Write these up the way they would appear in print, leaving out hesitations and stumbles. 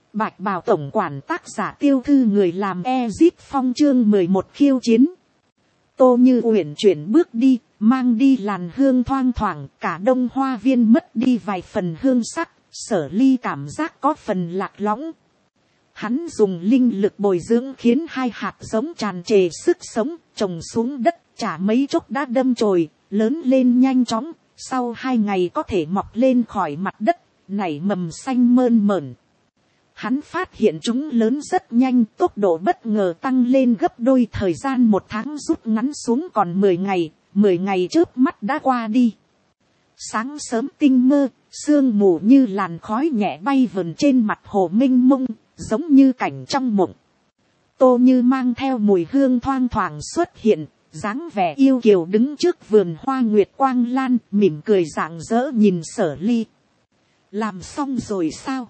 Bạch bào tổng quản tác giả Tiêu Thư, người làm Ezip Phong, chương 11 khiêu chiến. Tô Như uyển chuyển bước đi, mang đi làn hương thoang thoảng, cả đông hoa viên mất đi vài phần hương sắc. Sở Ly cảm giác có phần lạc lõng. Hắn dùng linh lực bồi dưỡng khiến hai hạt giống tràn trề sức sống, trồng xuống đất, chả mấy chốc đã đâm chồi, lớn lên nhanh chóng. Sau 2 ngày có thể mọc lên khỏi mặt đất, nảy mầm xanh mơn mởn. Hắn phát hiện chúng lớn rất nhanh, tốc độ bất ngờ tăng lên gấp đôi, thời gian 1 tháng rút ngắn xuống còn 10 ngày, 10 ngày chớp mắt đã qua đi. Sáng sớm tinh mơ, sương mù như làn khói nhẹ bay vần trên mặt hồ mênh mông, giống như cảnh trong mộng. Tô Như mang theo mùi hương thoang thoảng xuất hiện, dáng vẻ yêu kiều đứng trước vườn hoa nguyệt quang lan, mỉm cười rạng rỡ nhìn Sở Ly. Làm xong rồi sao?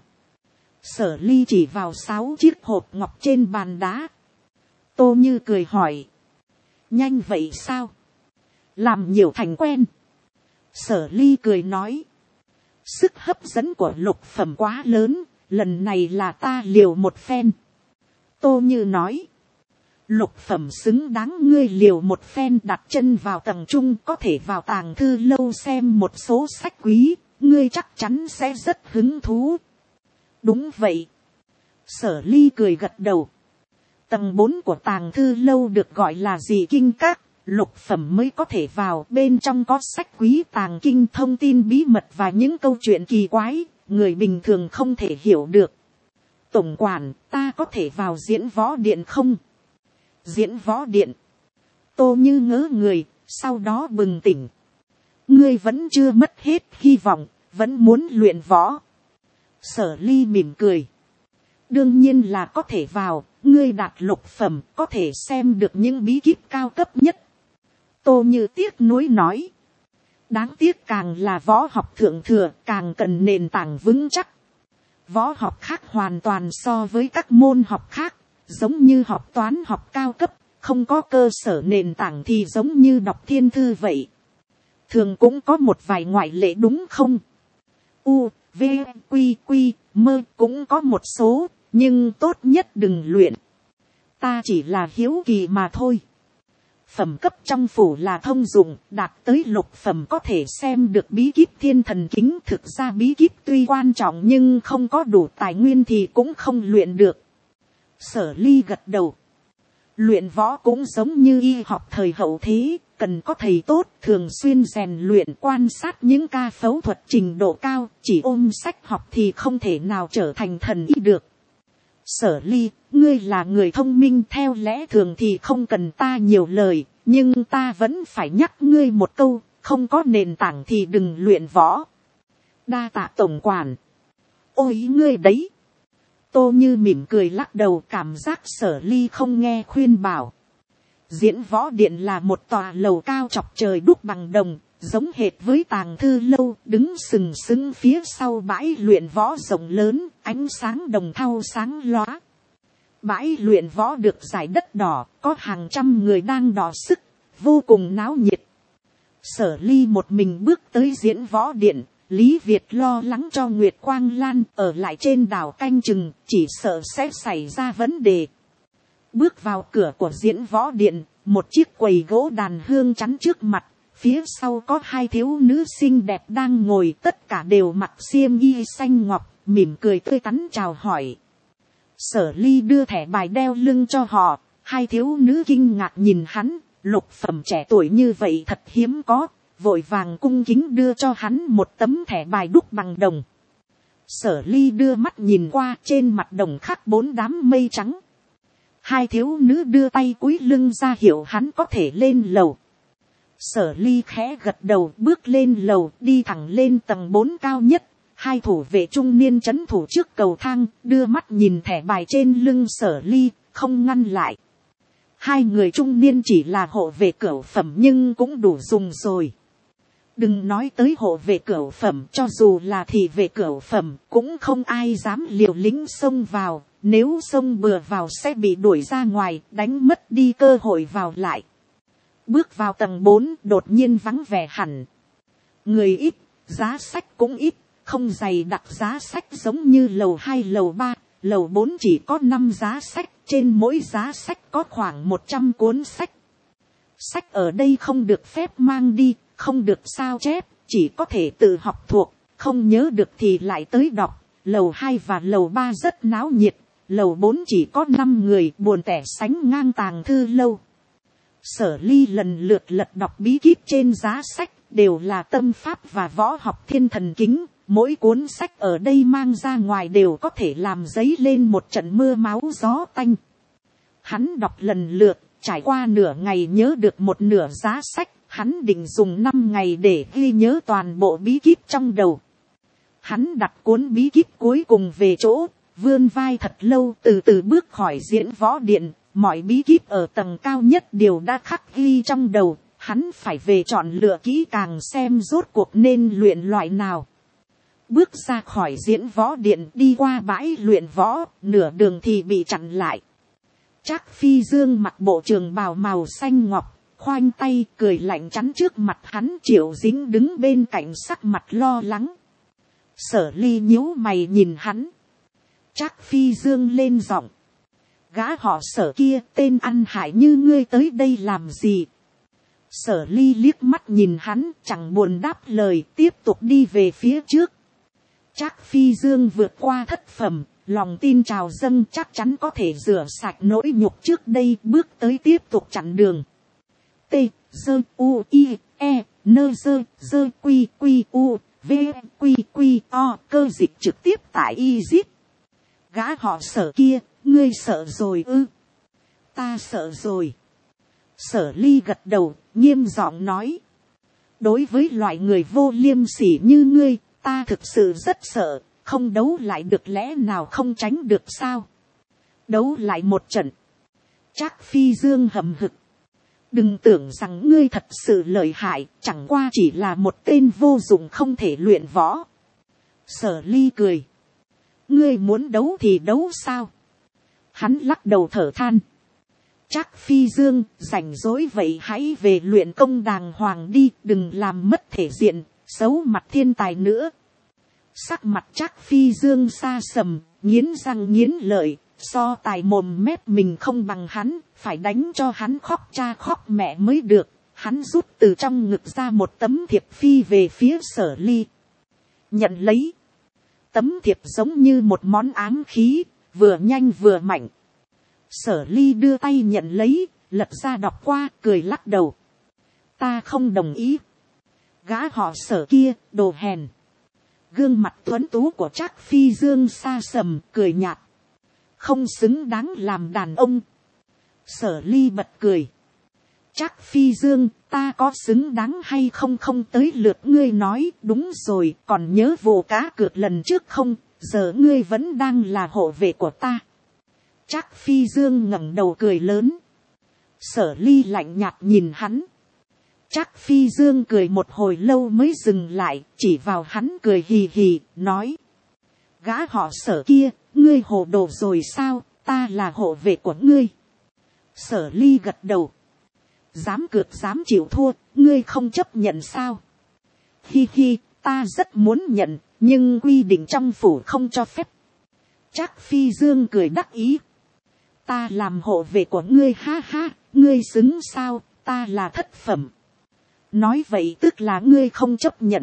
Sở Ly chỉ vào 6 chiếc hộp ngọc trên bàn đá. Tô Như cười hỏi. Nhanh vậy sao? Làm nhiều thành quen. Sở Ly cười nói. Sức hấp dẫn của lục phẩm quá lớn, lần này là ta liều một phen. Tô Như nói. Lục phẩm xứng đáng ngươi liều một phen, đặt chân vào tầng trung, có thể vào tàng thư lâu xem một số sách quý, ngươi chắc chắn sẽ rất hứng thú. Đúng vậy. Sở Ly cười gật đầu. Tầng 4 của tàng thư lâu được gọi là dị kinh các, lục phẩm mới có thể vào, bên trong có sách quý tàng kinh, thông tin bí mật và những câu chuyện kỳ quái, người bình thường không thể hiểu được. Tổng quản, ta có thể vào diễn võ điện không? Diễn võ điện. Tô Như ngớ người, sau đó bừng tỉnh. Ngươi vẫn chưa mất hết hy vọng, vẫn muốn luyện võ. Sở Ly mỉm cười. Đương nhiên là có thể vào, ngươi đạt lục phẩm, có thể xem được những bí kíp cao cấp nhất. Tô Như tiếc nuối nói. Đáng tiếc càng là võ học thượng thừa, càng cần nền tảng vững chắc. Võ học khác hoàn toàn so với các môn học khác, giống như học toán học cao cấp, không có cơ sở nền tảng thì giống như đọc thiên thư vậy. Thường cũng có một vài ngoại lệ đúng không? U, V, Quy, Quy, Mơ cũng có một số, nhưng tốt nhất đừng luyện. Ta chỉ là hiếu kỳ mà thôi. Phẩm cấp trong phủ là thông dụng, đạt tới lục phẩm có thể xem được bí kíp thiên thần kính. Thực ra bí kíp tuy quan trọng nhưng không có đủ tài nguyên thì cũng không luyện được. Sở Ly gật đầu. Luyện võ cũng giống như y học thời hậu thế, cần có thầy tốt, thường xuyên rèn luyện, quan sát những ca phẫu thuật trình độ cao, chỉ ôm sách học thì không thể nào trở thành thần y được. Sở Ly, ngươi là người thông minh, theo lẽ thường thì không cần ta nhiều lời, nhưng ta vẫn phải nhắc ngươi một câu, không có nền tảng thì đừng luyện võ. Đa tạ tổng quản. Ôi ngươi đấy. Tô Như mỉm cười lắc đầu, cảm giác Sở Ly không nghe khuyên bảo. Diễn võ điện là một tòa lầu cao chọc trời đúc bằng đồng, giống hệt với tàng thư lâu, đứng sừng sững phía sau bãi luyện võ rộng lớn, ánh sáng đồng thau sáng lóa. Bãi luyện võ được dải đất đỏ, có hàng trăm người đang đọ sức, vô cùng náo nhiệt. Sở Ly một mình bước tới diễn võ điện. Lý Việt lo lắng cho Nguyệt Quang Lan ở lại trên đảo canh chừng, chỉ sợ sẽ xảy ra vấn đề. Bước vào cửa của diễn võ điện, một chiếc quầy gỗ đàn hương chắn trước mặt, phía sau có 2 thiếu nữ xinh đẹp đang ngồi, tất cả đều mặc xiêm y xanh ngọc, mỉm cười tươi tắn chào hỏi. Sở Ly đưa thẻ bài đeo lưng cho họ, 2 thiếu nữ kinh ngạc nhìn hắn, lục phẩm trẻ tuổi như vậy thật hiếm có. Vội vàng cung kính đưa cho hắn một tấm thẻ bài đúc bằng đồng. Sở Ly đưa mắt nhìn qua, trên mặt đồng khắc 4 đám mây trắng. 2 thiếu nữ đưa tay cúi lưng ra hiệu hắn có thể lên lầu. Sở Ly khẽ gật đầu, bước lên lầu, đi thẳng lên tầng 4 cao nhất. 2 thủ vệ trung niên trấn thủ trước cầu thang, đưa mắt nhìn thẻ bài trên lưng Sở Ly, không ngăn lại. 2 người trung niên chỉ là hộ vệ cửu phẩm nhưng cũng đủ dùng rồi. Đừng nói tới hộ vệ cửu phẩm, cho dù là thị vệ cửu phẩm, cũng không ai dám liều lĩnh xông vào, nếu xông bừa vào sẽ bị đuổi ra ngoài, đánh mất đi cơ hội vào lại. Bước vào tầng 4, đột nhiên vắng vẻ hẳn. Người ít, giá sách cũng ít, không dày đặc giá sách giống như lầu 2 lầu 3, lầu 4 chỉ có 5 giá sách, trên mỗi giá sách có khoảng 100 cuốn sách. Sách ở đây không được phép mang đi, không được sao chép, chỉ có thể tự học thuộc, không nhớ được thì lại tới đọc. Lầu 2 và lầu 3 rất náo nhiệt, lầu 4 chỉ có 5 người, buồn tẻ sánh ngang tàng thư lâu. Sở Ly lần lượt lật đọc bí kíp trên giá sách, đều là tâm pháp và võ học thiên thần kính. Mỗi cuốn sách ở đây mang ra ngoài đều có thể làm dấy lên một trận mưa máu gió tanh. Hắn đọc lần lượt, trải qua nửa ngày nhớ được một nửa giá sách, hắn định dùng 5 ngày để ghi nhớ toàn bộ bí kíp trong đầu. Hắn đặt cuốn bí kíp cuối cùng về chỗ, vươn vai thật lâu, từ từ bước khỏi diễn võ điện. Mọi bí kíp ở tầng cao nhất đều đã khắc ghi trong đầu, hắn phải về chọn lựa kỹ càng xem rốt cuộc nên luyện loại nào. Bước ra khỏi diễn võ điện, đi qua bãi luyện võ, nửa đường thì bị chặn lại. Trác Phi Dương mặc bộ trường bào màu xanh ngọc, khoanh tay cười lạnh chắn trước mặt hắn. Triệu Dính đứng bên cạnh sắc mặt lo lắng. Sở Ly nhíu mày nhìn hắn. Trác Phi Dương lên giọng. Gã họ Sở kia tên ăn hại như ngươi tới đây làm gì? Sở Ly liếc mắt nhìn hắn, chẳng buồn đáp lời, tiếp tục đi về phía trước. Trác Phi Dương vượt qua thất phẩm, lòng tin trào dâng, chắc chắn có thể rửa sạch nỗi nhục trước đây, bước tới tiếp tục chặn đường. T, dơ, u, i, e, nơ dơ, dơ, quy, quy, u, v, quy, quy, o, cơ dịch trực tiếp tại Egypt. Gã họ Sở kia, ngươi sợ rồi ư? Ta sợ rồi. Sở Ly gật đầu, nghiêm giọng nói. Đối với loại người vô liêm sỉ như ngươi, ta thực sự rất sợ, không đấu lại được lẽ nào không tránh được sao? Đấu lại một trận. Trác Phi Dương hậm hực. Đừng tưởng rằng ngươi thật sự lợi hại, chẳng qua chỉ là một tên vô dụng không thể luyện võ. Sở Ly cười. Ngươi muốn đấu thì đấu sao? Hắn lắc đầu thở than. Trác Phi Dương, rảnh rỗi vậy hãy về luyện công đàng hoàng đi, đừng làm mất thể diện, xấu mặt thiên tài nữa. Sắc mặt Trác Phi Dương xa sầm, nghiến răng nghiến lợi, so tài mồm mép mình không bằng hắn, phải đánh cho hắn khóc cha khóc mẹ mới được. Hắn rút từ trong ngực ra một tấm thiệp phi về phía Sở Ly. Nhận lấy. Tấm thiệp giống như một món ám khí, vừa nhanh vừa mạnh. Sở Ly đưa tay nhận lấy, lật ra đọc qua, cười lắc đầu. Ta không đồng ý. Gã họ Sở kia, đồ hèn. Gương mặt tuấn tú của Trác Phi Dương xa sầm, cười nhạt. Không xứng đáng làm đàn ông. Sở Ly bật cười. Trác Phi Dương, ta có xứng đáng hay không không tới lượt ngươi nói. Đúng rồi, còn nhớ vụ cá cược lần trước không? Giờ ngươi vẫn đang là hộ vệ của ta. Trác Phi Dương ngẩng đầu cười lớn. Sở Ly lạnh nhạt nhìn hắn. Trác Phi Dương cười một hồi lâu mới dừng lại, chỉ vào hắn cười hì hì, nói. Gã họ Sở kia, ngươi hồ đồ rồi sao, ta là hộ vệ của ngươi. Sở Ly gật đầu. Dám cược dám chịu thua, ngươi không chấp nhận sao? Hi hi, ta rất muốn nhận, nhưng quy định trong phủ không cho phép. Trác Phi Dương cười đắc ý. Ta làm hộ vệ của ngươi ha ha, ngươi xứng sao, ta là thất phẩm. Nói vậy tức là ngươi không chấp nhận.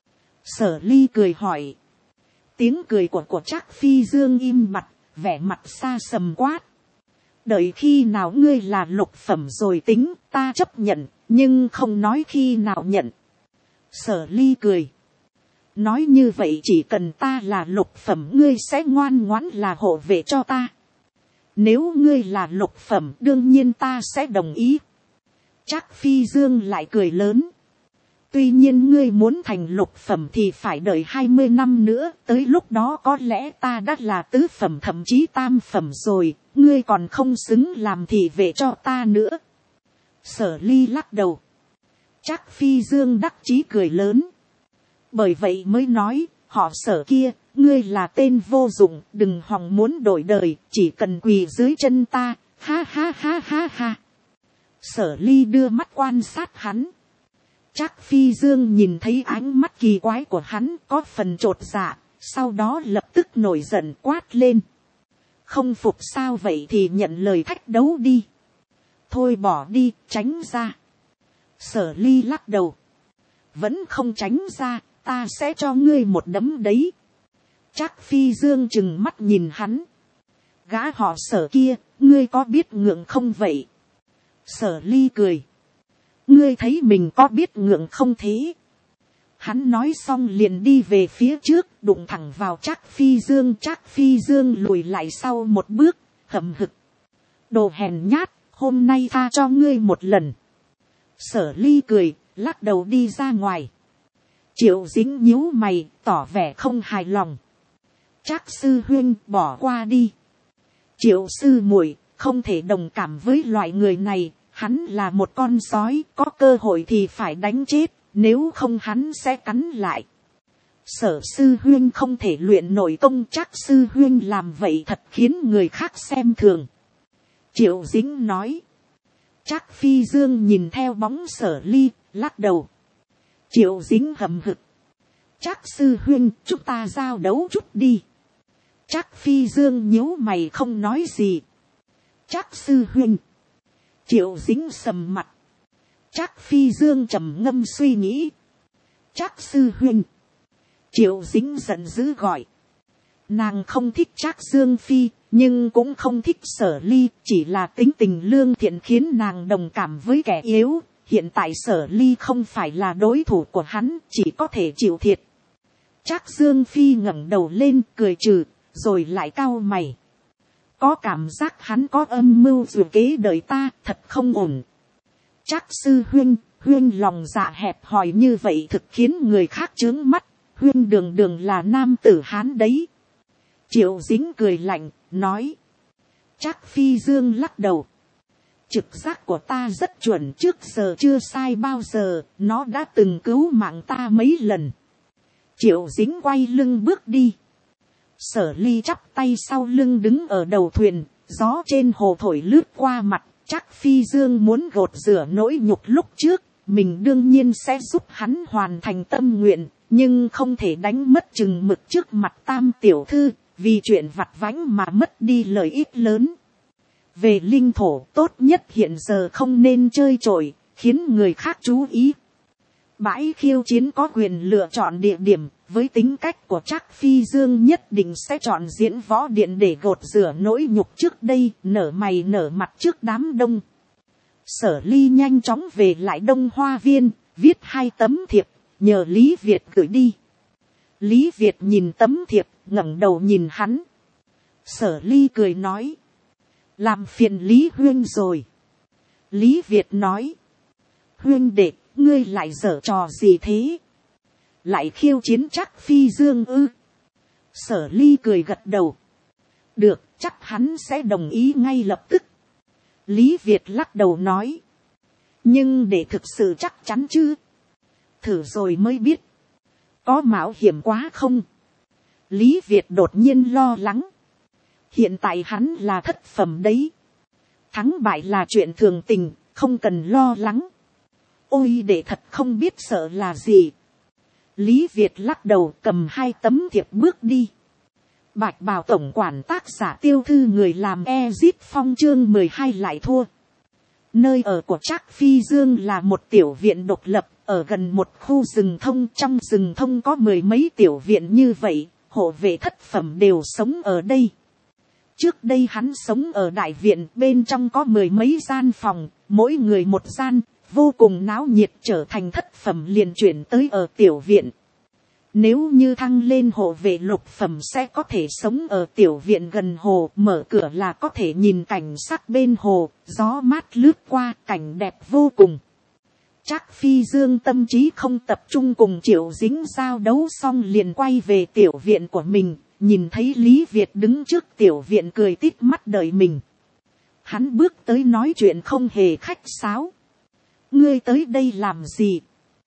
Sở Ly cười hỏi. Tiếng cười của Trác Phi Dương im bặt, vẻ mặt xa sầm quát. Đợi khi nào ngươi là lục phẩm rồi tính, ta chấp nhận, nhưng không nói khi nào nhận. Sở Ly cười. Nói như vậy chỉ cần ta là lục phẩm ngươi sẽ ngoan ngoãn là hộ vệ cho ta. Nếu ngươi là lục phẩm đương nhiên ta sẽ đồng ý. Trác Phi Dương lại cười lớn. Tuy nhiên ngươi muốn thành lục phẩm thì phải đợi 20 năm nữa. Tới lúc đó có lẽ ta đã là tứ phẩm thậm chí tam phẩm rồi. Ngươi còn không xứng làm thị vệ cho ta nữa. Sở Ly lắc đầu. Trác Phi Dương đắc chí cười lớn. Bởi vậy mới nói, họ Sở kia, ngươi là tên vô dụng, đừng hòng muốn đổi đời, chỉ cần quỳ dưới chân ta, ha ha ha ha ha. Sở Ly đưa mắt quan sát hắn. Trác Phi Dương nhìn thấy ánh mắt kỳ quái của hắn có phần chột dạ, sau đó lập tức nổi giận quát lên. không phục sao vậy thì nhận lời thách đấu đi. Thôi bỏ đi, tránh ra. Sở Ly lắc đầu. Vẫn không tránh ra, ta sẽ cho ngươi một đấm đấy. Trác Phi Dương chừng mắt nhìn hắn. Gã họ Sở kia, ngươi có biết ngượng không vậy? Sở Ly cười. Ngươi thấy mình có biết ngượng không thế? Hắn nói xong liền đi về phía trước, đụng thẳng vào Trác Phi Dương. Trác Phi Dương lùi lại sau một bước, hậm hực. Đồ hèn nhát, hôm nay tha cho ngươi một lần. Sở Ly cười, lắc đầu đi ra ngoài. Triệu Dính nhíu mày, tỏ vẻ không hài lòng. Trác sư huynh, bỏ qua đi. Triệu sư muội, không thể đồng cảm với loại người này. Hắn là một con sói, có cơ hội thì phải đánh chết, nếu không hắn sẽ cắn lại. Sở sư huynh không thể luyện nội công, Trác sư huynh làm vậy thật khiến người khác xem thường. Triệu Dính nói. Trác Phi Dương nhìn theo bóng Sở Ly, lắc đầu. Triệu Dính hậm hực. Trác sư huynh, chúng ta giao đấu chút đi. Trác Phi Dương nhíu mày không nói gì. Trác sư huynh. Triệu Dính sầm mặt. Trác Phi Dương trầm ngâm suy nghĩ. Trác sư huynh. Triệu Dính giận dữ gọi. Nàng không thích Trác Dương Phi, nhưng cũng không thích Sở Ly, chỉ là tính tình lương thiện khiến nàng đồng cảm với kẻ yếu. Hiện tại Sở Ly không phải là đối thủ của hắn, chỉ có thể chịu thiệt. Trác Dương Phi ngẩng đầu lên cười trừ, rồi lại cau mày. Có cảm giác hắn có âm mưu dự kế đời ta, thật không ổn. Trác sư huynh lòng dạ hẹp hòi như vậy thực khiến người khác chướng mắt. Huynh đường đường là nam tử Hán đấy. Triệu Dính cười lạnh, nói. Trác Phi Dương lắc đầu. Trực giác của ta rất chuẩn, trước giờ chưa sai bao giờ, nó đã từng cứu mạng ta mấy lần. Triệu Dính quay lưng bước đi. Sở Ly chắp tay sau lưng đứng ở đầu thuyền, gió trên hồ thổi lướt qua mặt. Trác Phi Dương muốn gột rửa nỗi nhục lúc trước, mình đương nhiên sẽ giúp hắn hoàn thành tâm nguyện, nhưng không thể đánh mất chừng mực trước mặt Tam tiểu thư, vì chuyện vặt vãnh mà mất đi lợi ích lớn. Về linh thổ, tốt nhất hiện giờ không nên chơi trội, khiến người khác chú ý. Bãi khiêu chiến có quyền lựa chọn địa điểm, với tính cách của Trác Phi Dương nhất định sẽ chọn diễn võ điện để gột rửa nỗi nhục trước đây, nở mày nở mặt trước đám đông. Sở Ly nhanh chóng về lại Đông Hoa Viên, viết 2 tấm thiệp, nhờ Lý Việt gửi đi. Lý Việt nhìn tấm thiệp, ngẩng đầu nhìn hắn. Sở Ly cười nói. Làm phiền Lý huynh rồi. Lý Việt nói. Huynh đệ, ngươi lại giở trò gì thế? Lại khiêu chiến Trác Phi Dương ư? Sở Ly cười gật đầu. Được, chắc hắn sẽ đồng ý ngay lập tức. Lý Việt lắc đầu nói. Nhưng để thực sự chắc chắn chứ? Thử rồi mới biết. Có mạo hiểm quá không? Lý Việt đột nhiên lo lắng. Hiện tại hắn là thất phẩm đấy. Thắng bại là chuyện thường tình, không cần lo lắng. Ôi để thật không biết sợ là gì. Lý Việt lắc đầu cầm 2 tấm thiệp bước đi. Bạch Bào tổng quản tác giả Tiêu Thư người làm Ezip Phong chương 12 lại thua. Nơi ở của Trác Phi Dương là một tiểu viện độc lập, ở gần một khu rừng thông. Trong rừng thông có 10 mấy tiểu viện như vậy, hộ vệ thất phẩm đều sống ở đây. Trước đây hắn sống ở đại viện, bên trong có 10 mấy gian phòng, mỗi người một gian, vô cùng náo nhiệt. Trở thành thất phẩm liền chuyển tới ở tiểu viện. Nếu như thăng lên hộ vệ lục phẩm sẽ có thể sống ở tiểu viện gần hồ, mở cửa là có thể nhìn cảnh sắc bên hồ, gió mát lướt qua, cảnh đẹp vô cùng. Trác Phi Dương tâm trí không tập trung cùng Triệu Dính giao đấu xong liền quay về tiểu viện của mình, nhìn thấy Lý Việt đứng trước tiểu viện cười tít mắt đợi mình. Hắn bước tới nói chuyện không hề khách sáo. Ngươi tới đây làm gì?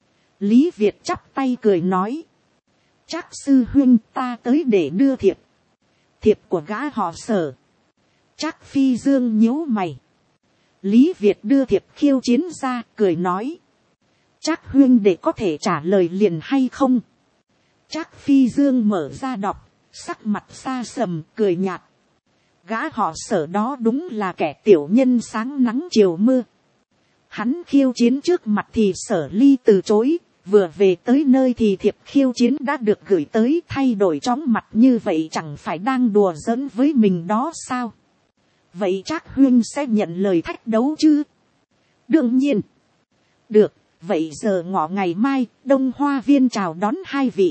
Lý Việt chắp tay cười nói. Trác sư huynh, ta tới để đưa thiệp. Thiệp của gã họ Sở. Trác Phi Dương nhíu mày. Lý Việt đưa thiệp khiêu chiến ra, cười nói. Trác huynh để có thể trả lời liền hay không? Trác Phi Dương mở ra đọc, sắc mặt xa sầm, cười nhạt. Gã họ Sở đó đúng là kẻ tiểu nhân sáng nắng chiều mưa. Hắn khiêu chiến trước mặt thì Sở Ly từ chối, vừa về tới nơi thì thiệp khiêu chiến đã được gửi tới, thay đổi chóng mặt như vậy chẳng phải đang đùa giỡn với mình đó sao? Vậy Trác Huyên sẽ nhận lời thách đấu chứ? Đương nhiên. Được, vậy giờ ngọ ngày mai, Đông Hoa Viên chào đón hai vị.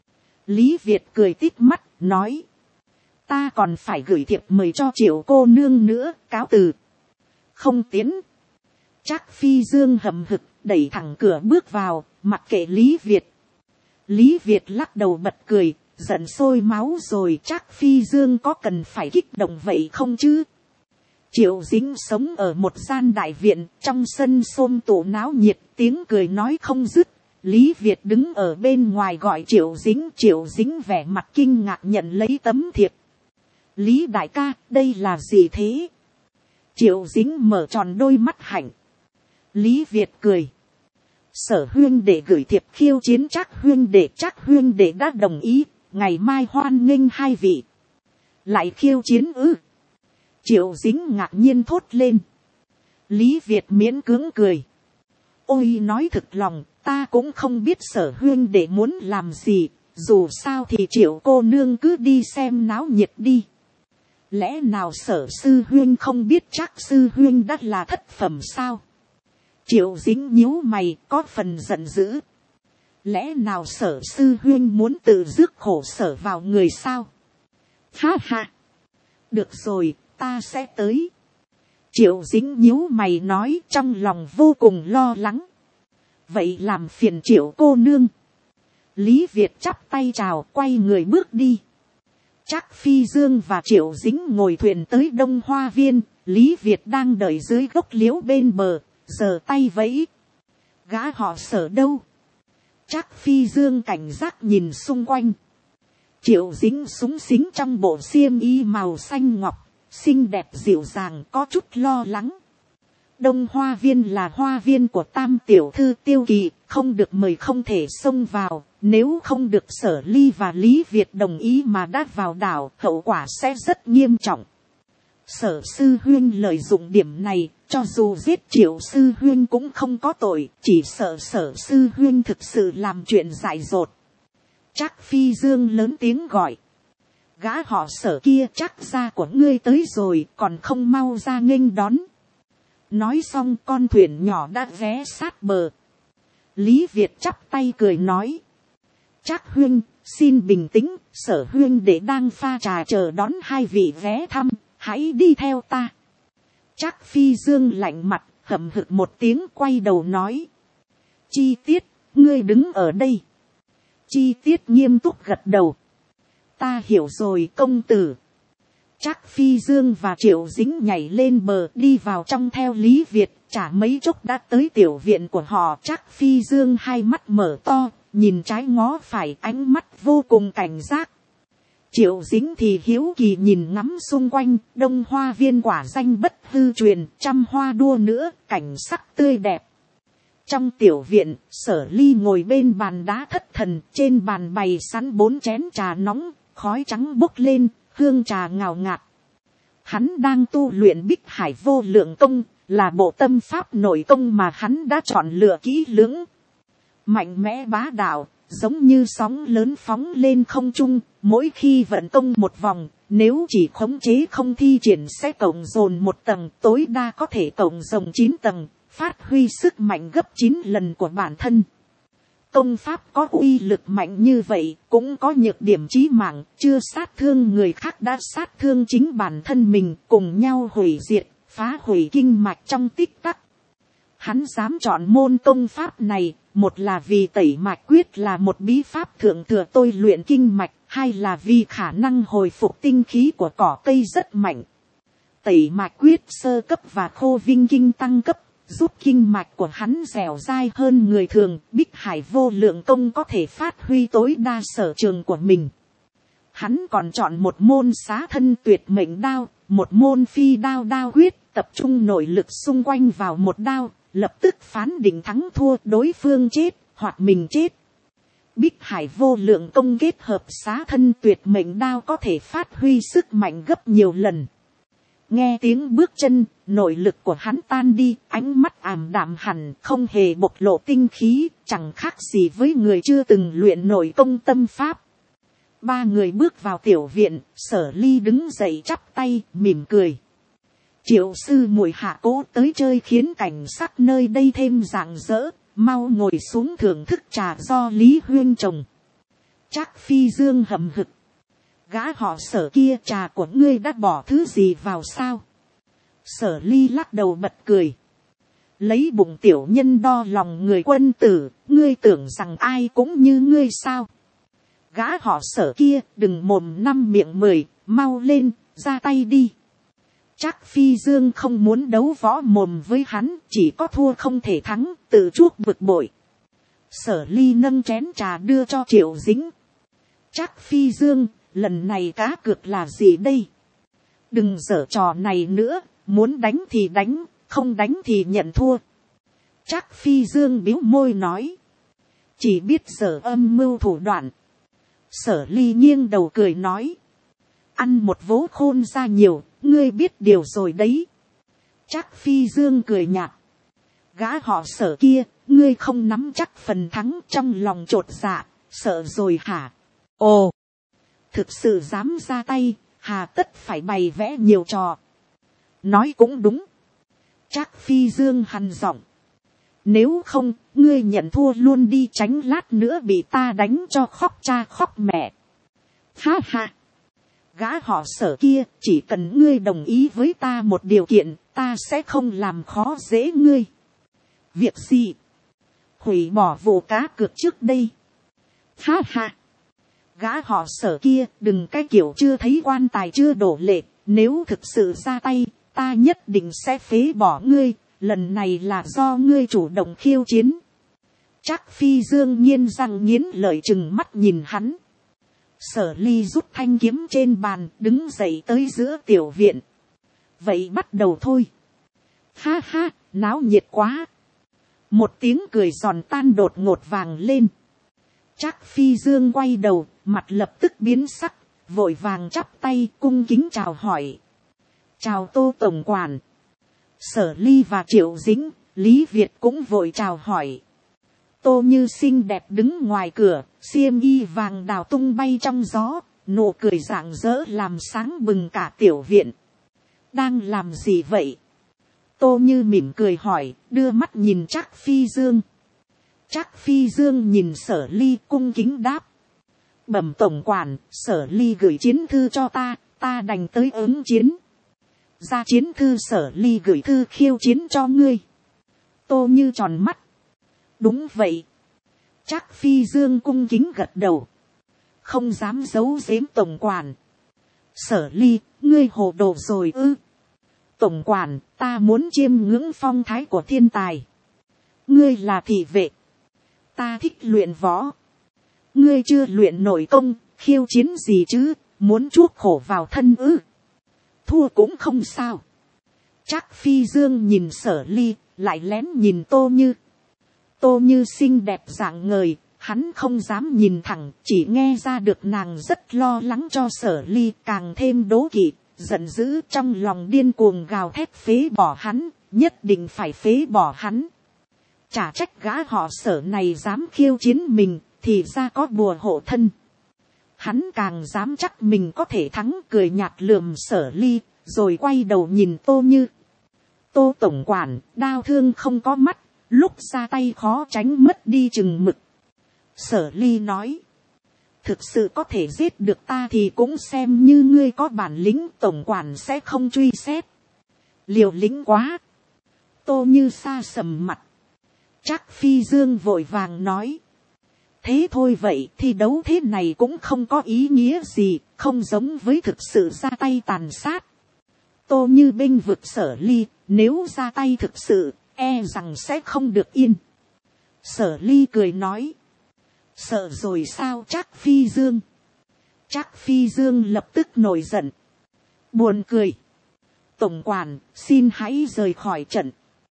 Lý Việt cười tít mắt, nói. Ta còn phải gửi thiệp mời cho Triệu cô nương nữa, cáo từ. Không tiến. Trác Phi Dương hậm hực, đẩy thẳng cửa bước vào, mặc kệ Lý Việt. Lý Việt lắc đầu bật cười, giận sôi máu rồi. Trác Phi Dương có cần phải kích động vậy không chứ? Triệu Dính sống ở một gian đại viện, trong sân xôm tụ náo nhiệt, tiếng cười nói không dứt. Lý Việt đứng ở bên ngoài gọi Triệu Dính vẻ mặt kinh ngạc nhận lấy tấm thiệp. Lý đại ca, đây là gì thế? Triệu Dính mở tròn đôi mắt hạnh. Lý Việt cười. Sở Huyên để gửi thiệp khiêu chiến Trác Huyên để đã đồng ý, ngày mai hoan nghênh hai vị. Lại khiêu chiến ư? Triệu Dính ngạc nhiên thốt lên. Lý Việt miễn cưỡng cười. Ôi nói thực lòng, ta cũng không biết Sở Huyên để muốn làm gì, dù sao thì Triệu cô nương cứ đi xem náo nhiệt đi. Lẽ nào Sở sư huyên không biết Trác sư huyên đã là thất phẩm sao? Triệu Dính nhíu mày, có phần giận dữ. Lẽ nào Sở sư huyên muốn tự rước khổ sở vào người sao? Ha ha. Được rồi, ta sẽ tới. Triệu Dính nhíu mày nói, trong lòng vô cùng lo lắng. Vậy làm phiền Triệu cô nương. Lý Việt chắp tay chào, quay người bước đi. Trác Phi Dương và Triệu Dính ngồi thuyền tới Đông Hoa Viên. Lý Việt đang đợi dưới gốc liễu bên bờ, giơ tay vẫy. Gã họ Sở đâu? Trác Phi Dương cảnh giác nhìn xung quanh. Triệu Dính súng xính trong bộ xiêm y màu xanh ngọc, xinh đẹp dịu dàng, có chút lo lắng. Đông Hoa Viên là hoa viên của tam tiểu thư Tiêu Kỳ, không được mời không thể xông vào, nếu không được Sở Ly và Lý Việt đồng ý mà đã vào đảo, hậu quả sẽ rất nghiêm trọng. Sở sư huyên lợi dụng điểm này, cho dù giết Triệu sư huyên cũng không có tội, chỉ sợ Sở sư huyên thực sự làm chuyện dại dột. Trác Phi Dương lớn tiếng gọi. Gã họ Sở kia, Trác gia của ngươi tới rồi, còn không mau ra nghênh đón. Nói xong con thuyền nhỏ đã ghé sát bờ. Lý Việt chắp tay cười nói. Trác huyên, xin bình tĩnh, Sở huyên để đang pha trà chờ đón hai vị ghé thăm, hãy đi theo ta. Trác Phi Dương lạnh mặt, hậm hực một tiếng quay đầu nói. Chi Tiết, ngươi đứng ở đây. Chi Tiết nghiêm túc gật đầu. Ta hiểu rồi công tử. Trác Phi Dương và Triệu Dính nhảy lên bờ đi vào trong theo Lý Việt, chả mấy chốc đã tới tiểu viện của họ. Trác Phi Dương hai mắt mở to, nhìn trái ngó phải, ánh mắt vô cùng cảnh giác. Triệu Dính thì hiếu kỳ nhìn ngắm xung quanh. Đông Hoa Viên quả danh bất hư truyền, trăm hoa đua nữa, cảnh sắc tươi đẹp. Trong tiểu viện, Sở Ly ngồi bên bàn đá thất thần, trên bàn bày sẵn 4 chén trà nóng, khói trắng bốc lên, hương trà ngào ngạt. Hắn đang tu luyện Bích Hải Vô Lượng Công, là bộ tâm pháp nội công mà hắn đã chọn lựa kỹ lưỡng. Mạnh mẽ bá đạo, giống như sóng lớn phóng lên không trung, mỗi khi vận công một vòng, nếu chỉ khống chế không thi triển sẽ cộng dồn 1 tầng, tối đa có thể cộng dồn 9 tầng, phát huy sức mạnh gấp 9 lần của bản thân. Công pháp có uy lực mạnh như vậy, cũng có nhược điểm chí mạng, chưa sát thương người khác đã sát thương chính bản thân mình, cùng nhau hủy diệt, phá hủy kinh mạch trong tích tắc. Hắn dám chọn môn công pháp này, một là vì tẩy mạch quyết là một bí pháp thượng thừa tôi luyện kinh mạch, hai là vì khả năng hồi phục tinh khí của cỏ cây rất mạnh. Tẩy mạch quyết sơ cấp và khô vinh kinh tăng cấp, giúp kinh mạch của hắn dẻo dai hơn người thường. Bích Hải Vô Lượng Công có thể phát huy tối đa sở trường của mình. Hắn còn chọn một môn xá thân tuyệt mệnh đao, một môn phi đao đao quyết, tập trung nội lực xung quanh vào một đao, lập tức phán định thắng thua, đối phương chết hoặc mình chết. Bích Hải Vô Lượng Công kết hợp xá thân tuyệt mệnh đao có thể phát huy sức mạnh gấp nhiều lần. Nghe tiếng bước chân, nội lực của hắn tan đi, ánh mắt ảm đạm hẳn, không hề bộc lộ tinh khí, chẳng khác gì với người chưa từng luyện nổi công tâm pháp. Ba người bước vào tiểu viện, Sở Ly đứng dậy chắp tay, mỉm cười. Triệu sư muội hạ cố tới chơi khiến cảnh sắc nơi đây thêm rạng rỡ, mau ngồi xuống thưởng thức trà do Lý Huyên trồng. Trác Phi Dương hậm hực. Gã họ Sở kia, trà của ngươi đã bỏ thứ gì vào sao? Sở Ly lắc đầu bật cười. Lấy bụng tiểu nhân đo lòng người quân tử, ngươi tưởng rằng ai cũng như ngươi sao? Gã họ Sở kia, đừng mồm năm miệng mười, mau lên, ra tay đi. Trác Phi Dương không muốn đấu võ mồm với hắn, chỉ có thua không thể thắng, tự chuốc bực bội. Sở Ly nâng chén trà đưa cho Triệu Dính. Trác Phi Dương, lần này cá cược là gì đây? Đừng giở trò này nữa, muốn đánh thì đánh, không đánh thì nhận thua. Trác Phi Dương bĩu môi nói. Chỉ biết giở âm mưu thủ đoạn. Sở Ly nghiêng đầu cười nói. Ăn một vố khôn ra nhiều, ngươi biết điều rồi đấy. Trác Phi Dương cười nhạt. Gã họ Sở kia, ngươi không nắm chắc phần thắng, trong lòng chột dạ, sợ rồi hả? Ồ, thực sự dám ra tay, hà tất phải bày vẽ nhiều trò. Nói cũng đúng. Trác Phi Dương hằn giọng. Nếu không, ngươi nhận thua luôn đi, tránh lát nữa bị ta đánh cho khóc cha khóc mẹ. Ha ha. Gã họ Sở kia, chỉ cần ngươi đồng ý với ta một điều kiện, ta sẽ không làm khó dễ ngươi. Việc gì? Hủy bỏ vụ cá cược trước đây. Ha ha. Gã họ Sở kia, đừng cái kiểu chưa thấy quan tài chưa đổ lệ, nếu thực sự ra tay, ta nhất định sẽ phế bỏ ngươi, lần này là do ngươi chủ động khiêu chiến. Trác Phi Dương nghiến răng nghiến lợi trừng mắt nhìn hắn. Sở Ly rút thanh kiếm trên bàn, đứng dậy tới giữa tiểu viện. Vậy bắt đầu thôi. Ha ha, náo nhiệt quá. Một tiếng cười giòn tan đột ngột vàng lên. Trác Phi Dương quay đầu, mặt lập tức biến sắc, vội vàng chắp tay cung kính chào hỏi. Chào Tô tổng quản. Sở Ly và Triệu Dính, Lý Việt cũng vội chào hỏi. Tô Như xinh đẹp đứng ngoài cửa, xiêm y vàng đào tung bay trong gió, nụ cười rạng rỡ làm sáng bừng cả tiểu viện. Đang làm gì vậy? Tô Như mỉm cười hỏi, đưa mắt nhìn Trác Phi Dương. Trác Phi Dương nhìn Sở Ly cung kính đáp. Bẩm tổng quản, Sở Ly gửi chiến thư cho ta, ta đành tới ứng chiến. Ra chiến thư Sở Ly gửi thư khiêu chiến cho ngươi. Tô Như tròn mắt. Đúng vậy. Trác Phi Dương cung kính gật đầu. Không dám giấu giếm tổng quản. Sở Ly, ngươi hồ đồ rồi ư? Tổng quản, ta muốn chiêm ngưỡng phong thái của thiên tài. Ngươi là thị vệ. Ta thích luyện võ. Ngươi chưa luyện nổi công, khiêu chiến gì chứ, muốn chuốc khổ vào thân ư? Thua cũng không sao. Trác Phi Dương nhìn Sở Ly, lại lén nhìn Tô Như. Tô Như xinh đẹp rạng ngời, hắn không dám nhìn thẳng, chỉ nghe ra được nàng rất lo lắng cho Sở Ly, càng thêm đố kỵ, giận dữ, trong lòng điên cuồng gào thét phế bỏ hắn, nhất định phải phế bỏ hắn. Chả trách gã họ Sở này dám khiêu chiến mình, thì ra có bùa hộ thân. Hắn càng dám chắc mình có thể thắng, cười nhạt lườm Sở Ly, rồi quay đầu nhìn Tô Như. Tô tổng quản, đao thương không có mắt, lúc ra tay khó tránh mất đi chừng mực. Sở Ly nói. Thực sự có thể giết được ta thì cũng xem như ngươi có bản lĩnh, tổng quản sẽ không truy xét. Liều lĩnh quá. Tô Như xa sầm mặt. Trác Phi Dương vội vàng nói. Thế thôi vậy, thi đấu thế này cũng không có ý nghĩa gì, không giống với thực sự ra tay tàn sát. Tô Như bênh vực Sở Ly, nếu ra tay thực sự, e rằng sẽ không được yên. Sở Ly cười nói. Sợ rồi sao Trác Phi Dương? Trác Phi Dương lập tức nổi giận. Buồn cười. Tổng quản, xin hãy rời khỏi trận.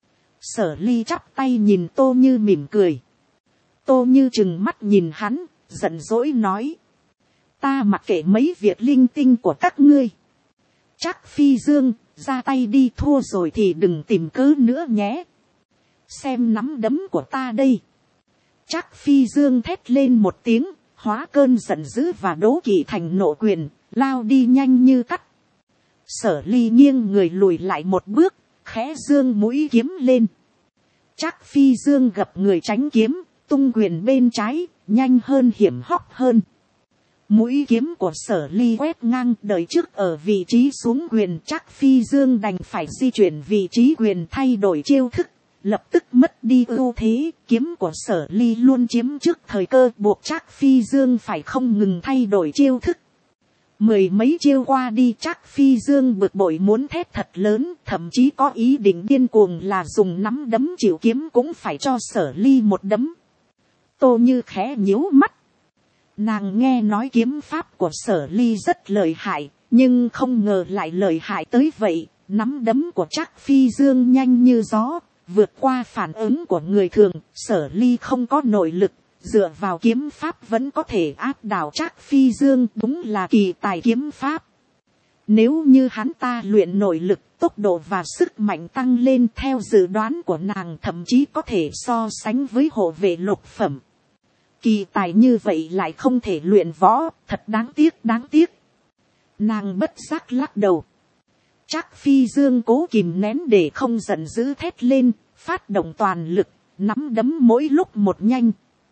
Sở Ly chắp tay nhìn Tô Như mỉm cười. Tô Như trừng mắt nhìn hắn, giận dỗi nói. Ta mặc kệ mấy việc linh tinh của các ngươi. Trác Phi Dương, ra tay đi, thua rồi thì đừng tìm cớ nữa nhé. Xem nắm đấm của ta đây. Trác Phi Dương thét lên một tiếng, hóa cơn giận dữ và đố kỵ thành nộ quyền, lao đi nhanh như cắt. Sở Ly nghiêng người lùi lại một bước, khẽ dương mũi kiếm lên. Trác Phi Dương gập người tránh kiếm, tung quyền bên trái, nhanh hơn hiểm hóc hơn. Mũi kiếm của Sở Ly quét ngang, đời trước ở vị trí xuống quyền, Trác Phi Dương đành phải di chuyển vị trí quyền, thay đổi chiêu thức, lập tức mất đi ưu thế. Kiếm của Sở Ly luôn chiếm trước thời cơ, buộc Trác Phi Dương phải không ngừng thay đổi chiêu thức. Mười mấy chiêu qua đi, Trác Phi Dương bực bội muốn thét thật lớn, thậm chí có ý định điên cuồng là dùng nắm đấm chịu kiếm cũng phải cho Sở Ly một đấm. Tô Như khẽ nhíu mắt. Nàng nghe nói kiếm pháp của Sở Ly rất lợi hại, nhưng không ngờ lại lợi hại tới vậy. Nắm đấm của Trác Phi Dương nhanh như gió, vượt qua phản ứng của người thường. Sở Ly không có nội lực, dựa vào kiếm pháp vẫn có thể áp đảo Trác Phi Dương, đúng là kỳ tài kiếm pháp. Nếu như hắn ta luyện nội lực, tốc độ và sức mạnh tăng lên, theo dự đoán của nàng thậm chí có thể so sánh với hộ vệ lục phẩm. Kỳ tài như vậy lại không thể luyện võ, thật đáng tiếc, đáng tiếc. Nàng bất giác lắc đầu. Trác Phi Dương cố kìm nén để không giận dữ thét lên, phát động toàn lực, nắm đấm mỗi lúc một nhanh.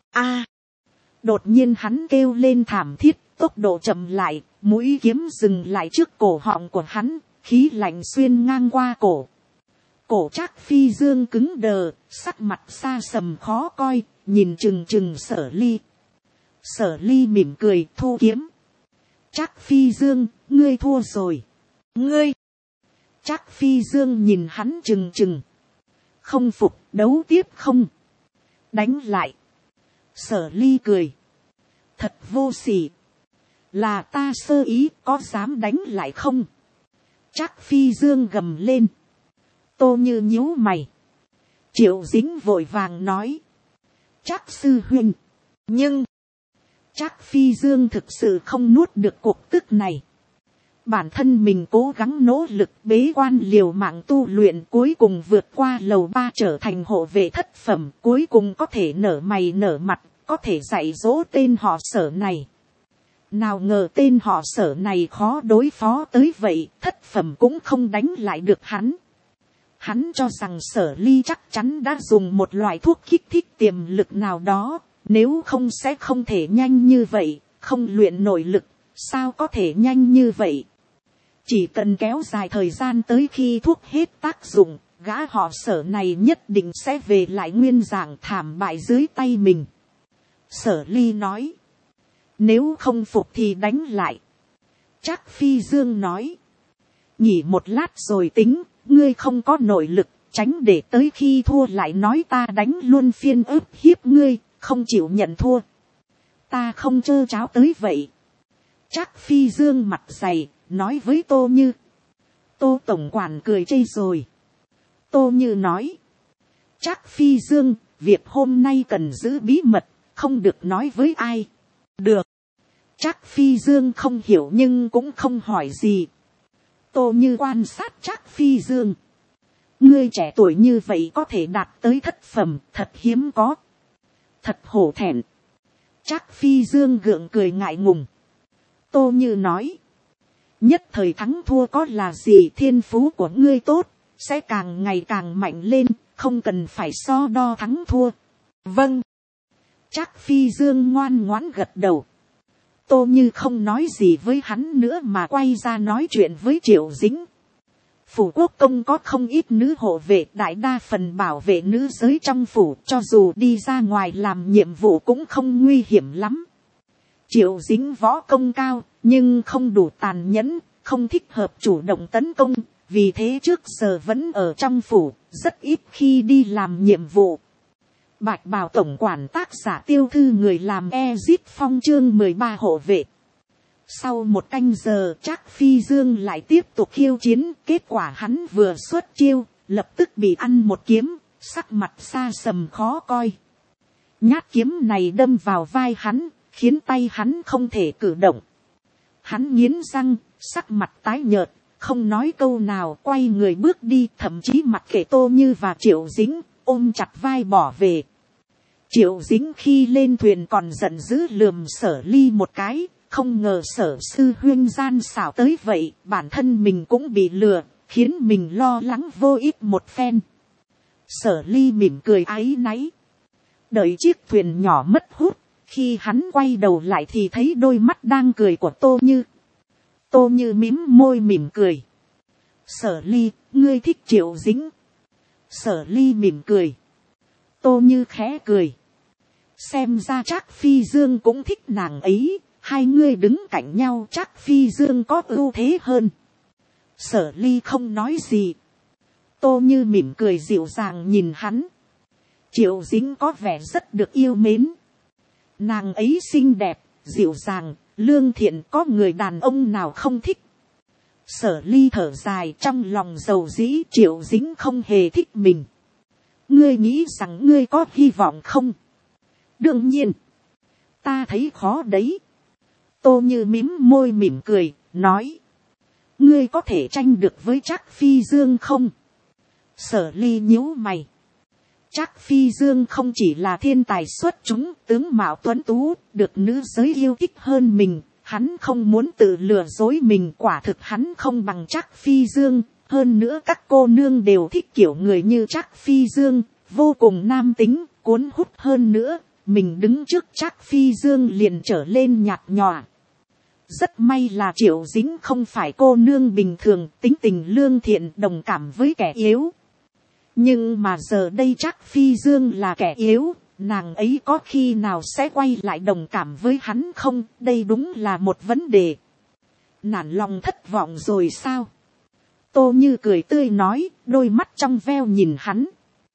Đột nhiên hắn kêu lên thảm thiết, tốc độ chậm lại, mũi kiếm dừng lại trước cổ họng của hắn, khí lạnh xuyên ngang qua cổ. Cổ Trác Phi Dương cứng đờ, sắc mặt xa sầm khó coi, nhìn chừng chừng Sở Ly. Sở Ly mỉm cười, thu kiếm. Trác Phi Dương, ngươi thua rồi. Ngươi. Trác Phi Dương nhìn hắn chừng chừng. Không phục, đấu tiếp không? Đánh lại. Sở Ly cười. Thật vô sỉ. Là ta sơ ý, có dám đánh lại không? Trác Phi Dương gầm lên. Tô Như nhíu mày. Triệu Dính vội vàng nói. Trác sư huynh. Nhưng. Trác Phi Dương thực sự không nuốt được cuộc tức này. Bản thân mình cố gắng nỗ lực bế quan liều mạng tu luyện, cuối cùng vượt qua lầu 3 trở thành hộ vệ thất phẩm, cuối cùng có thể nở mày nở mặt, có thể dạy dỗ tên họ Sở này. Nào ngờ tên họ Sở này khó đối phó tới vậy, thất phẩm cũng không đánh lại được hắn. Hắn cho rằng Sở Ly chắc chắn đã dùng một loại thuốc kích thích tiềm lực nào đó, nếu không sẽ không thể nhanh như vậy, không luyện nội lực, sao có thể nhanh như vậy. Chỉ cần kéo dài thời gian tới khi thuốc hết tác dụng, gã họ Sở này nhất định sẽ về lại nguyên dạng, thảm bại dưới tay mình. Sở Ly nói. Nếu không phục thì đánh lại. Trác Phi Dương nói. Nghỉ một lát rồi tính, ngươi không có nội lực, tránh để tới khi thua lại nói ta đánh luôn phiên ức hiếp ngươi, không chịu nhận thua. Ta không trơ cháo tới vậy. Trác Phi Dương mặt dày, nói với Tô Như. Tô tổng quản cười chê rồi. Tô Như nói. Trác Phi Dương, việc hôm nay cần giữ bí mật, không được nói với ai. Được. Trác Phi Dương không hiểu nhưng cũng không hỏi gì. Tô Như quan sát Trác Phi Dương. Ngươi trẻ tuổi như vậy có thể đạt tới thất phẩm, thật hiếm có. Thật hổ thẹn. Trác Phi Dương gượng cười ngại ngùng. Tô Như nói. Nhất thời thắng thua có là gì, thiên phú của ngươi tốt, sẽ càng ngày càng mạnh lên, không cần phải so đo thắng thua. Vâng. Trác Phi Dương ngoan ngoãn gật đầu. Tô Như không nói gì với hắn nữa mà quay ra nói chuyện với Triệu Dính. Phủ quốc công có không ít nữ hộ vệ, đại đa phần bảo vệ nữ giới trong phủ, cho dù đi ra ngoài làm nhiệm vụ cũng không nguy hiểm lắm. Triệu Dính võ công cao, nhưng không đủ tàn nhẫn, không thích hợp chủ động tấn công, vì thế trước giờ vẫn ở trong phủ, rất ít khi đi làm nhiệm vụ. Bạch Bào tổng quản tác giả Tiêu Thư người làm Ezit Phong chương 13 hộ vệ. Sau một canh giờ Trác Phi Dương lại tiếp tục khiêu chiến, kết quả hắn vừa xuất chiêu, lập tức bị ăn một kiếm, sắc mặt xa sầm khó coi. Nhát kiếm này đâm vào vai hắn, khiến tay hắn không thể cử động. Hắn nghiến răng, sắc mặt tái nhợt, không nói câu nào, quay người bước đi, thậm chí mặc kệ Tô Như và Triệu Dính, ôm chặt vai bỏ về. Triệu Dính khi lên thuyền còn giận dữ lườm Sở Ly một cái, không ngờ Sở sư huyên gian xảo tới vậy, bản thân mình cũng bị lừa, khiến mình lo lắng vô ích một phen. Sở Ly mỉm cười áy náy. Đợi chiếc thuyền nhỏ mất hút, khi hắn quay đầu lại thì thấy đôi mắt đang cười của Tô Như. Tô Như mím môi mỉm cười. Sở Ly, ngươi thích Triệu Dính. Sở Ly mỉm cười. Tô Như khẽ cười. Xem ra Trác Phi Dương cũng thích nàng ấy, hai ngươi đứng cạnh nhau Trác Phi Dương có ưu thế hơn. Sở Ly không nói gì. Tô Như mỉm cười dịu dàng nhìn hắn. Triệu Dính có vẻ rất được yêu mến. Nàng ấy xinh đẹp, dịu dàng, lương thiện, có người đàn ông nào không thích. Sở Ly thở dài, trong lòng dầu dĩ. Triệu Dính không hề thích mình. Ngươi nghĩ rằng ngươi có hy vọng không? Đương nhiên, ta thấy khó đấy. Tô Như mím môi mỉm cười, nói. Ngươi có thể tranh được với Trác Phi Dương không? Sở Ly nhíu mày. Trác Phi Dương không chỉ là thiên tài xuất chúng, tướng mạo tuấn tú, được nữ giới yêu thích hơn mình. Hắn không muốn tự lừa dối mình, quả thực hắn không bằng Trác Phi Dương. Hơn nữa các cô nương đều thích kiểu người như Trác Phi Dương, vô cùng nam tính, cuốn hút hơn nữa. Mình đứng trước Trác Phi Dương liền trở lên nhạt nhòa. Rất may là Triệu Dính không phải cô nương bình thường, tính tình lương thiện, đồng cảm với kẻ yếu. Nhưng mà giờ đây Trác Phi Dương là kẻ yếu, nàng ấy có khi nào sẽ quay lại đồng cảm với hắn không? Đây đúng là một vấn đề. Nản lòng thất vọng rồi sao? Tô Như cười tươi nói, đôi mắt trong veo nhìn hắn.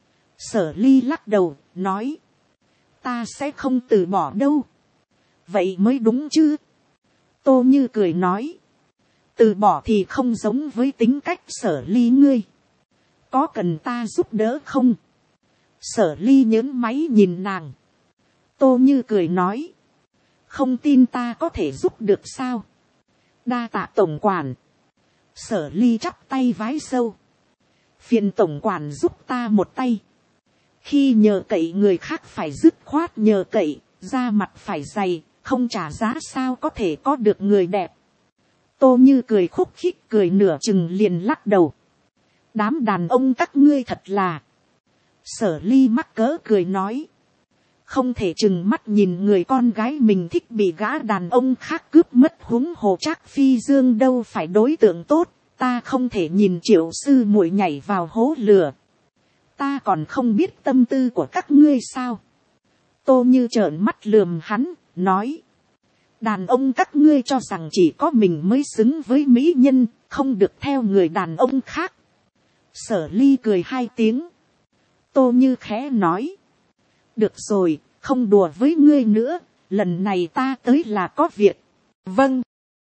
Sở Ly lắc đầu, nói. Ta sẽ không từ bỏ đâu. Vậy mới đúng chứ? Tô Như cười nói. Từ bỏ thì không giống với tính cách Sở Ly ngươi. Có cần ta giúp đỡ không? Sở Ly nhớn máy nhìn nàng. Tô Như cười nói. Không tin ta có thể giúp được sao? Đa tạ tổng quản. Sở Ly chắp tay vái sâu. Phiền tổng quản giúp ta một tay. Khi nhờ cậy người khác phải dứt khoát nhờ cậy, da mặt phải dày, không trả giá sao có thể có được người đẹp. Tô Như cười khúc khích, cười nửa chừng liền lắc đầu. Đám đàn ông các ngươi thật là. Sở Ly mắc cỡ cười nói. Không thể chừng mắt nhìn người con gái mình thích bị gã đàn ông khác cướp mất, huống hồ Trác Phi Dương đâu phải đối tượng tốt. Ta không thể nhìn Triệu sư muội nhảy vào hố lửa. Ta còn không biết tâm tư của các ngươi sao? Tô Như trợn mắt lườm hắn, nói. Đàn ông các ngươi cho rằng chỉ có mình mới xứng với mỹ nhân, không được theo người đàn ông khác. Sở Ly cười hai tiếng. Tô Như khẽ nói. Được rồi, không đùa với ngươi nữa, lần này ta tới là có việc. Vâng.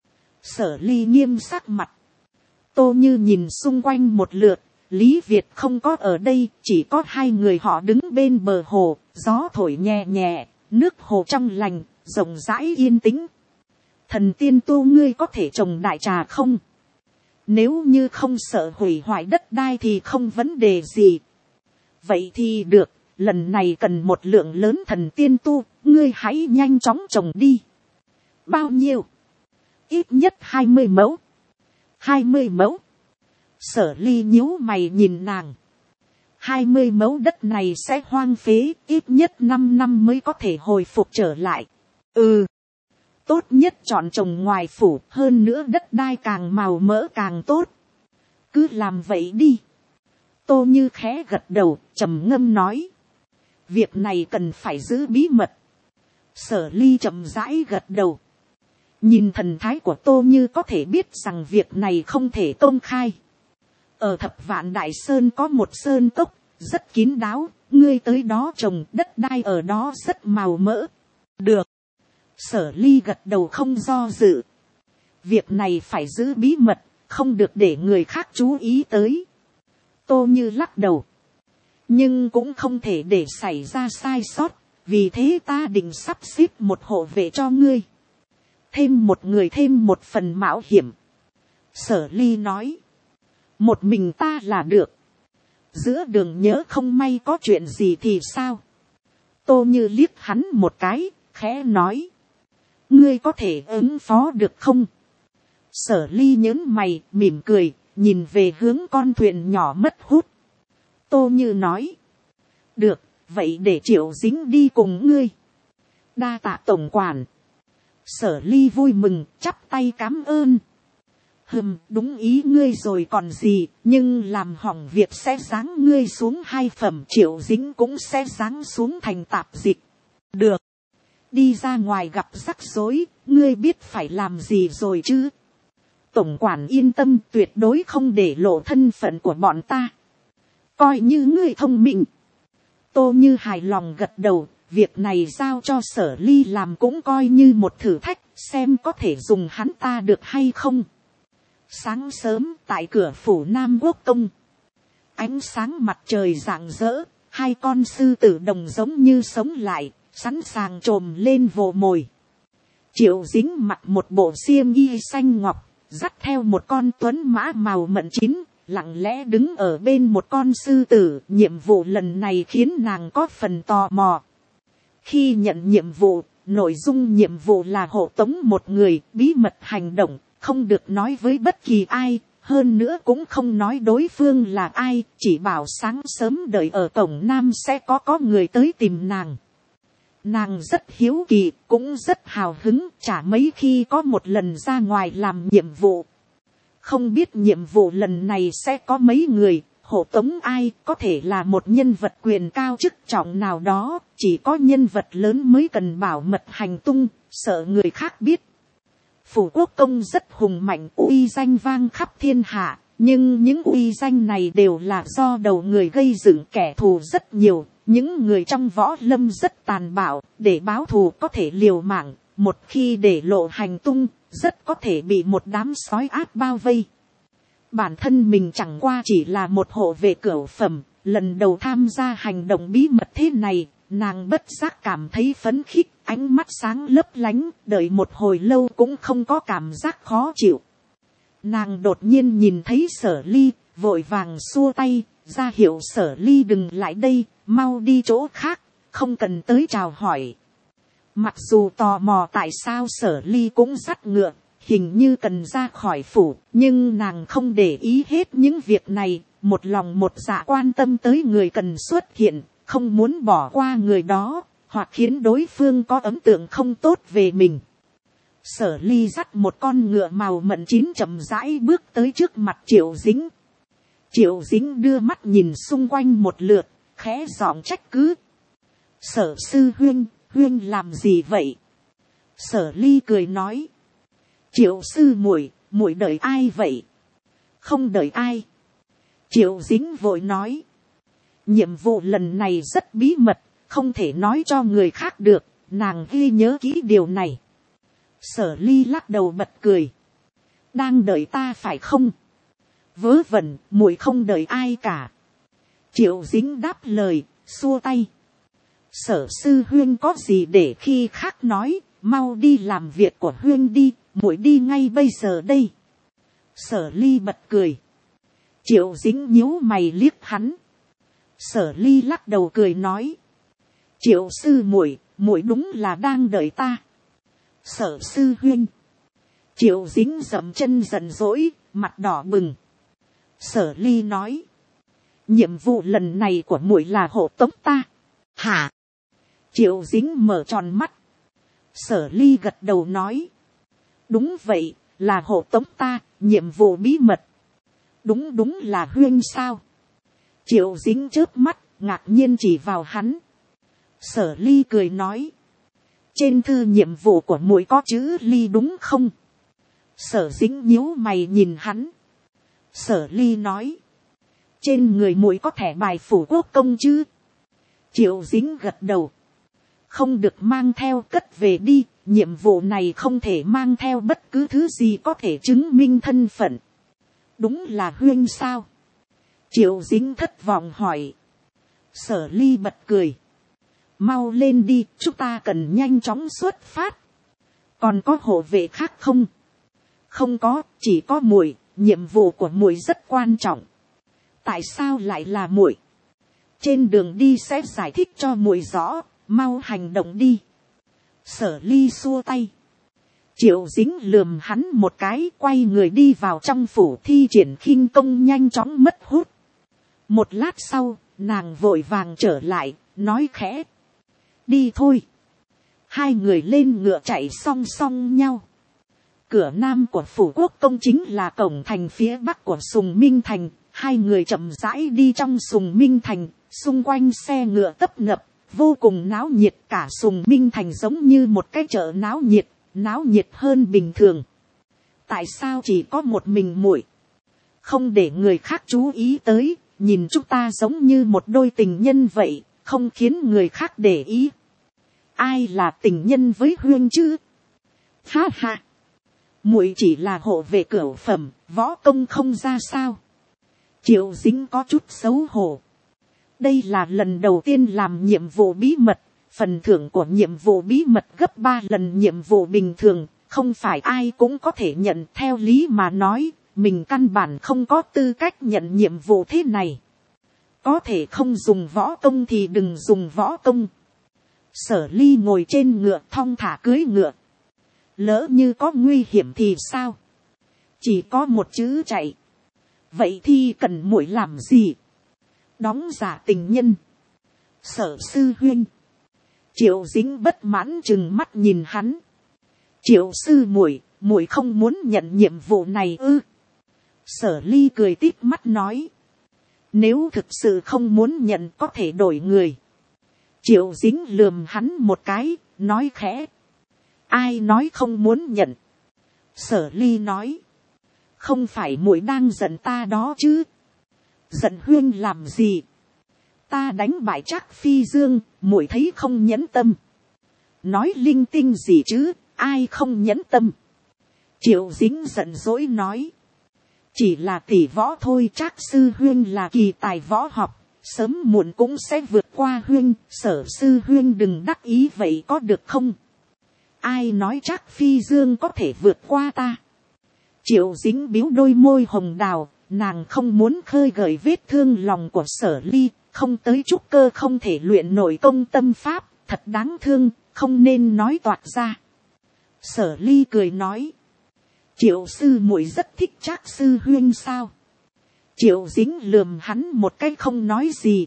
Sở Ly nghiêm sắc mặt. Tô Như nhìn xung quanh một lượt. Lý Việt không có ở đây, chỉ có hai người họ đứng bên bờ hồ, gió thổi nhẹ nhẹ, nước hồ trong lành, rộng rãi yên tĩnh. Thần tiên Tu ngươi có thể trồng đại trà không? Nếu như không sợ hủy hoại đất đai thì không vấn đề gì. Vậy thì được, lần này cần một lượng lớn thần tiên Tu, ngươi hãy nhanh chóng trồng đi. Bao nhiêu? Ít nhất 20 mẫu. 20 mẫu. Sở Ly nhíu mày nhìn nàng. 20 mẫu đất này sẽ hoang phế, ít nhất 5 năm mới có thể hồi phục trở lại. Ừ. Tốt nhất chọn trồng ngoài phủ, hơn nữa đất đai càng màu mỡ càng tốt. Cứ làm vậy đi. Tô Như khẽ gật đầu, trầm ngâm nói. Việc này cần phải giữ bí mật. Sở Ly chậm rãi gật đầu. Nhìn thần thái của Tô Như có thể biết rằng việc này không thể công khai. Ở Thập Vạn Đại Sơn có một sơn cốc, rất kín đáo, ngươi tới đó trồng, đất đai ở đó rất màu mỡ. Được. Sở Ly gật đầu không do dự. Việc này phải giữ bí mật, không được để người khác chú ý tới. Tô Như lắc đầu. Nhưng cũng không thể để xảy ra sai sót, vì thế ta định sắp xếp một hộ vệ cho ngươi. Thêm một người thêm một phần mạo hiểm. Sở ly nói, một mình ta là được, giữa đường nhớ không may có chuyện gì thì sao. Tô Như liếc hắn một cái, khẽ nói, ngươi có thể ứng phó được không. Sở ly nhớn mày mỉm cười, nhìn về hướng con thuyền nhỏ mất hút. Tô Như nói, được, vậy để Triệu Dính đi cùng ngươi. Đa tạ tổng quản. Sở ly vui mừng chắp tay cám ơn. Đúng ý ngươi rồi còn gì, nhưng làm hỏng việc sẽ giáng ngươi xuống 2 phẩm, Triệu Dính cũng sẽ giáng xuống thành tạp dịch. Được, đi ra ngoài gặp rắc rối, ngươi biết phải làm gì rồi chứ. Tổng quản yên tâm, tuyệt đối không để lộ thân phận của bọn ta. Coi như ngươi thông minh. Tô Như hài lòng gật đầu, việc này giao cho Sở ly làm cũng coi như một thử thách, xem có thể dùng hắn ta được hay không. Sáng sớm tại cửa phủ Nam Quốc Công, ánh sáng mặt trời rạng rỡ, 2 con sư tử đồng giống như sống lại, sẵn sàng trồm lên vồ mồi. Triệu Dính mặc một bộ xiêm y xanh ngọc, dắt theo một con tuấn mã màu mận chín, lặng lẽ đứng ở bên một con sư tử. Nhiệm vụ lần này khiến nàng có phần tò mò. Khi nhận nhiệm vụ, nội dung nhiệm vụ là hộ tống một người, bí mật hành động, không được nói với bất kỳ ai, hơn nữa cũng không nói đối phương là ai, chỉ bảo sáng sớm đợi ở cổng Nam sẽ có người tới tìm nàng. Nàng rất hiếu kỳ, cũng rất hào hứng, chả mấy khi có một lần ra ngoài làm nhiệm vụ. Không biết nhiệm vụ lần này sẽ có mấy người, hộ tống ai, có thể là một nhân vật quyền cao chức trọng nào đó, chỉ có nhân vật lớn mới cần bảo mật hành tung, sợ người khác biết. Phủ Quốc Công rất hùng mạnh, uy danh vang khắp thiên hạ, nhưng những uy danh này đều là do đầu người gây dựng, kẻ thù rất nhiều. Những người trong võ lâm rất tàn bạo, để báo thù có thể liều mạng, một khi để lộ hành tung, rất có thể bị một đám sói ác bao vây. Bản thân mình chẳng qua chỉ là một hộ vệ cửu phẩm, lần đầu tham gia hành động bí mật thế này, nàng bất giác cảm thấy phấn khích, ánh mắt sáng lấp lánh, đợi một hồi lâu cũng không có cảm giác khó chịu. Nàng đột nhiên nhìn thấy Sở ly, vội vàng xua tay, ra hiệu Sở ly đừng lại đây, mau đi chỗ khác, không cần tới chào hỏi. Mặc dù tò mò tại sao Sở ly cũng dắt ngựa, hình như cần ra khỏi phủ, nhưng nàng không để ý hết những việc này, một lòng một dạ quan tâm tới người cần xuất hiện, không muốn bỏ qua người đó, hoặc khiến đối phương có ấn tượng không tốt về mình. Sở ly dắt một con ngựa màu mận chín chậm rãi bước tới trước mặt Triệu Dính. Triệu Dính đưa mắt nhìn xung quanh một lượt, khẽ giọng trách cứ. Sở sư huynh, huynh làm gì vậy? Sở ly cười nói. Triệu sư muội, muội đợi ai vậy? Không đợi ai. Triệu Dính vội nói. Nhiệm vụ lần này rất bí mật, không thể nói cho người khác được, nàng ghi nhớ kỹ điều này. Sở ly lắc đầu bật cười. Đang đợi ta phải không? Vớ vẩn, muội không đợi ai cả. Triệu Dính đáp lời, xua tay. Sở sư huyên có gì để khi khác nói, mau đi làm việc của huyên đi, muội đi ngay bây giờ đây. Sở ly bật cười. Triệu Dính nhíu mày liếc hắn. Sở ly lắc đầu cười nói. Triệu sư muội, muội đúng là đang đợi ta. Sở sư huyên. Triệu Dính dậm chân giận dỗi, mặt đỏ bừng. Sở ly nói. Nhiệm vụ lần này của muội là hộ tống ta. Hả? Triệu Dính mở tròn mắt. Sở ly gật đầu nói. Đúng vậy, là hộ tống ta, nhiệm vụ bí mật. Đúng là huyên sao? Triệu Dính chớp mắt, ngạc nhiên chỉ vào hắn. Sở ly cười nói. Trên thư nhiệm vụ của muội có chữ ly đúng không? Sở Dính nhíu mày nhìn hắn. Sở ly nói. Trên người muội có thẻ bài Phủ Quốc Công chứ? Triệu Dính gật đầu. Không được mang theo, cất về đi, nhiệm vụ này không thể mang theo bất cứ thứ gì có thể chứng minh thân phận. Đúng là huyên sao? Triệu Dính thất vọng hỏi. Sở ly bật cười. Mau lên đi, chúng ta cần nhanh chóng xuất phát. Còn có hộ vệ khác không? Không có, chỉ có muội, nhiệm vụ của muội rất quan trọng. Tại sao lại là muội? Trên đường đi sẽ giải thích cho muội rõ, mau hành động đi. Sở Ly xua tay. Triệu Dính lườm hắn một cái, quay người đi vào trong phủ thi triển khinh công nhanh chóng mất hút. Một lát sau, nàng vội vàng trở lại, nói khẽ. Đi thôi. Hai người lên ngựa chạy song song nhau. Cửa nam của phủ quốc công chính là cổng thành phía bắc của Sùng Minh Thành. Hai người chậm rãi đi trong Sùng Minh Thành, xung quanh xe ngựa tấp nập, vô cùng náo nhiệt. Cả Sùng Minh Thành giống như một cái chợ náo nhiệt hơn bình thường. Tại sao chỉ có một mình muội? Không để người khác chú ý tới, nhìn chúng ta giống như một đôi tình nhân vậy, không khiến người khác để ý. Ai là tình nhân với Huyên chứ? Ha ha! Muội chỉ là hộ vệ cửu phẩm, võ công không ra sao. Triệu Dính có chút xấu hổ. Đây là lần đầu tiên làm nhiệm vụ bí mật. Phần thưởng của nhiệm vụ bí mật gấp 3 lần nhiệm vụ bình thường. Không phải ai cũng có thể nhận. Theo lý mà nói, mình căn bản không có tư cách nhận nhiệm vụ thế này. Có thể không dùng võ công thì đừng dùng võ công. Sở Ly ngồi trên ngựa thong thả cưỡi ngựa. Lỡ như có nguy hiểm thì sao? Chỉ có một chữ chạy. Vậy thì cần muội làm gì? Đóng giả tình nhân. Sở sư huynh. Triệu Dính bất mãn chừng mắt nhìn hắn. Triệu sư muội không muốn nhận nhiệm vụ này ư? Sở Ly cười tít mắt nói. Nếu thực sự không muốn nhận có thể đổi người. Triệu Dính lườm hắn một cái, nói khẽ. Ai nói không muốn nhận? Sở Ly nói. Không phải muội đang giận ta đó chứ? Giận Huyên làm gì? Ta đánh bại Trác Phi Dương, muội thấy không nhẫn tâm. Nói linh tinh gì chứ, ai không nhẫn tâm? Triệu Dính giận dỗi nói. Chỉ là tỷ võ thôi, Trác sư Huyên là kỳ tài võ học, sớm muộn cũng sẽ vượt qua Huyên. Sở sư Huyên đừng đắc ý vậy có được không? Ai nói Trác Phi Dương có thể vượt qua ta? Triệu Dính biếu đôi môi hồng đào, nàng không muốn khơi gợi vết thương lòng của Sở Ly, không tới trúc cơ không thể luyện nổi công tâm pháp, thật đáng thương, không nên nói toạc ra. Sở Ly cười nói. Triệu sư muội rất thích Trác sư huynh sao? Triệu Dính lườm hắn một cái không nói gì.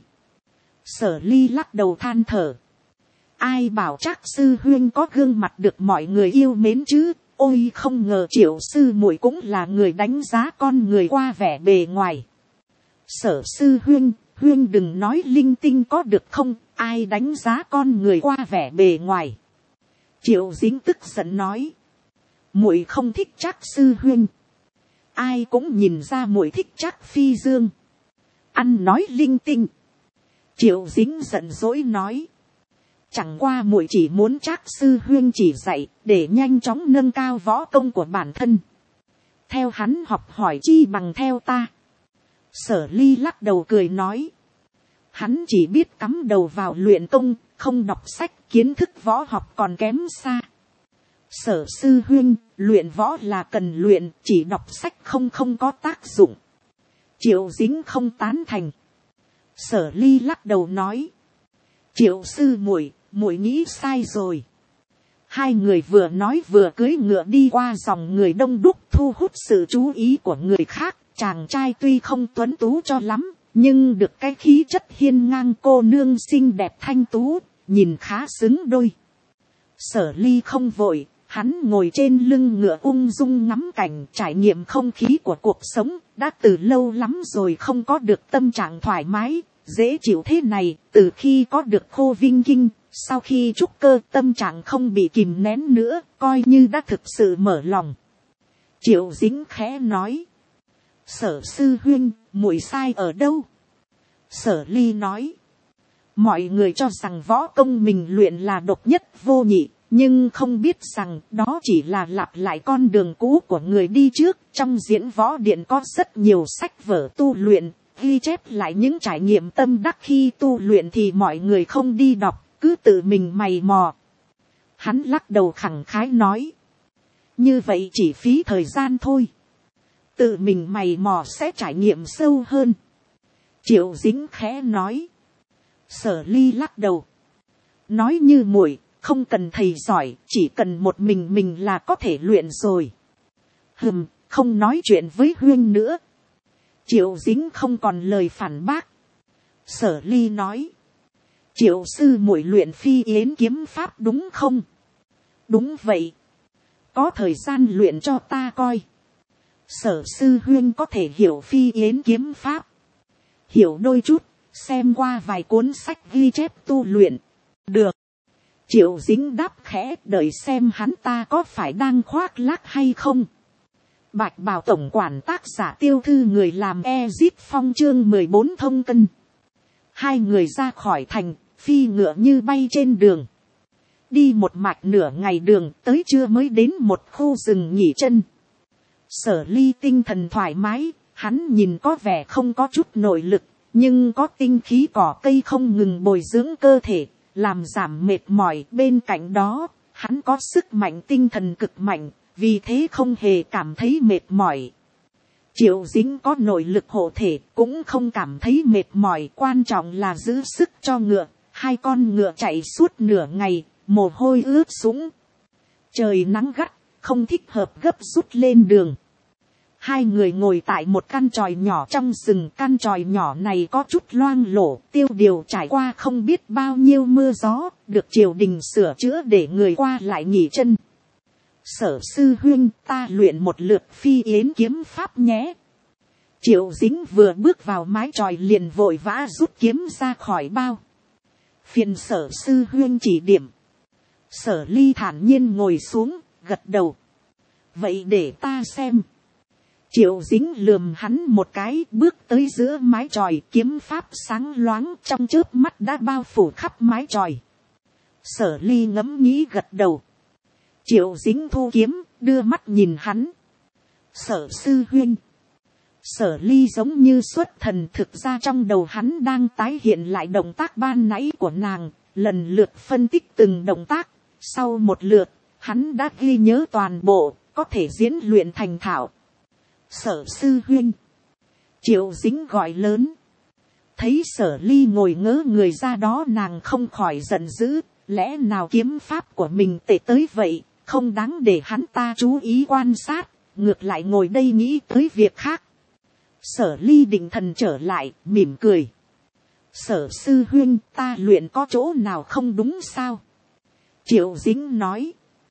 Sở Ly lắc đầu than thở. Ai bảo Trác sư huynh có gương mặt được mọi người yêu mến chứ? Ôi không ngờ Triệu sư muội cũng là người đánh giá con người qua vẻ bề ngoài. Sở sư huynh đừng nói linh tinh có được không? Ai đánh giá con người qua vẻ bề ngoài? Triệu Dính tức giận nói. Muội không thích Trác sư huynh. Ai cũng nhìn ra muội thích Trác Phi Dương. Ăn nói linh tinh. Triệu Dính giận dỗi nói. Chẳng qua muội chỉ muốn Trác sư huynh chỉ dạy để nhanh chóng nâng cao võ công của bản thân. Theo hắn học hỏi chi bằng theo ta. Sở Ly lắc đầu cười nói. Hắn chỉ biết cắm đầu vào luyện công, không đọc sách, kiến thức võ học còn kém xa. Sở sư huynh, luyện võ là cần luyện, chỉ đọc sách không có tác dụng. Triệu Dính không tán thành. Sở Ly lắc đầu nói. Triệu sư muội nghĩ sai rồi. Hai người vừa nói vừa cưỡi ngựa đi qua dòng người đông đúc thu hút sự chú ý của người khác. Chàng trai tuy không tuấn tú cho lắm, nhưng được cái khí chất hiên ngang, cô nương xinh đẹp thanh tú, nhìn khá xứng đôi. Sở Ly không vội, hắn ngồi trên lưng ngựa ung dung ngắm cảnh, trải nghiệm không khí của cuộc sống. Đã từ lâu lắm rồi không có được tâm trạng thoải mái, dễ chịu thế này. Từ khi có được Khô Vinh Kinh, sau khi trúc cơ tâm trạng không bị kìm nén nữa, coi như đã thực sự mở lòng. Triệu Dính khẽ nói. Sở sư huynh, muội sai ở đâu? Sở Ly nói. Mọi người cho rằng võ công mình luyện là độc nhất vô nhị, nhưng không biết rằng đó chỉ là lặp lại con đường cũ của người đi trước. Trong diễn võ điện có rất nhiều sách vở tu luyện, ghi chép lại những trải nghiệm tâm đắc khi tu luyện thì mọi người không đi đọc, cứ tự mình mày mò. Hắn lắc đầu khẳng khái nói. Như vậy chỉ phí thời gian thôi. tự mình mày mò sẽ trải nghiệm sâu hơn. Triệu Dính khẽ nói. Sở Ly lắc đầu, nói như muội không cần thầy giỏi, chỉ cần một mình là có thể luyện rồi. Không nói chuyện với Huyên nữa. Triệu Dính không còn lời phản bác. Sở Ly nói. Triệu sư muội luyện phi yến kiếm pháp đúng không? Đúng vậy. Có thời gian luyện cho ta coi. Sở sư huyên có thể hiểu phi yến kiếm pháp. Hiểu đôi chút, xem qua vài cuốn sách ghi chép tu luyện. Được. Triệu Dính đáp khẽ, đợi xem hắn ta có phải đang khoác lác hay không. Bạch Bào tổng quản tác giả Tiêu Thư người làm Ezip Phong chương 14 thông cân. Hai người ra khỏi thành, phi ngựa như bay trên đường. Đi một mạch nửa ngày đường, tới trưa mới đến một khu rừng nghỉ chân. Sở Ly tinh thần thoải mái, hắn nhìn có vẻ không có chút nội lực, nhưng có tinh khí cỏ cây không ngừng bồi dưỡng cơ thể, làm giảm mệt mỏi. Bên cạnh đó, hắn có sức mạnh tinh thần cực mạnh, vì thế không hề cảm thấy mệt mỏi. Triệu Dính có nội lực hộ thể, cũng không cảm thấy mệt mỏi, quan trọng là giữ sức cho ngựa. Hai con ngựa chạy suốt nửa ngày, mồ hôi ướt sũng. Trời nắng gắt, không thích hợp gấp rút lên đường. Hai người ngồi tại một căn chòi nhỏ trong rừng. Căn chòi nhỏ này có chút loang lổ, tiêu điều trải qua không biết bao nhiêu mưa gió, được triều đình sửa chữa để người qua lại nghỉ chân. Sở sư huyên, ta luyện một lượt phi yến kiếm pháp nhé. Triệu Dính vừa bước vào mái chòi liền vội vã rút kiếm ra khỏi bao. Phiền sở sư huyên chỉ điểm. Sở Ly thản nhiên ngồi xuống, gật đầu. Vậy để ta xem. Triệu Dính lườm hắn một cái, bước tới giữa mái chòi, kiếm pháp sáng loáng trong chớp mắt đã bao phủ khắp mái chòi. Sở Ly ngẫm nghĩ gật đầu. Triệu Dính thu kiếm, đưa mắt nhìn hắn. Sở sư huyên. Sở Ly giống như xuất thần, thực ra trong đầu hắn đang tái hiện lại động tác ban nãy của nàng, lần lượt phân tích từng động tác. Sau một lượt, hắn đã ghi nhớ toàn bộ, có thể diễn luyện thành thạo. Sở sư huyên. Triệu Dính gọi lớn. Thấy Sở Ly ngồi ngớ người ra đó, nàng không khỏi giận dữ. Lẽ nào kiếm pháp của mình tệ tới vậy, không đáng để hắn ta chú ý quan sát, ngược lại ngồi đây nghĩ tới việc khác. Sở Ly định thần trở lại, mỉm cười. Sở sư huyên, ta luyện có chỗ nào không đúng sao? Triệu Dính nói.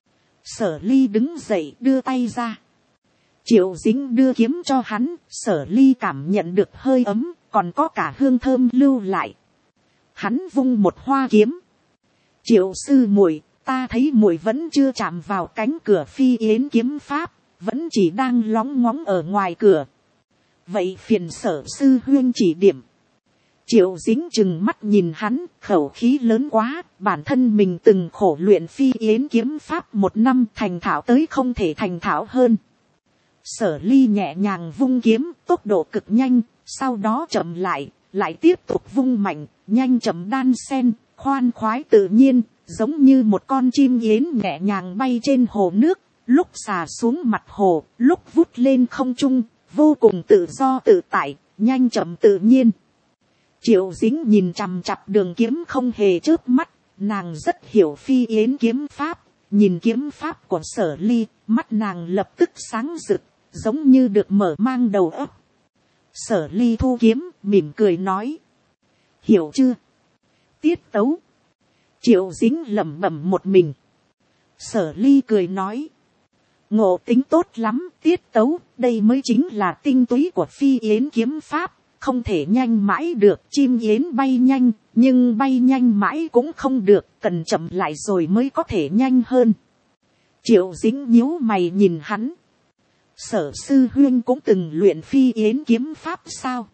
Sở Ly đứng dậy đưa tay ra. Triệu Dính đưa kiếm cho hắn, Sở Ly cảm nhận được hơi ấm, còn có cả hương thơm lưu lại. Hắn vung một hoa kiếm. Triệu sư muội, ta thấy muội vẫn chưa chạm vào cánh cửa phi yến kiếm pháp, vẫn chỉ đang lóng ngóng ở ngoài cửa. Vậy phiền sở sư huyên chỉ điểm. Triệu Dính chừng mắt nhìn hắn, khẩu khí lớn quá, bản thân mình từng khổ luyện phi yến kiếm pháp 1 năm, thành thạo tới không thể thành thạo hơn. Sở Ly nhẹ nhàng vung kiếm, tốc độ cực nhanh, sau đó chậm lại tiếp tục vung mạnh, nhanh chậm đan xen, khoan khoái tự nhiên, giống như một con chim yến nhẹ nhàng bay trên hồ nước, lúc xà xuống mặt hồ, lúc vút lên không trung, vô cùng tự do tự tại, nhanh chậm tự nhiên. Triệu Dính nhìn chằm chặp đường kiếm không hề chớp mắt, nàng rất hiểu phi yến kiếm pháp, nhìn kiếm pháp của Sở Ly, mắt nàng lập tức sáng rực, giống như được mở mang đầu óc. Sở Ly thu kiếm, mỉm cười nói. Hiểu chưa? Tiết tấu. Triệu Dính lẩm bẩm một mình. Sở Ly cười nói. Ngộ tính tốt lắm, tiết tấu, đây mới chính là tinh túy của phi yến kiếm pháp. Không thể nhanh mãi được, chim yến bay nhanh, nhưng bay nhanh mãi cũng không được, cần chậm lại rồi mới có thể nhanh hơn. Triệu Dính nhíu mày nhìn hắn. Sở sư huyên cũng từng luyện phi yến kiếm pháp sao?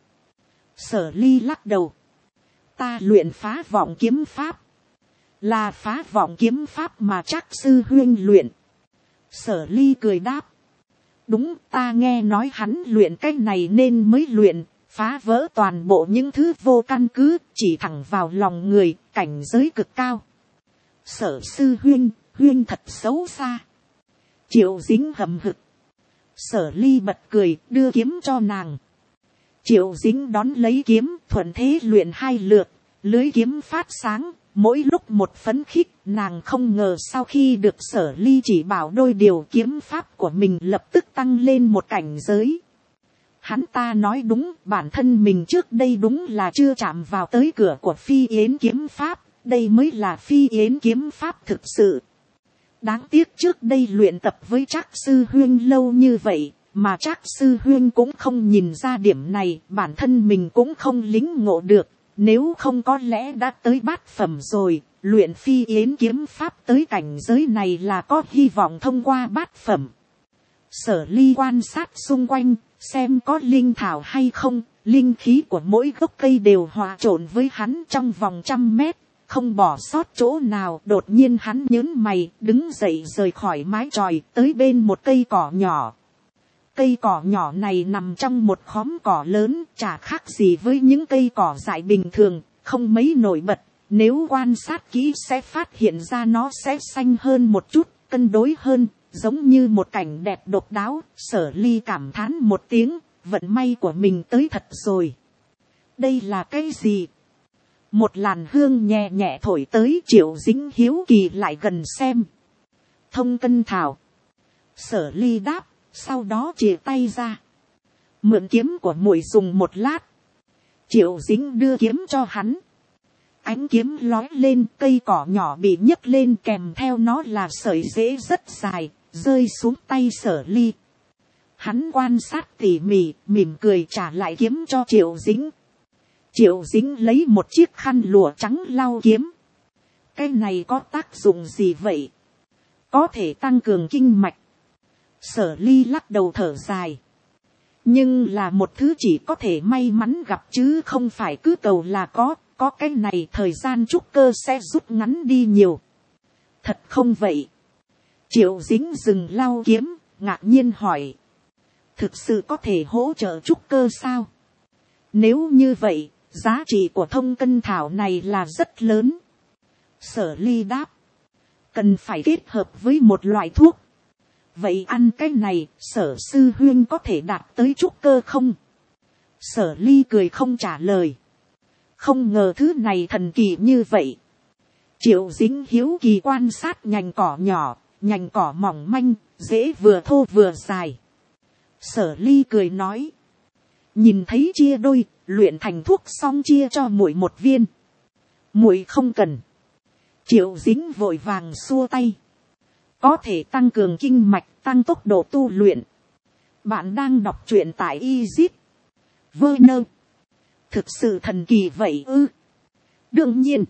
Sở Ly lắc đầu. Ta luyện phá vọng kiếm pháp. Là phá vọng kiếm pháp mà chắc sư huyên luyện. Sở Ly cười đáp. Đúng, ta nghe nói hắn luyện cái này nên mới luyện, phá vỡ toàn bộ những thứ vô căn cứ, chỉ thẳng vào lòng người, cảnh giới cực cao. Sở sư huyên, huyên thật xấu xa. Triệu Dính hầm hực. Sở Ly bật cười đưa kiếm cho nàng. Triệu Dính đón lấy kiếm, thuận thế luyện 2 lượt, lưới kiếm phát sáng, mỗi lúc một phấn khích. Nàng không ngờ sau khi được Sở Ly chỉ bảo đôi điều kiếm pháp của mình lập tức tăng lên một cảnh giới. Hắn ta nói đúng, bản thân mình trước đây đúng là chưa chạm vào tới cửa của Phi Yến kiếm pháp, đây mới là Phi Yến kiếm pháp thực sự. Đáng tiếc trước đây luyện tập với Trác sư huynh lâu như vậy, mà Trác sư huynh cũng không nhìn ra điểm này, bản thân mình cũng không lĩnh ngộ được, nếu không có lẽ đã tới bát phẩm rồi, luyện Phi Yến kiếm pháp tới cảnh giới này là có hy vọng thông qua bát phẩm. Sở Ly quan sát xung quanh, xem có linh thảo hay không, linh khí của mỗi gốc cây đều hòa trộn với hắn trong vòng 100 mét, không bỏ sót chỗ nào. Đột nhiên hắn nhớn mày, đứng dậy rời khỏi mái chòi, tới bên một cây cỏ nhỏ. Cây cỏ nhỏ này nằm trong một khóm cỏ lớn, chả khác gì với những cây cỏ dại bình thường, không mấy nổi bật. Nếu quan sát kỹ sẽ phát hiện ra nó sẽ xanh hơn một chút, cân đối hơn, giống như một cảnh đẹp độc đáo. Sở Ly cảm thán một tiếng, vận may của mình tới thật rồi. Đây là cái gì? Một làn hương nhẹ nhẹ thổi tới. Triệu Dính hiếu kỳ lại gần xem. Thông cân thảo. Sở Ly đáp, sau đó chìa tay ra. Mượn kiếm của muội dùng một lát. Triệu Dính đưa kiếm cho hắn. Ánh kiếm lói lên, cây cỏ nhỏ bị nhấc lên, kèm theo nó là sợi rễ rất dài, rơi xuống tay Sở Ly. Hắn quan sát tỉ mỉ, mỉm cười trả lại kiếm cho Triệu Dính. Triệu Dính lấy một chiếc khăn lụa trắng lau kiếm. Cái này có tác dụng gì vậy? Có thể tăng cường kinh mạch. Sở Ly lắc đầu thở dài. Nhưng là một thứ chỉ có thể may mắn gặp chứ không phải cứ cầu là có cái này thời gian trúc cơ sẽ rút ngắn đi nhiều. Thật không vậy? Triệu Dính dừng lau kiếm, ngạc nhiên hỏi. Thực sự có thể hỗ trợ trúc cơ sao? Nếu như vậy, giá trị của thông cân thảo này là rất lớn. Sở Ly đáp. Cần phải kết hợp với một loại thuốc. Vậy ăn cái này, Sở sư huynh có thể đạt tới trúc cơ không? Sở Ly cười không trả lời. Không ngờ thứ này thần kỳ như vậy. Triệu Dính hiếu kỳ quan sát nhành cỏ nhỏ, nhành cỏ mỏng manh, rễ vừa thô vừa dài. Sở Ly cười nói. Nhìn thấy chia đôi, luyện thành thuốc xong chia cho muội một viên. Muội không cần. Triệu Dính vội vàng xua tay. Có thể tăng cường kinh mạch, tăng tốc độ tu luyện. Bạn đang đọc truyện tại Egypt. Vơ.nơ. Thực sự thần kỳ vậy ư? Đương nhiên.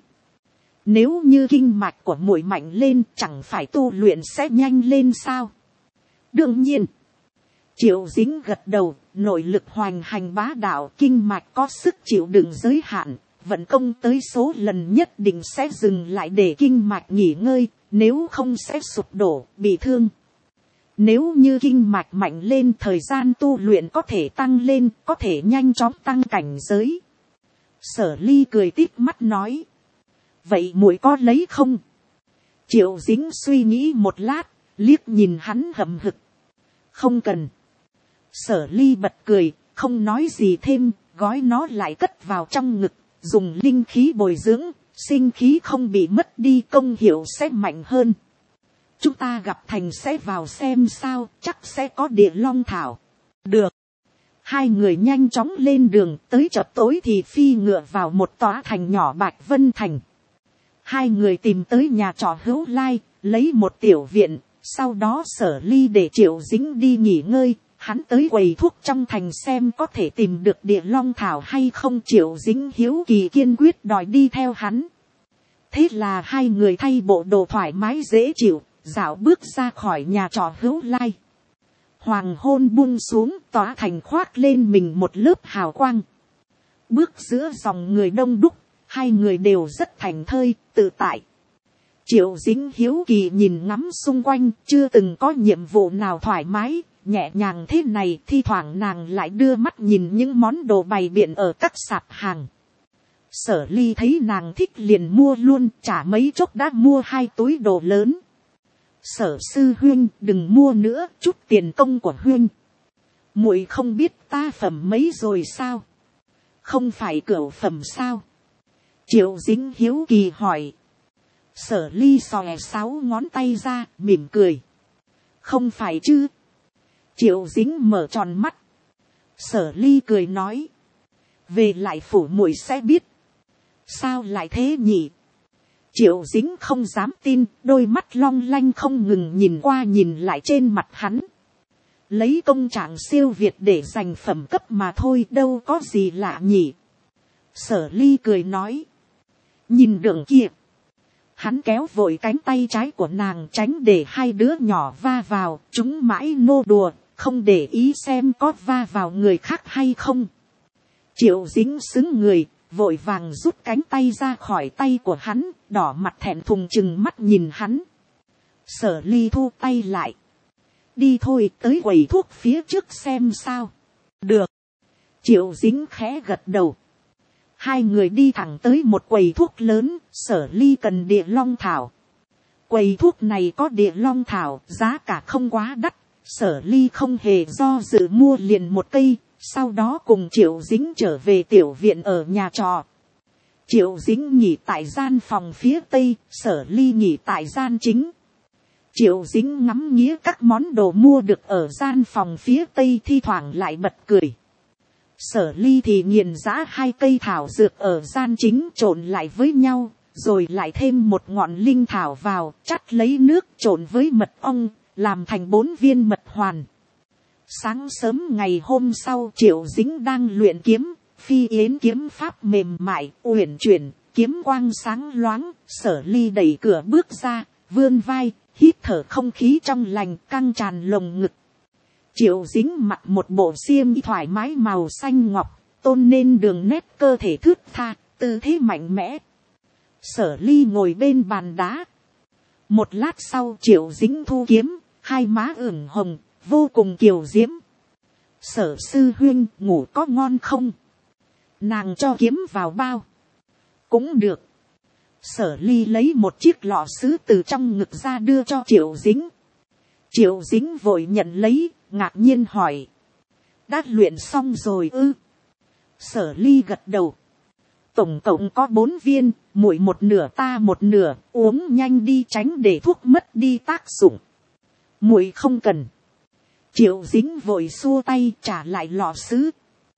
Nếu như kinh mạch của muội mạnh lên, chẳng phải tu luyện sẽ nhanh lên sao? Đương nhiên. Triệu Dính gật đầu, nội lực hoành hành bá đạo, kinh mạch có sức chịu đựng giới hạn, vận công tới số lần nhất định sẽ dừng lại để kinh mạch nghỉ ngơi, nếu không sẽ sụp đổ, bị thương. Nếu như kinh mạch mạnh lên, thời gian tu luyện có thể tăng lên, có thể nhanh chóng tăng cảnh giới. Sở Ly cười tít mắt nói. Vậy muội có lấy không? Triệu Dính suy nghĩ một lát, liếc nhìn hắn hậm hực. Không cần. Sở Ly bật cười, không nói gì thêm, gói nó lại cất vào trong ngực, dùng linh khí bồi dưỡng, sinh khí không bị mất đi, công hiệu sẽ mạnh hơn. Chúng ta gặp thành sẽ vào xem sao, chắc sẽ có địa long thảo. Được. Hai người nhanh chóng lên đường, tới chập tối thì phi ngựa vào một tòa thành nhỏ Bạch Vân Thành. Hai người tìm tới nhà trọ Hữu Lai, lấy một tiểu viện, sau đó Sở Ly để Triệu Dính đi nghỉ ngơi. Hắn tới quầy thuốc trong thành xem có thể tìm được địa long thảo hay không. Triệu Dính hiếu kỳ kiên quyết đòi đi theo hắn. Thế là hai người thay bộ đồ thoải mái dễ chịu, dạo bước ra khỏi nhà trọ Hữu Lai. Hoàng hôn buông xuống, tòa thành khoác lên mình một lớp hào quang. Bước giữa dòng người đông đúc, hai người đều rất thảnh thơi, tự tại. Triệu Dính hiếu kỳ nhìn ngắm xung quanh, chưa từng có nhiệm vụ nào thoải mái, nhẹ nhàng thế này. Thi thoảng nàng lại đưa mắt nhìn những món đồ bày biện ở các sạp hàng. Sở Ly thấy nàng thích liền mua luôn, chả mấy chốc đã mua 2 túi đồ lớn. Sở sư huynh, đừng mua nữa, chút tiền công của huynh. muội không biết ta phẩm mấy rồi sao, không phải cửu phẩm sao. Triệu Dính hiếu kỳ hỏi. Sở Ly xòe 6 ngón tay ra mỉm cười. Không phải chứ. Triệu Dính mở tròn mắt. Sở Ly cười nói. Về lại phủ muội sẽ biết. Sao lại thế nhỉ? Triệu Dính không dám tin, đôi mắt long lanh không ngừng nhìn qua nhìn lại trên mặt hắn. Lấy công trạng siêu việt để giành phẩm cấp mà thôi, đâu có gì lạ nhỉ. Sở Ly cười nói. Nhìn đường kia. Hắn kéo vội cánh tay trái của nàng tránh để hai đứa nhỏ va vào, chúng mãi nô đùa, không để ý xem có va vào người khác hay không. Triệu Dính xứng người, vội vàng rút cánh tay ra khỏi tay của hắn, đỏ mặt thẹn thùng chừng mắt nhìn hắn. Sở Ly thu tay lại. Đi thôi, tới quầy thuốc phía trước xem sao. Được. Triệu Dính khẽ gật đầu. Hai người đi thẳng tới một quầy thuốc lớn. Sở Ly cần địa long thảo. Quầy thuốc này có địa long thảo, giá cả không quá đắt. Sở Ly không hề do dự mua liền một cây. Sau đó cùng Triệu Dính trở về tiểu viện ở nhà trọ. Triệu Dính nghỉ tại gian phòng phía tây, Sở Ly nghỉ tại gian chính. Triệu Dính ngắm nghía các món đồ mua được ở gian phòng phía tây, thi thoảng lại bật cười. Sở Ly thì nghiền giã 2 cây thảo dược ở gian chính trộn lại với nhau, rồi lại thêm một ngọn linh thảo vào, chắt lấy nước trộn với mật ong, làm thành 4 viên mật hoàn. Sáng sớm ngày hôm sau, Triệu Dính đang luyện kiếm, phi yến kiếm pháp mềm mại, uyển chuyển, kiếm quang sáng loáng. Sở Ly đẩy cửa bước ra, vươn vai, hít thở không khí trong lành, căng tràn lồng ngực. Triệu Dính mặc một bộ xiêm y thoải mái màu xanh ngọc, tôn nên đường nét cơ thể thướt tha, tư thế mạnh mẽ. Sở Ly ngồi bên bàn đá. Một lát sau Triệu Dính thu kiếm, hai má ửng hồng, vô cùng kiều diễm. Sở sư huynh, ngủ có ngon không? Nàng cho kiếm vào bao. Cũng được. Sở Ly lấy một chiếc lọ sứ từ trong ngực ra đưa cho Triệu Dính. Triệu Dính vội nhận lấy, ngạc nhiên hỏi. Đã luyện xong rồi ư? Sở Ly gật đầu. Tổng cộng có 4 viên, muội một nửa ta một nửa, uống nhanh đi tránh để thuốc mất đi tác dụng. Muội không cần. Triệu Dính vội xua tay trả lại lọ sứ.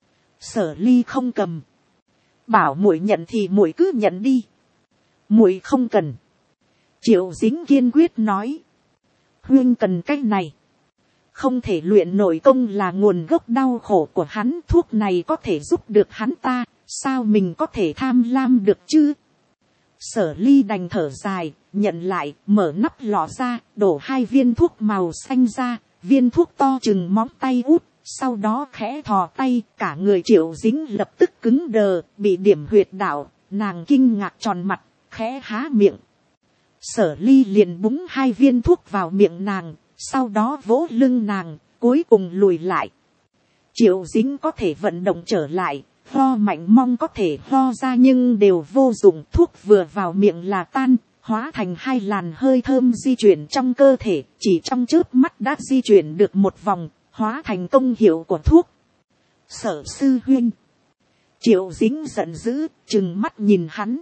Sở Ly không cầm. Bảo muội nhận thì muội cứ nhận đi. Muội không cần. Triệu Dính kiên quyết nói. Huynh cần cái này. Không thể luyện nội công là nguồn gốc đau khổ của hắn. Thuốc này có thể giúp được hắn ta. Sao mình có thể tham lam được chứ? Sở Ly đành thở dài, nhận lại, mở nắp lọ ra, đổ 2 viên thuốc màu xanh ra. Viên thuốc to chừng móng tay út. Sau đó khẽ thò tay, cả người Triệu Dính lập tức cứng đờ, bị điểm huyệt đạo. Nàng kinh ngạc tròn mặt, khẽ há miệng. Sở Ly liền búng 2 viên thuốc vào miệng nàng, sau đó vỗ lưng nàng, cuối cùng lùi lại. Triệu Dính có thể vận động trở lại, ho mạnh mong có thể ho ra nhưng đều vô dụng. Thuốc vừa vào miệng là tan, hóa thành 2 làn hơi thơm di chuyển trong cơ thể, chỉ trong chớp mắt đã di chuyển được một vòng, hóa thành công hiệu của thuốc. Sở sư huynh. Triệu Dính giận dữ, trừng mắt nhìn hắn.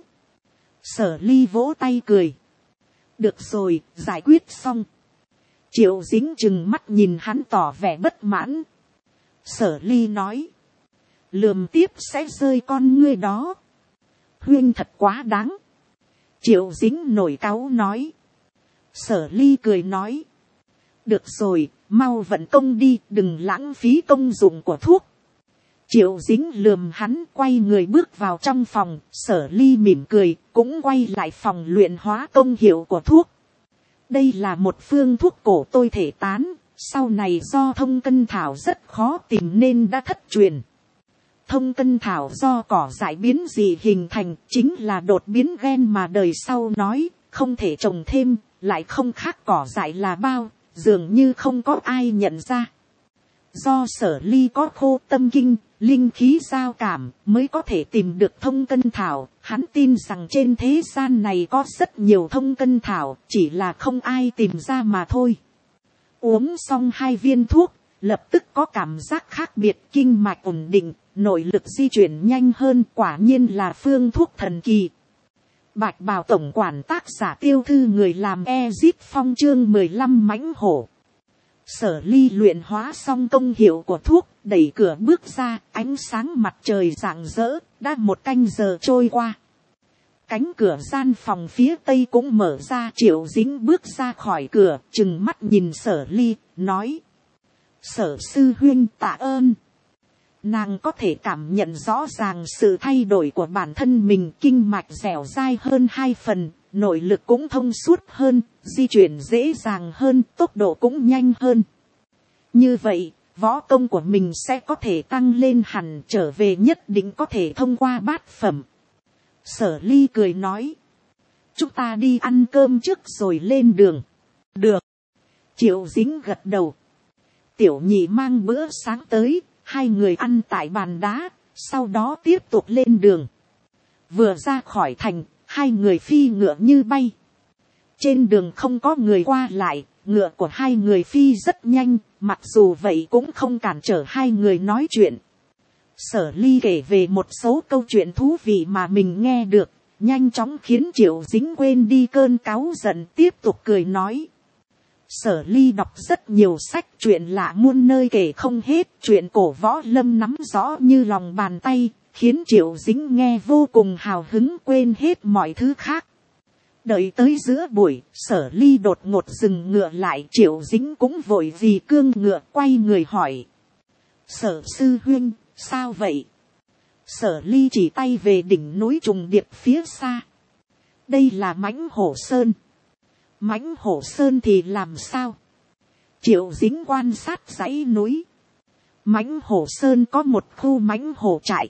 Sở Ly vỗ tay cười. Được rồi, giải quyết xong. Triệu Dính trừng mắt nhìn hắn tỏ vẻ bất mãn. Sở Ly nói. Lườm tiếp sẽ rơi con ngươi đó. Huynh thật quá đáng. Triệu Dính nổi cáu nói. Sở Ly cười nói. Được rồi, mau vận công đi, đừng lãng phí công dụng của thuốc. Triệu Dính lườm hắn, quay người bước vào trong phòng. Sở Ly mỉm cười, cũng quay lại phòng luyện hóa công hiệu của thuốc. Đây là một phương thuốc cổ tôi thể tán, sau này do thông cân thảo rất khó tìm nên đã thất truyền. Thông cân thảo do cỏ dại biến dị hình thành, chính là đột biến gen mà đời sau nói, không thể trồng thêm, lại không khác cỏ dại là bao, dường như không có ai nhận ra. Do Sở Ly có khô tâm kinh, linh khí giao cảm mới có thể tìm được thông cân thảo. Hắn tin rằng trên thế gian này có rất nhiều thông cân thảo, chỉ là không ai tìm ra mà thôi. Uống xong 2 viên thuốc, lập tức có cảm giác khác biệt, kinh mạch ổn định, nội lực di chuyển nhanh hơn, quả nhiên là phương thuốc thần kỳ. Bạch bào tổng quản tác giả Tiêu Thư, người làm Ezit Phong, chương 15 mãnh hổ. Sở Ly luyện hóa xong công hiệu của thuốc, đẩy cửa bước ra, ánh sáng mặt trời rạng rỡ, đã 1 canh giờ trôi qua. Cánh cửa gian phòng phía tây cũng mở ra, Triệu Dính bước ra khỏi cửa, trừng mắt nhìn Sở Ly, nói: Sở sư huynh, tạ ơn. Nàng có thể cảm nhận rõ ràng sự thay đổi của bản thân mình, kinh mạch dẻo dai hơn 2 phần, nội lực cũng thông suốt hơn, di chuyển dễ dàng hơn, tốc độ cũng nhanh hơn. Như vậy, võ công của mình sẽ có thể tăng lên hẳn, trở về nhất định có thể thông qua bát phẩm. Sở Ly cười nói: chúng ta đi ăn cơm trước rồi lên đường. Được. Triệu Dính gật đầu. Tiểu nhị mang bữa sáng tới, 2 người ăn tại bàn đá, sau đó tiếp tục lên đường. Vừa ra khỏi thành, 2 người phi ngựa như bay. Trên đường không có người qua lại, ngựa của 2 người phi rất nhanh, mặc dù vậy cũng không cản trở 2 người nói chuyện. Sở Ly kể về một số câu chuyện thú vị mà mình nghe được, nhanh chóng khiến Triệu Dính quên đi cơn cáu giận, tiếp tục cười nói: Sở Ly đọc rất nhiều sách, chuyện lạ muôn nơi kể không hết, chuyện cổ võ lâm nắm rõ như lòng bàn tay, khiến Triệu Dính nghe vô cùng hào hứng, quên hết mọi thứ khác. Đợi tới giữa buổi, Sở Ly đột ngột dừng ngựa lại, Triệu Dính cũng vội vì cương ngựa, quay người hỏi: Sở sư huynh, sao vậy? Sở Ly chỉ tay về đỉnh núi trùng điệp phía xa. Đây là Mãnh Hổ Sơn. Mãnh Hổ Sơn thì làm sao? Triệu Dính quan sát dãy núi. Mãnh Hổ Sơn có một khu mãnh hổ trại.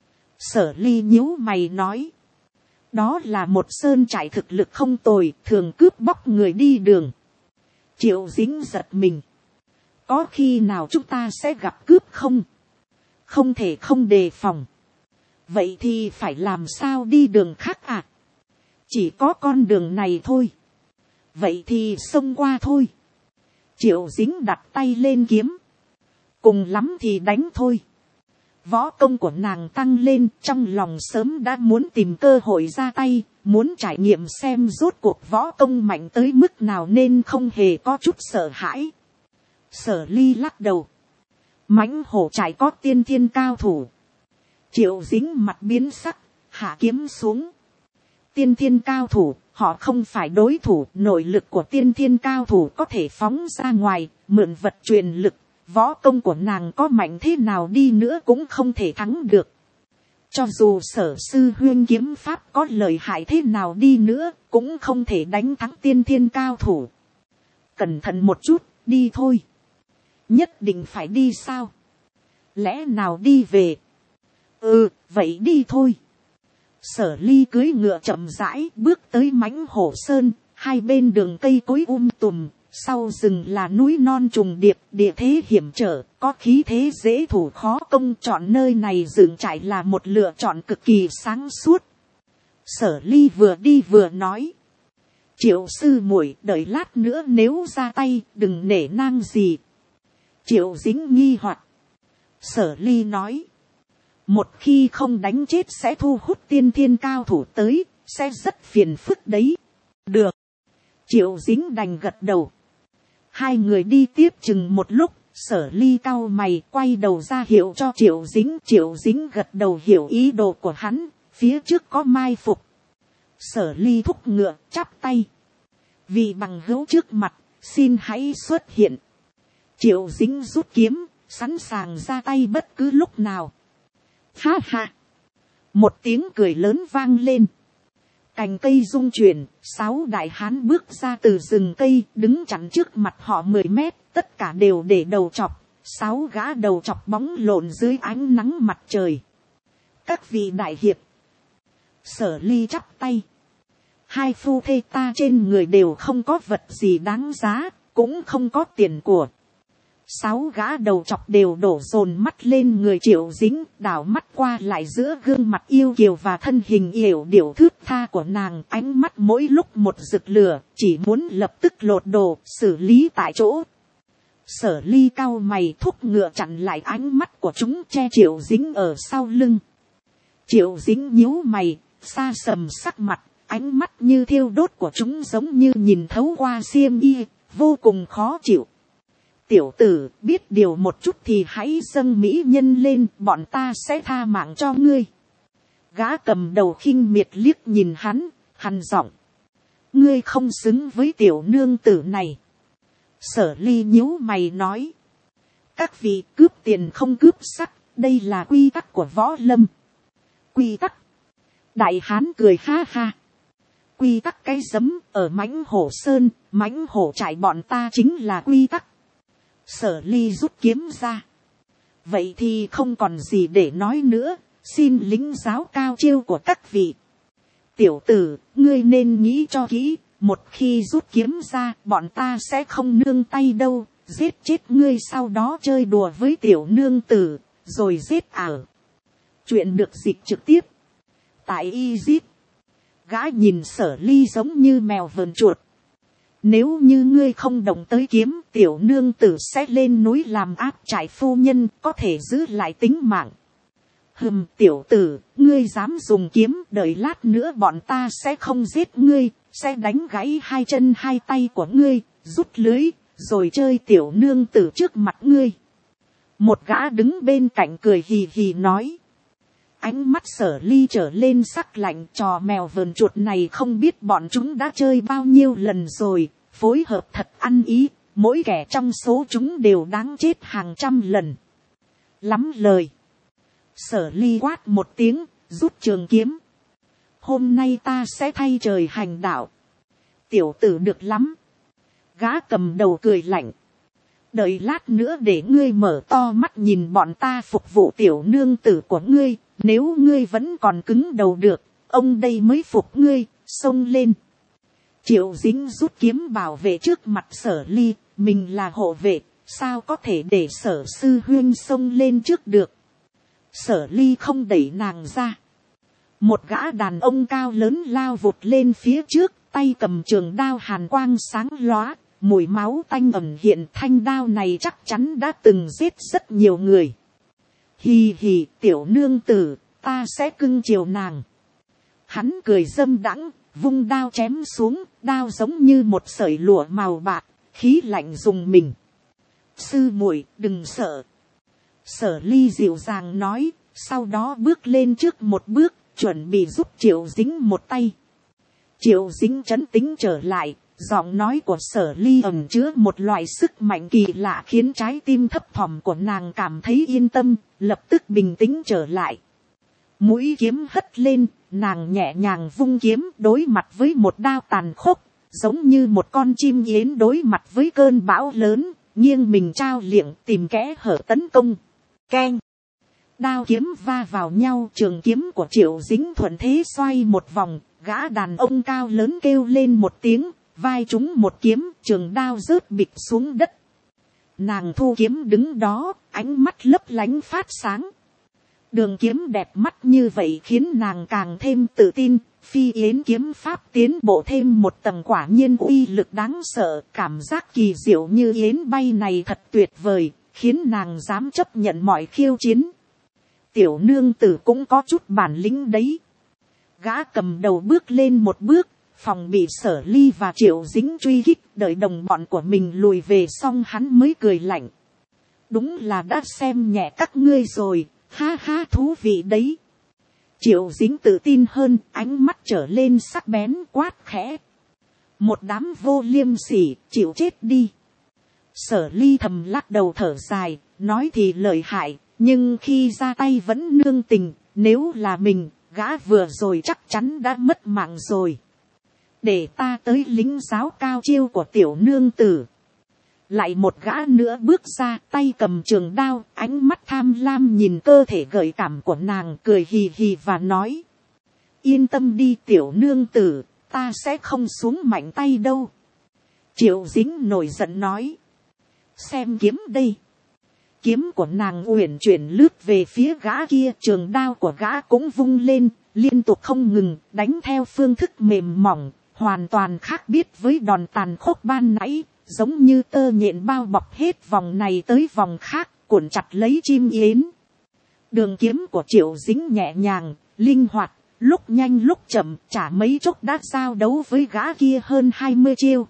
Sở Ly nhíu mày nói: đó là một sơn trại thực lực không tồi, thường cướp bóc người đi đường. Triệu Dính giật mình. Có khi nào chúng ta sẽ gặp cướp không? Không thể không đề phòng. Vậy thì phải làm sao đi đường khác à? Chỉ có con đường này thôi. Vậy thì xông qua thôi. Triệu Dính đặt tay lên kiếm. Cùng lắm thì đánh thôi. Võ công của nàng tăng lên, trong lòng sớm đã muốn tìm cơ hội ra tay, muốn trải nghiệm xem rốt cuộc võ công mạnh tới mức nào nên không hề có chút sợ hãi. Sở Ly lắc đầu. Mãnh hổ trại có tiên thiên cao thủ. Triệu Dính mặt biến sắc, hạ kiếm xuống. Tiên thiên cao thủ, họ không phải đối thủ, nội lực của tiên thiên cao thủ có thể phóng ra ngoài, mượn vật truyền lực. Võ công của nàng có mạnh thế nào đi nữa cũng không thể thắng được. Cho dù Sở sư huyên kiếm pháp có lợi hại thế nào đi nữa, cũng không thể đánh thắng tiên thiên cao thủ. Cẩn thận một chút, đi thôi. Nhất định phải đi sao? Lẽ nào đi về? Vậy đi thôi. Sở Ly cưỡi ngựa chậm rãi bước tới Mãnh Hổ Sơn, 2 bên đường cây cối tùm. Sau rừng là núi non trùng điệp, địa thế hiểm trở, có khí thế dễ thủ khó công, chọn nơi này dựng trại là một lựa chọn cực kỳ sáng suốt. Sở Ly vừa đi vừa nói: Triệu sư muội, đợi lát nữa nếu ra tay, đừng nể nang gì. Triệu Dính nghi hoặc. Sở Ly nói: một khi không đánh chết sẽ thu hút tiên thiên cao thủ tới, sẽ rất phiền phức đấy. Được. Triệu Dính đành gật đầu. 2 người đi tiếp chừng một lúc, Sở Ly cau mày quay đầu ra hiệu cho Triệu Dính. Triệu Dính gật đầu hiểu ý đồ của hắn, phía trước có mai phục. Sở Ly thúc ngựa chắp tay: vì bằng hữu trước mặt, xin hãy xuất hiện. Triệu Dính rút kiếm, sẵn sàng ra tay bất cứ lúc nào. Ha ha! Một tiếng cười lớn vang lên. Cành cây rung chuyển, 6 đại hán bước ra từ rừng cây, đứng chắn trước mặt họ 10 mét, tất cả đều để đầu chọc, 6 gã đầu chọc bóng lộn dưới ánh nắng mặt trời. Các vị đại hiệp. Sở Ly chắp tay. 2 phu thê ta trên người đều không có vật gì đáng giá, cũng không có tiền của. 6 gã đầu chọc đều đổ dồn mắt lên người Triệu Dính, đảo mắt qua lại giữa gương mặt yêu kiều và thân hình yểu điệu thướt tha của nàng, ánh mắt mỗi lúc một rực lửa, chỉ muốn lập tức lột đồ, xử lý tại chỗ. Sở Ly cau mày thúc ngựa chặn lại ánh mắt của chúng, che Triệu Dính ở sau lưng. Triệu Dính nhíu mày, xa sầm sắc mặt, ánh mắt như thiêu đốt của chúng giống như nhìn thấu qua xiêm y, vô cùng khó chịu. Tiểu tử, biết điều một chút thì hãy dâng mỹ nhân lên, bọn ta sẽ tha mạng cho ngươi. Gã cầm đầu khinh miệt liếc nhìn hắn, hằn giọng. Ngươi không xứng với tiểu nương tử này. Sở Ly nhíu mày nói. Các vị, cướp tiền không cướp sắc, đây là quy tắc của võ lâm. Quy tắc. Đại hán cười ha ha. Quy tắc cái giấm, ở Mãnh Hổ Sơn, Mãnh Hổ trại bọn ta chính là quy tắc. Sở Ly rút kiếm ra. Vậy thì không còn gì để nói nữa, xin lĩnh giáo cao chiêu của các vị. Tiểu tử, ngươi nên nghĩ cho kỹ, một khi rút kiếm ra, bọn ta sẽ không nương tay đâu, giết chết ngươi sau đó chơi đùa với tiểu nương tử, rồi giết ảo. Chuyện được dịch trực tiếp tại Egypt. Gã nhìn Sở Ly giống như mèo vờn chuột. Nếu như ngươi không động tới kiếm, tiểu nương tử sẽ lên núi làm áp trại phu nhân, có thể giữ lại tính mạng. Tiểu tử, ngươi dám dùng kiếm, đợi lát nữa bọn ta sẽ không giết ngươi, sẽ đánh gãy hai chân hai tay của ngươi, rút lưới, rồi chơi tiểu nương tử trước mặt ngươi. Một gã đứng bên cạnh cười hì hì nói. Ánh mắt Sở Ly trở lên sắc lạnh, trò mèo vờn chuột này không biết bọn chúng đã chơi bao nhiêu lần rồi, phối hợp thật ăn ý, mỗi kẻ trong số chúng đều đáng chết hàng trăm lần. Lắm lời. Sở Ly quát một tiếng, rút trường kiếm. Hôm nay ta sẽ thay trời hành đạo. Tiểu tử được lắm. Gã cầm đầu cười lạnh. Đợi lát nữa để ngươi mở to mắt nhìn bọn ta phục vụ tiểu nương tử của ngươi. Nếu ngươi vẫn còn cứng đầu được, ông đây mới phục ngươi, xông lên. Triệu Dính rút kiếm bảo vệ trước mặt Sở Ly, mình là hộ vệ, sao có thể để Sở sư huynh xông lên trước được. Sở Ly không đẩy nàng ra. Một gã đàn ông cao lớn lao vụt lên phía trước, tay cầm trường đao hàn quang sáng lóa, mùi máu tanh ẩn hiện, thanh đao này chắc chắn đã từng giết rất nhiều người. Hì hì, tiểu nương tử, ta sẽ cưng chiều nàng. Hắn cười dâm đãng, vung đao chém xuống, đao giống như một sợi lụa màu bạc, khí lạnh rùng mình. Sư muội, đừng sợ. Sở Ly dịu dàng nói, sau đó bước lên trước một bước, chuẩn bị giúp Triệu Dính một tay. Triệu Dính trấn tĩnh trở lại, giọng nói của Sở Ly ẩn chứa một loại sức mạnh kỳ lạ khiến trái tim thấp thỏm của nàng cảm thấy yên tâm, lập tức bình tĩnh trở lại. Mũi kiếm hất lên, nàng nhẹ nhàng vung kiếm đối mặt với một đao tàn khốc, giống như một con chim yến đối mặt với cơn bão lớn, nghiêng mình trao liệng tìm kẽ hở tấn công. Keng! Đao kiếm va vào nhau, trường kiếm của Triệu Dính thuận thế xoay một vòng, gã đàn ông cao lớn kêu lên một tiếng, vai trúng một kiếm, trường đao rớt bịch xuống đất. Nàng thu kiếm đứng đó, ánh mắt lấp lánh phát sáng. Đường kiếm đẹp mắt như vậy khiến nàng càng thêm tự tin, phi yến kiếm pháp tiến bộ thêm một tầng, quả nhiên uy lực đáng sợ, cảm giác kỳ diệu như yến bay này thật tuyệt vời, khiến nàng dám chấp nhận mọi khiêu chiến. Tiểu nương tử cũng có chút bản lĩnh đấy. Gã cầm đầu bước lên một bước, phòng bị Sở Ly và Triệu Dính truy kích, đợi đồng bọn của mình lùi về xong hắn mới cười lạnh. Đúng là đã xem nhẹ các ngươi rồi, ha ha, thú vị đấy. Triệu Dính tự tin hơn, ánh mắt trở lên sắc bén, quát khẽ. Một đám vô liêm sỉ, chịu chết đi. Sở Ly thầm lắc đầu thở dài, nói thì lợi hại, nhưng khi ra tay vẫn nương tình, nếu là mình, gã vừa rồi chắc chắn đã mất mạng rồi. Để ta tới lính giáo cao chiêu của tiểu nương tử. Lại một gã nữa bước ra, tay cầm trường đao, ánh mắt tham lam nhìn cơ thể gợi cảm của nàng, cười hì hì và nói. Yên tâm đi tiểu nương tử, ta sẽ không xuống mạnh tay đâu. Triệu Dính nổi giận nói. Xem kiếm đây. Kiếm của nàng uyển chuyển lướt về phía gã kia, trường đao của gã cũng vung lên, liên tục không ngừng, đánh theo phương thức mềm mỏng, hoàn toàn khác biệt với đòn tàn khốc ban nãy, giống như tơ nhện bao bọc hết vòng này tới vòng khác, cuộn chặt lấy chim yến. Đường kiếm của Triệu Dính nhẹ nhàng, linh hoạt, lúc nhanh lúc chậm, chả mấy chốc đã giao đấu với gã kia hơn 20 chiêu.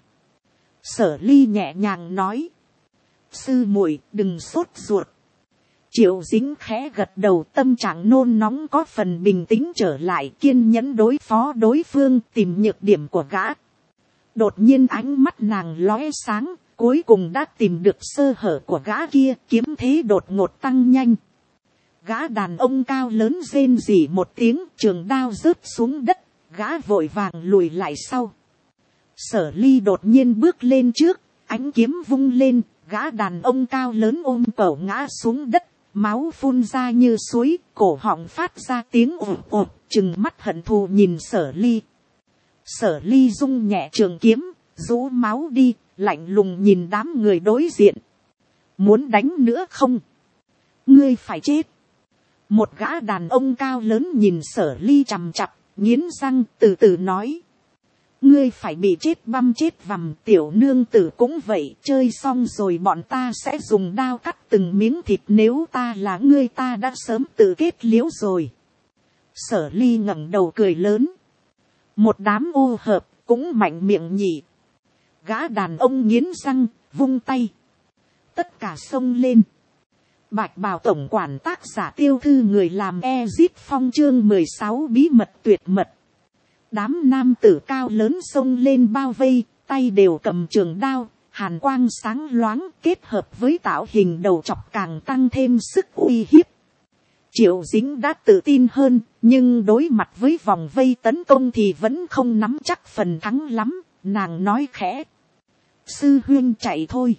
Sở Ly nhẹ nhàng nói, sư muội đừng sốt ruột. Triệu Dính khẽ gật đầu, tâm trạng nôn nóng có phần bình tĩnh trở lại, kiên nhẫn đối phó đối phương, tìm nhược điểm của gã. Đột nhiên ánh mắt nàng lóe sáng, cuối cùng đã tìm được sơ hở của gã kia, kiếm thế đột ngột tăng nhanh. Gã đàn ông cao lớn rên rỉ một tiếng, trường đao rớt xuống đất, gã vội vàng lùi lại sau. Sở Ly đột nhiên bước lên trước, ánh kiếm vung lên, gã đàn ông cao lớn ôm cẩu ngã xuống đất, máu phun ra như suối, cổ họng phát ra tiếng ộp ộp, trừng mắt hận thù nhìn Sở Ly. Sở Ly rung nhẹ trường kiếm, rũ máu đi, lạnh lùng nhìn đám người đối diện. Muốn đánh nữa không? Ngươi phải chết. Một gã đàn ông cao lớn nhìn Sở Ly chằm chặp, nghiến răng từ từ nói. Ngươi phải bị chết băm chết vằm, tiểu nương tử cũng vậy, chơi xong rồi bọn ta sẽ dùng đao cắt từng miếng thịt, nếu ta là ngươi ta đã sớm tự kết liễu rồi. Sở Ly ngẩng đầu cười lớn. Một đám ô hợp cũng mạnh miệng nhỉ. Gã đàn ông nghiến răng, vung tay. Tất cả xông lên. Bạch Bào tổng quản tác giả Tiêu Thư người làm Ezit Phong chương 16 bí mật tuyệt mật. Đám nam tử cao lớn xông lên bao vây, tay đều cầm trường đao, hàn quang sáng loáng kết hợp với tạo hình đầu chọc càng tăng thêm sức uy hiếp. Triệu Dính đã tự tin hơn, nhưng đối mặt với vòng vây tấn công thì vẫn không nắm chắc phần thắng lắm, nàng nói khẽ. Sư huynh chạy thôi.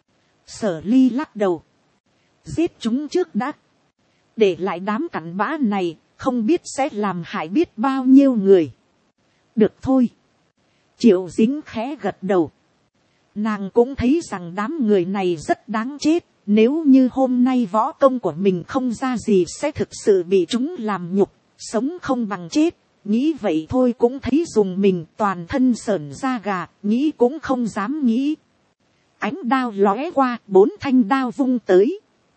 Sở Ly lắc đầu. Giết chúng trước đã. Để lại đám cặn bã này, không biết sẽ làm hại biết bao nhiêu người. Được thôi. Triệu Dính khẽ gật đầu. Nàng cũng thấy rằng đám người này rất đáng chết. Nếu như hôm nay võ công của mình không ra gì sẽ thực sự bị chúng làm nhục. Sống không bằng chết. Nghĩ vậy thôi cũng thấy dùng mình, toàn thân sởn da gà. Nghĩ cũng không dám nghĩ. Ánh đao lóe qua, 4 thanh đao vung tới.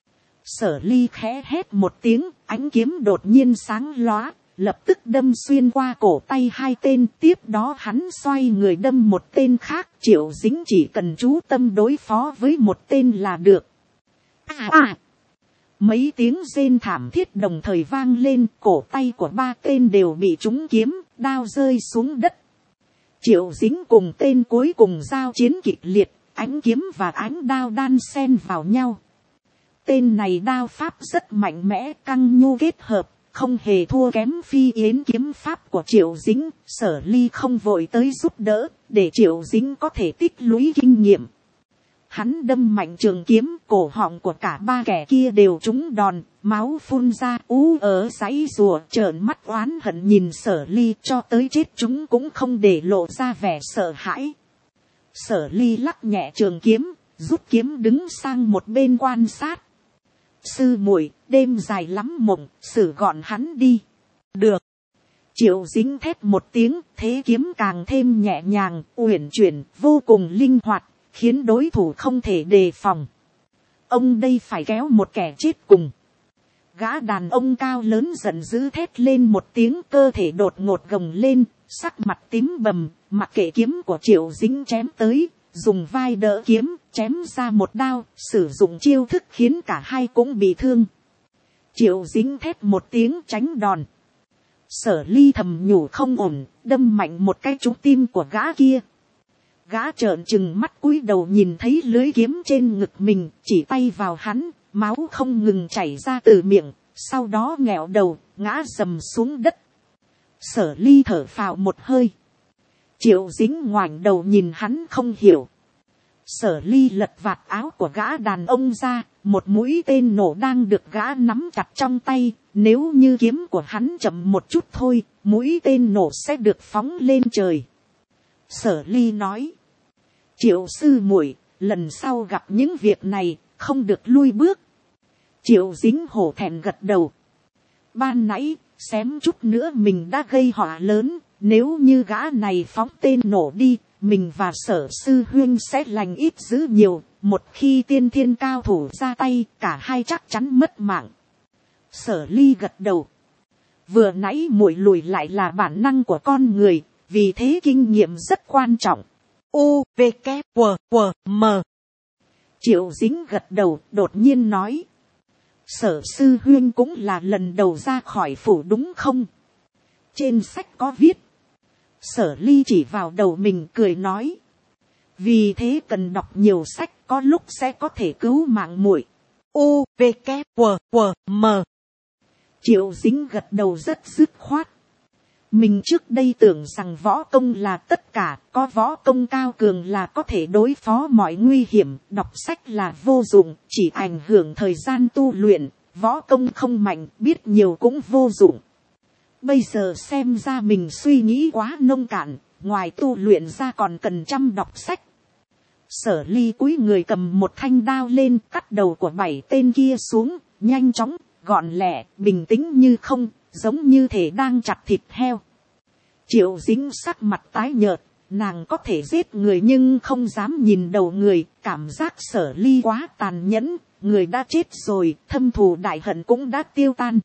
Sở Ly khẽ hét một tiếng, ánh kiếm đột nhiên sáng lóa, lập tức đâm xuyên qua cổ tay 2 tên, tiếp đó hắn xoay người đâm một tên khác. Triệu Dính chỉ cần chú tâm đối phó với một tên là được. Mấy tiếng rên thảm thiết đồng thời vang lên, cổ tay của 3 tên đều bị trúng kiếm, đao rơi xuống đất. Triệu Dính cùng tên cuối cùng giao chiến kịch liệt, ánh kiếm và ánh đao đan xen vào nhau. Tên này đao pháp rất mạnh mẽ, căng nhu kết hợp, không hề thua kém Phi Yến kiếm pháp của Triệu Dính. Sở Ly không vội tới giúp đỡ, để Triệu Dính có thể tích lũy kinh nghiệm. Hắn đâm mạnh trường kiếm, cổ họng của cả 3 kẻ kia đều trúng đòn, máu phun ra, ú ở giãy rùa, trợn mắt oán hận nhìn Sở Ly, cho tới chết chúng cũng không để lộ ra vẻ sợ hãi. Sở Ly lắc nhẹ trường kiếm, rút kiếm đứng sang một bên quan sát. Sư muội, đêm dài lắm mộng, xử gọn hắn đi. Được. Triệu Dính thét một tiếng, thế kiếm càng thêm nhẹ nhàng, uyển chuyển, vô cùng linh hoạt, khiến đối thủ không thể đề phòng. Ông đây phải kéo một kẻ chết cùng. Gã đàn ông cao lớn giận dữ thét lên một tiếng, cơ thể đột ngột gồng lên, sắc mặt tím bầm, mặc kệ kiếm của Triệu Dính chém tới, dùng vai đỡ kiếm, chém ra một đao, sử dụng chiêu thức khiến cả hai cũng bị thương. Triệu Dính thét một tiếng tránh đòn. Sở Ly thầm nhủ không ổn, đâm mạnh một cái trúng tim của gã kia. Gã trợn trừng mắt cúi đầu nhìn thấy lưới kiếm trên ngực mình, chỉ tay vào hắn, máu không ngừng chảy ra từ miệng, sau đó nghẹo đầu, ngã rầm xuống đất. Sở Ly thở phào một hơi. Triệu Dính ngoảnh đầu nhìn hắn không hiểu. Sở Ly lật vạt áo của gã đàn ông ra, một mũi tên nổ đang được gã nắm chặt trong tay, nếu như kiếm của hắn chậm một chút thôi, mũi tên nổ sẽ được phóng lên trời. Sở Ly nói. Triệu sư muội, lần sau gặp những việc này, không được lui bước. Triệu Dính hổ thẹn gật đầu. Ban nãy, xém chút nữa mình đã gây họa lớn, Nếu như gã này phóng tên nổ đi, mình và Sở sư huyên sẽ lành ít dữ nhiều. Một khi tiên thiên cao thủ ra tay, cả hai chắc chắn mất mạng. Sở Ly gật đầu. Vừa nãy muội lùi lại là bản năng của con người, vì thế kinh nghiệm rất quan trọng. U, V, K, W, W, M. Triệu Dính gật đầu, đột nhiên nói. Sở sư huyên cũng là lần đầu ra khỏi phủ đúng không? Trên sách có viết. Sở Ly chỉ vào đầu mình cười nói. Vì thế cần đọc nhiều sách, có lúc sẽ có thể cứu mạng muội. U, V, K, W, W, M. Triệu Dính gật đầu rất dứt khoát. Mình trước đây tưởng rằng võ công là tất cả, có võ công cao cường là có thể đối phó mọi nguy hiểm, đọc sách là vô dụng, chỉ ảnh hưởng thời gian tu luyện, võ công không mạnh, biết nhiều cũng vô dụng. Bây giờ xem ra mình suy nghĩ quá nông cạn, ngoài tu luyện ra còn cần chăm đọc sách. Sở Ly cúi người cầm một thanh đao lên, cắt đầu của 7 tên kia xuống, nhanh chóng, gọn lẹ, bình tĩnh như không, giống như thể đang chặt thịt heo. Triệu Dính sắc mặt tái nhợt, nàng có thể giết người nhưng không dám nhìn đầu người, cảm giác Sở Ly quá tàn nhẫn, người đã chết rồi, thâm thù đại hận cũng đã tiêu tan.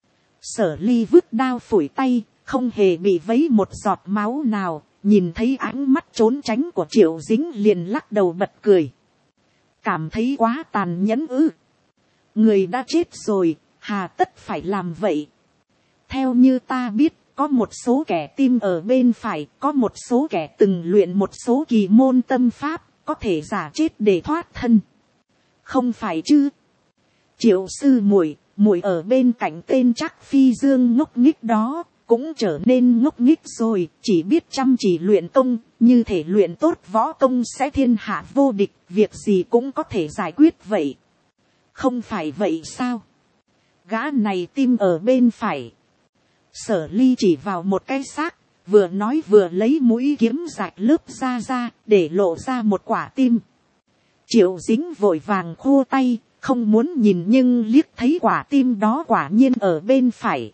Sở Ly vứt đao phủi tay, không hề bị vấy một giọt máu nào, nhìn thấy ánh mắt trốn tránh của Triệu Dính liền lắc đầu bật cười. Cảm thấy quá tàn nhẫn ư. Người đã chết rồi, hà tất phải làm vậy. Theo như ta biết, có một số kẻ tim ở bên phải, có một số kẻ từng luyện một số kỳ môn tâm pháp, có thể giả chết để thoát thân. Không phải chứ? Triệu sư muội, muội ở bên cạnh tên Trác Phi Dương ngốc nghếch đó, cũng trở nên ngốc nghếch rồi, chỉ biết chăm chỉ luyện công, như thể luyện tốt võ công sẽ thiên hạ vô địch, việc gì cũng có thể giải quyết vậy. Không phải vậy sao? Gã này tim ở bên phải. Sở Ly chỉ vào một cái xác, vừa nói vừa lấy mũi kiếm rạch lớp da ra, để lộ ra một quả tim. Triệu Dính vội vàng khô tay, không muốn nhìn nhưng liếc thấy quả tim đó quả nhiên ở bên phải.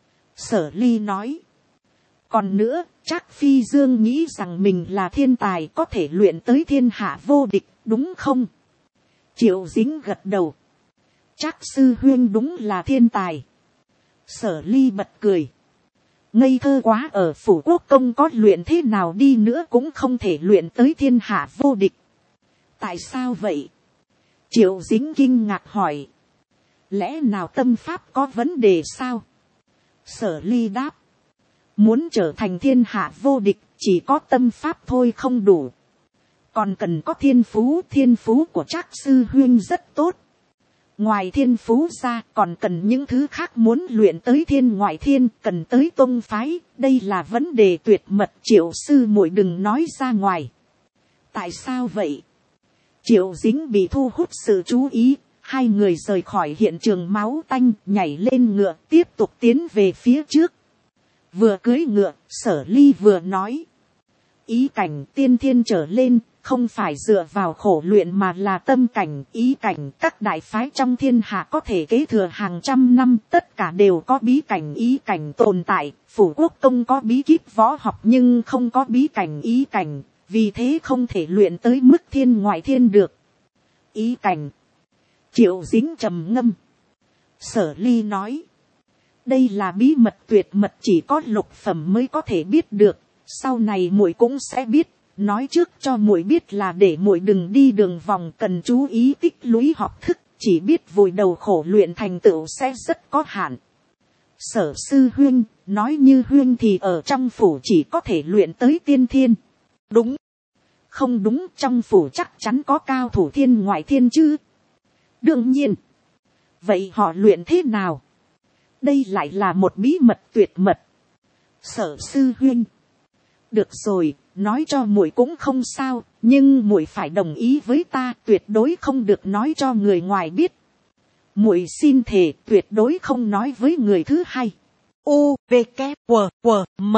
Sở Ly nói. Còn nữa, Trác Phi Dương nghĩ rằng mình là thiên tài có thể luyện tới thiên hạ vô địch, đúng không? Triệu Dính gật đầu. Trác sư huyên đúng là thiên tài. Sở Ly bật cười. Ngây thơ quá, ở phủ quốc công có luyện thế nào đi nữa cũng không thể luyện tới thiên hạ vô địch. Tại sao vậy? Triệu Dính kinh ngạc hỏi. Lẽ nào tâm pháp có vấn đề sao? Sở Ly đáp. Muốn trở thành thiên hạ vô địch chỉ có tâm pháp thôi không đủ. Còn cần có thiên phú của Trác sư huyên rất tốt. Ngoài thiên phú ra còn cần những thứ khác, muốn luyện tới thiên ngoại thiên cần tới tông phái, đây là vấn đề tuyệt mật, Triệu sư muội đừng nói ra ngoài. Tại sao vậy? Triệu Dính bị thu hút sự chú ý, hai người rời khỏi hiện trường máu tanh, nhảy lên ngựa tiếp tục tiến về phía trước. Vừa cưỡi ngựa, Sở Ly vừa nói. Ý cảnh tiên thiên trở lên, không phải dựa vào khổ luyện mà là tâm cảnh, ý cảnh các đại phái trong thiên hạ có thể kế thừa hàng trăm năm, tất cả đều có bí cảnh ý cảnh tồn tại, phủ quốc công có bí kíp võ học nhưng không có bí cảnh ý cảnh, vì thế không thể luyện tới mức thiên ngoại thiên được. Ý cảnh. Triệu Dính trầm ngâm. Sở Ly nói. Đây là bí mật tuyệt mật, chỉ có lục phẩm mới có thể biết được, sau này muội cũng sẽ biết. Nói trước cho muội biết là để muội đừng đi đường vòng, cần chú ý tích lũy học thức, chỉ biết vùi đầu khổ luyện thành tựu sẽ rất có hạn. Sở sư huyên, nói như huyên thì ở trong phủ chỉ có thể luyện tới tiên thiên. Đúng. Không đúng, trong phủ chắc chắn có cao thủ thiên ngoại thiên chứ. Đương nhiên. Vậy họ luyện thế nào? Đây lại là một bí mật tuyệt mật. Sở sư huyên. Được rồi, nói cho muội cũng không sao, nhưng muội phải đồng ý với ta, tuyệt đối không được nói cho người ngoài biết. Muội xin thề tuyệt đối không nói với người thứ hai. U, V, K, W, W, M.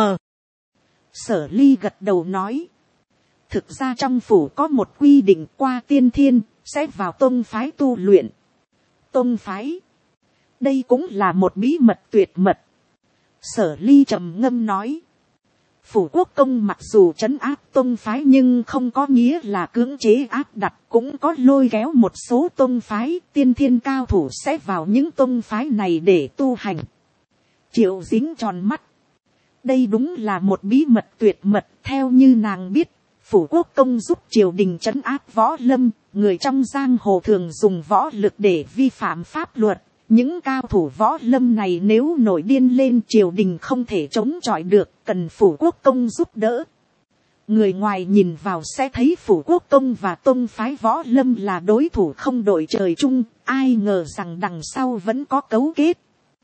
Sở Ly gật đầu nói. Thực ra trong phủ có một quy định, qua tiên thiên sẽ vào tông phái tu luyện. Tông phái. Đây cũng là một bí mật tuyệt mật. Sở Ly trầm ngâm nói. Phủ quốc công mặc dù trấn áp tôn phái nhưng không có nghĩa là cưỡng chế áp đặt, cũng có lôi kéo một số tôn phái, tiên thiên cao thủ sẽ vào những tôn phái này để tu hành. Triệu Dính tròn mắt. Đây đúng là một bí mật tuyệt mật. Theo như nàng biết, phủ quốc công giúp triều đình trấn áp võ lâm, người trong giang hồ thường dùng võ lực để vi phạm pháp luật. Những cao thủ võ lâm này nếu nổi điên lên, triều đình không thể chống chọi được, cần phủ quốc công giúp đỡ. Người ngoài nhìn vào sẽ thấy phủ quốc công và tôn phái võ lâm là đối thủ không đội trời chung, ai ngờ rằng đằng sau vẫn có cấu kết.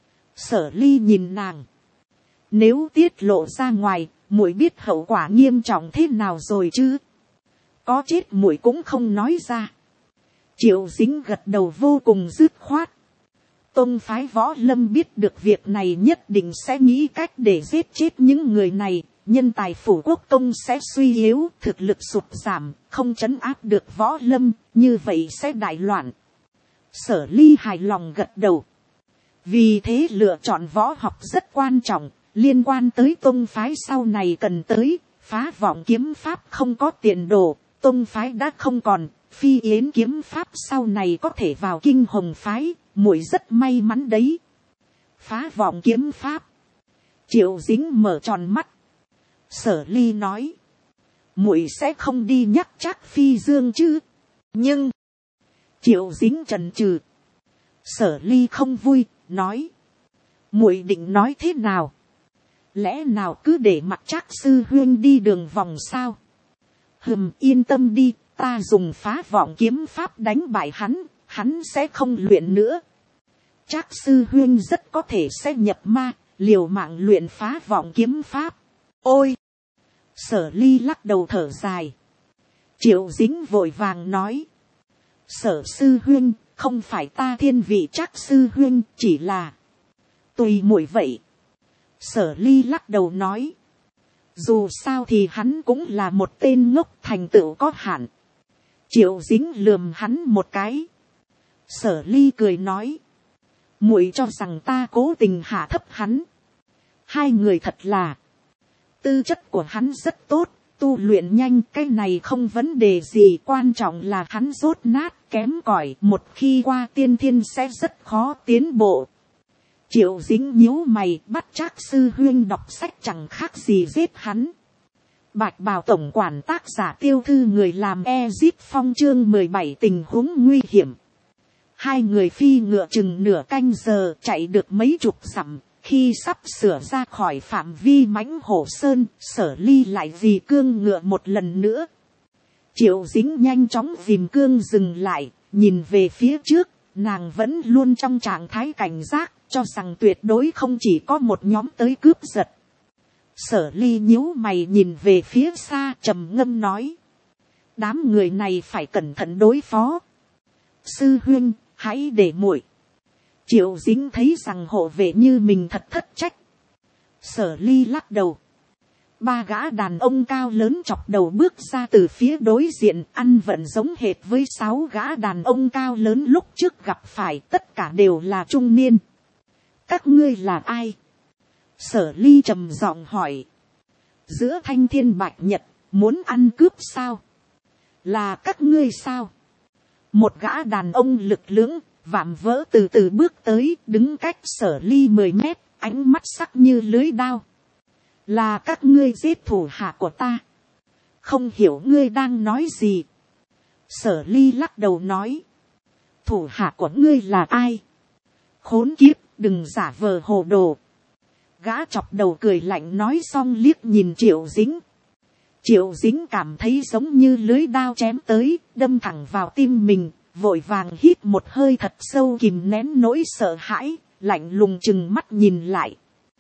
Sở Ly nhìn nàng. Nếu tiết lộ ra ngoài, muội biết hậu quả nghiêm trọng thế nào rồi chứ? Có chết muội cũng không nói ra. Triệu Dính gật đầu vô cùng dứt khoát. Tôn phái võ lâm biết được việc này nhất định sẽ nghĩ cách để giết chết những người này. Nhân tài phủ quốc công sẽ suy yếu, thực lực sụt giảm, không trấn áp được võ lâm, như vậy sẽ đại loạn. Sở Ly hài lòng gật đầu. Vì thế lựa chọn võ học rất quan trọng, liên quan tới tôn phái sau này cần tới. Phá vọng kiếm pháp không có tiền đồ, tôn phái đã không còn, phi yến kiếm pháp sau này có thể vào kinh hồng phái, muội rất may mắn đấy. Phá vọng kiếm pháp. Triệu Dính mở tròn mắt. Sở Ly nói, muội sẽ không đi nhắc chắc phi dương chứ? Nhưng Triệu Dính chần chừ. Sở Ly không vui, nói, muội định nói thế nào? Lẽ nào cứ để mặc Trác sư huynh đi đường vòng sao? Yên tâm đi, ta dùng phá vọng kiếm pháp đánh bại hắn, hắn sẽ không luyện nữa. Trác sư huynh rất có thể sẽ nhập ma, liều mạng luyện phá vọng kiếm pháp. Ôi! Sở Ly lắc đầu thở dài. Triệu Dính vội vàng nói, Sở sư huynh, không phải ta thiên vị Trác sư huynh, chỉ là tùy muội vậy. Sở Ly lắc đầu nói, dù sao thì hắn cũng là một tên ngốc, thành tựu có hạn. Triệu Dính lườm hắn một cái. Sở Ly cười nói, muội cho rằng ta cố tình hạ thấp hắn. Hai người thật là, tư chất của hắn rất tốt, tu luyện nhanh, cái này không vấn đề gì, quan trọng là hắn dốt nát, kém cỏi, một khi qua tiên thiên sẽ rất khó tiến bộ. Triệu Dính nhíu mày, bắt Trác sư huynh đọc sách chẳng khác gì giết hắn. Bạch Bào tổng quản tác giả Tiêu Thư, người làm Ezip Phong, chương 17 tình huống nguy hiểm. Hai người phi ngựa chừng nửa canh giờ, chạy được mấy chục dặm. Khi sắp sửa ra khỏi phạm vi Mãnh Hổ Sơn, Sở Ly lại vì cương ngựa một lần nữa. Triệu Dính nhanh chóng dìm cương dừng lại, nhìn về phía trước, nàng vẫn luôn trong trạng thái cảnh giác, cho rằng tuyệt đối không chỉ có một nhóm tới cướp giật. Sở Ly nhíu mày nhìn về phía xa, trầm ngâm nói, đám người này phải cẩn thận đối phó. Sư huynh, hãy để muội. Triệu Dính thấy rằng hộ vệ như mình thật thất trách. Sở Ly lắc đầu. Ba gã đàn ông cao lớn chọc đầu bước ra từ phía đối diện, ăn vận giống hệt với 6 gã đàn ông cao lớn lúc trước gặp phải, tất cả đều là trung niên. Các ngươi là ai? Sở Ly trầm giọng hỏi. Giữa thanh thiên bạch nhật, muốn ăn cướp sao? Là các ngươi sao? Một gã đàn ông lực lưỡng, vạm vỡ từ từ bước tới, đứng cách Sở Ly 10 mét, ánh mắt sắc như lưới đao. Là các ngươi giết thủ hạ của ta. Không hiểu ngươi đang nói gì. Sở Ly lắc đầu nói. Thủ hạ của ngươi là ai? Khốn kiếp, đừng giả vờ hồ đồ. Gã chọc đầu cười lạnh nói xong liếc nhìn Triệu Dính. Triệu Dính cảm thấy giống như lưới đao chém tới, đâm thẳng vào tim mình, vội vàng hít một hơi thật sâu kìm nén nỗi sợ hãi, lạnh lùng chừng mắt nhìn lại.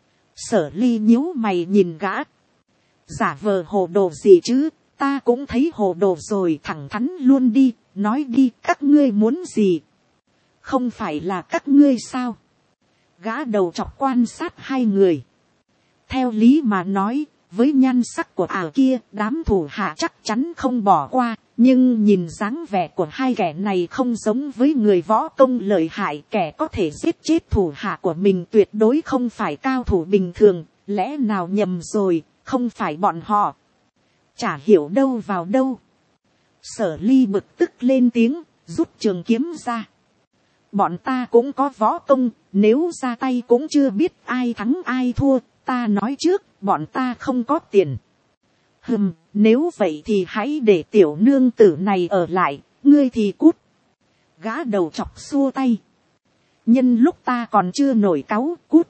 Sở Ly nhíu mày nhìn gã. Giả vờ hồ đồ gì chứ, ta cũng thấy hồ đồ rồi, thẳng thắn luôn đi, nói đi, các ngươi muốn gì? Không phải là các ngươi sao? Gã đầu chọc quan sát hai người. Theo lý mà nói, với nhan sắc của ả kia, đám thủ hạ chắc chắn không bỏ qua, nhưng nhìn dáng vẻ của hai kẻ này không giống với người võ công lợi hại, kẻ có thể giết chết thủ hạ của mình tuyệt đối không phải cao thủ bình thường, lẽ nào nhầm rồi, không phải bọn họ, chả hiểu đâu vào đâu. Sở ly bực tức lên tiếng, rút trường kiếm ra. Bọn ta cũng có võ công, nếu ra tay cũng chưa biết ai thắng ai thua, ta nói trước, bọn ta không có tiền. Nếu vậy thì hãy để tiểu nương tử này ở lại, ngươi thì cút. Gã đầu chọc xua tay. Nhân lúc ta còn chưa nổi cáu, cút.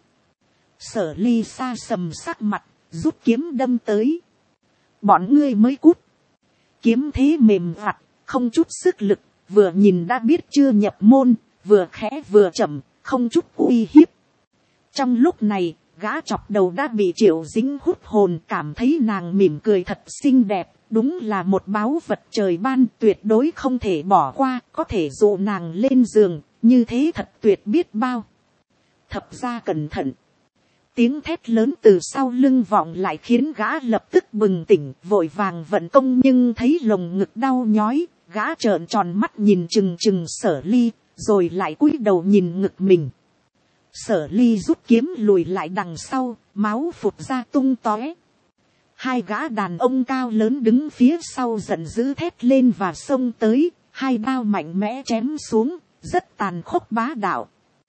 Sở ly xa sầm sắc mặt, rút kiếm đâm tới. Bọn ngươi mới cút. Kiếm thế mềm vặt, không chút sức lực, vừa nhìn đã biết chưa nhập môn, vừa khẽ vừa chậm, không chút uy hiếp. Trong lúc này, gã chọc đầu đã bị Triệu Dính hút hồn, cảm thấy nàng mỉm cười thật xinh đẹp, đúng là một báu vật trời ban, tuyệt đối không thể bỏ qua, có thể dụ nàng lên giường, như thế thật tuyệt biết bao. Thập ra cẩn thận. Tiếng thét lớn từ sau lưng vọng lại khiến gã lập tức bừng tỉnh, vội vàng vận công, nhưng thấy lồng ngực đau nhói, gã trợn tròn mắt nhìn chừng chừng Sở ly, rồi lại cúi đầu nhìn ngực mình. Sở ly rút kiếm lùi lại đằng sau, máu phụt ra tung tóe. Hai gã đàn ông cao lớn đứng phía sau giận dữ thét lên và xông tới, hai đao mạnh mẽ chém xuống, rất tàn khốc bá đạo.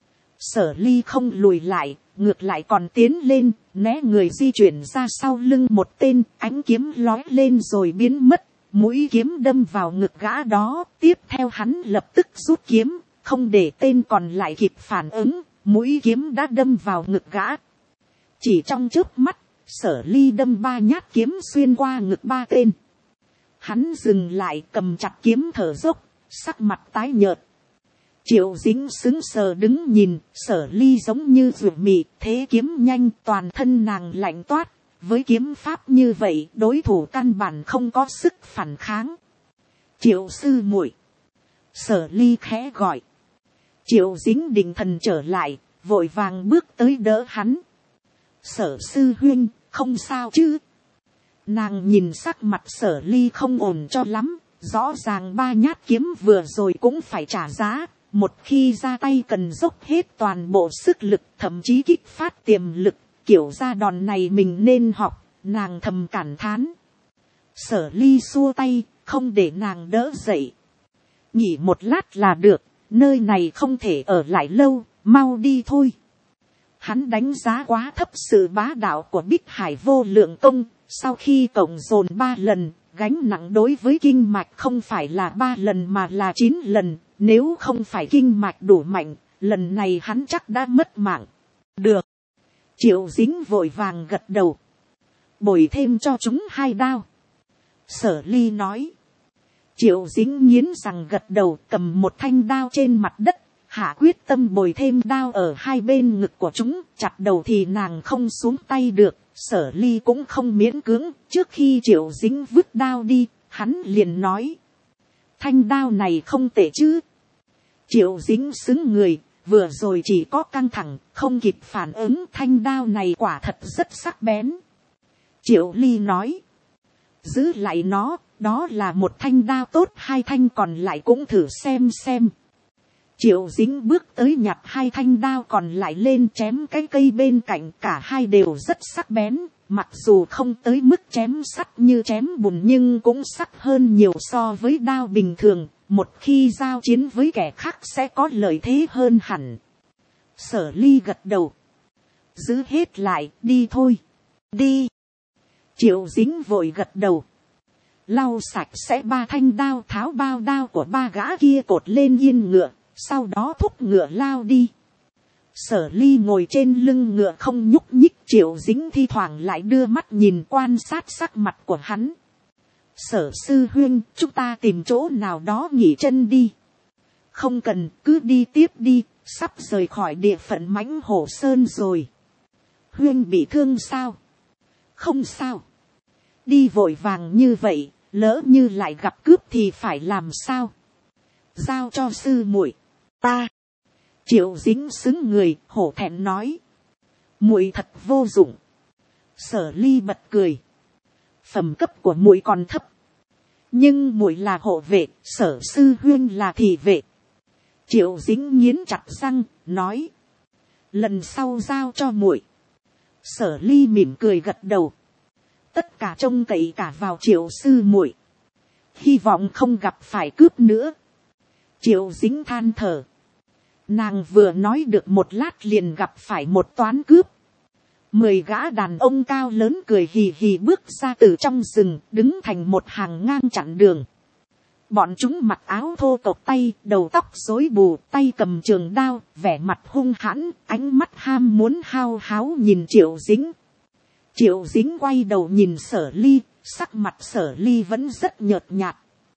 Sở ly không lùi lại, ngược lại còn tiến lên, né người di chuyển ra sau lưng một tên, ánh kiếm lói lên rồi biến mất, mũi kiếm đâm vào ngực gã đó, tiếp theo hắn lập tức rút kiếm, không để tên còn lại kịp phản ứng, mũi kiếm đã đâm vào ngực gã. Chỉ trong chớp mắt, Sở ly đâm 3 nhát kiếm xuyên qua ngực 3 tên. Hắn dừng lại, cầm chặt kiếm thở dốc, sắc mặt tái nhợt. Triệu Dính sững sờ đứng nhìn, Sở ly giống như ruột mị, thế kiếm nhanh, toàn thân nàng lạnh toát. Với kiếm pháp như vậy, đối thủ căn bản không có sức phản kháng. Triệu sư muội. Sở ly khẽ gọi. Triệu Dính định thần trở lại, vội vàng bước tới đỡ hắn. Sở sư huynh, không sao chứ? Nàng nhìn sắc mặt Sở ly không ổn cho lắm, rõ ràng 3 nhát kiếm vừa rồi cũng phải trả giá. Một khi ra tay cần dốc hết toàn bộ sức lực, thậm chí kích phát tiềm lực, kiểu ra đòn này mình nên học, nàng thầm cảm thán. Sở ly xua tay, không để nàng đỡ dậy. Nghỉ một lát là được, nơi này không thể ở lại lâu, mau đi thôi. Hắn đánh giá quá thấp sự bá đạo của Bích Hải vô lượng công, sau khi cộng dồn 3 lần, gánh nặng đối với kinh mạch không phải là 3 lần mà là 9 lần, nếu không phải kinh mạch đủ mạnh, lần này hắn chắc đã mất mạng. Được. Triệu Dính vội vàng gật đầu. Bồi thêm cho chúng 2 đao. Sở ly nói. Triệu Dính nghiến răng gật đầu, cầm một thanh đao trên mặt đất, hạ quyết tâm bồi thêm đao ở 2 bên ngực của chúng, chặt đầu thì nàng không xuống tay được. Sở ly cũng không miễn cưỡng, trước khi Triệu Dính vứt đao đi, hắn liền nói. Thanh đao này không tệ chứ? Triệu Dính xứng người, vừa rồi chỉ có căng thẳng, không kịp phản ứng, thanh đao này quả thật rất sắc bén. Triệu ly nói. Giữ lại nó, đó là một thanh đao tốt, 2 thanh còn lại cũng thử xem. Triệu Dính bước tới nhặt 2 thanh đao còn lại lên chém cái cây bên cạnh, cả 2 đều rất sắc bén, mặc dù không tới mức chém sắt như chém bùn nhưng cũng sắc hơn nhiều so với đao bình thường, một khi giao chiến với kẻ khác sẽ có lợi thế hơn hẳn. Sở ly gật đầu. Giữ hết lại, đi thôi. Đi. Triệu Dính vội gật đầu. Lau sạch sẽ 3 thanh đao, tháo bao đao của 3 gã kia cột lên yên ngựa, sau đó thúc ngựa lao đi. Sở ly ngồi trên lưng ngựa không nhúc nhích, Triệu Dính thi thoảng lại đưa mắt nhìn quan sát sắc mặt của hắn. Sở sư huynh, chúng ta tìm chỗ nào đó nghỉ chân đi. Không cần, cứ đi tiếp đi, sắp rời khỏi địa phận Mãnh Hổ Sơn rồi. Huynh bị thương sao? Không sao. Đi vội vàng như vậy, lỡ như lại gặp cướp thì phải làm sao? Giao cho sư muội. Ta. Triệu Dính xứng người, hổ thẹn nói. Muội thật vô dụng. Sở ly bật cười. Phẩm cấp của muội còn thấp. Nhưng muội là hộ vệ, Sở sư huynh là thị vệ. Triệu Dính nghiến chặt răng, nói. Lần sau giao cho muội. Sở ly mỉm cười gật đầu. tất cả trông cậy cả vào Triệu sư muội, hy vọng không gặp phải cướp nữa. Triệu Dính than thở, nàng vừa nói được một lát liền gặp phải một toán cướp. 10 gã đàn ông cao lớn cười hì hì bước ra từ trong rừng, đứng thành một hàng ngang chặn đường. Bọn chúng mặc áo thô cộc tay, đầu tóc rối bù, tay cầm trường đao, vẻ mặt hung hãn, ánh mắt ham muốn hao háo nhìn Triệu Dính. Triệu Dính quay đầu nhìn Sở Ly, sắc mặt Sở Ly vẫn rất nhợt nhạt.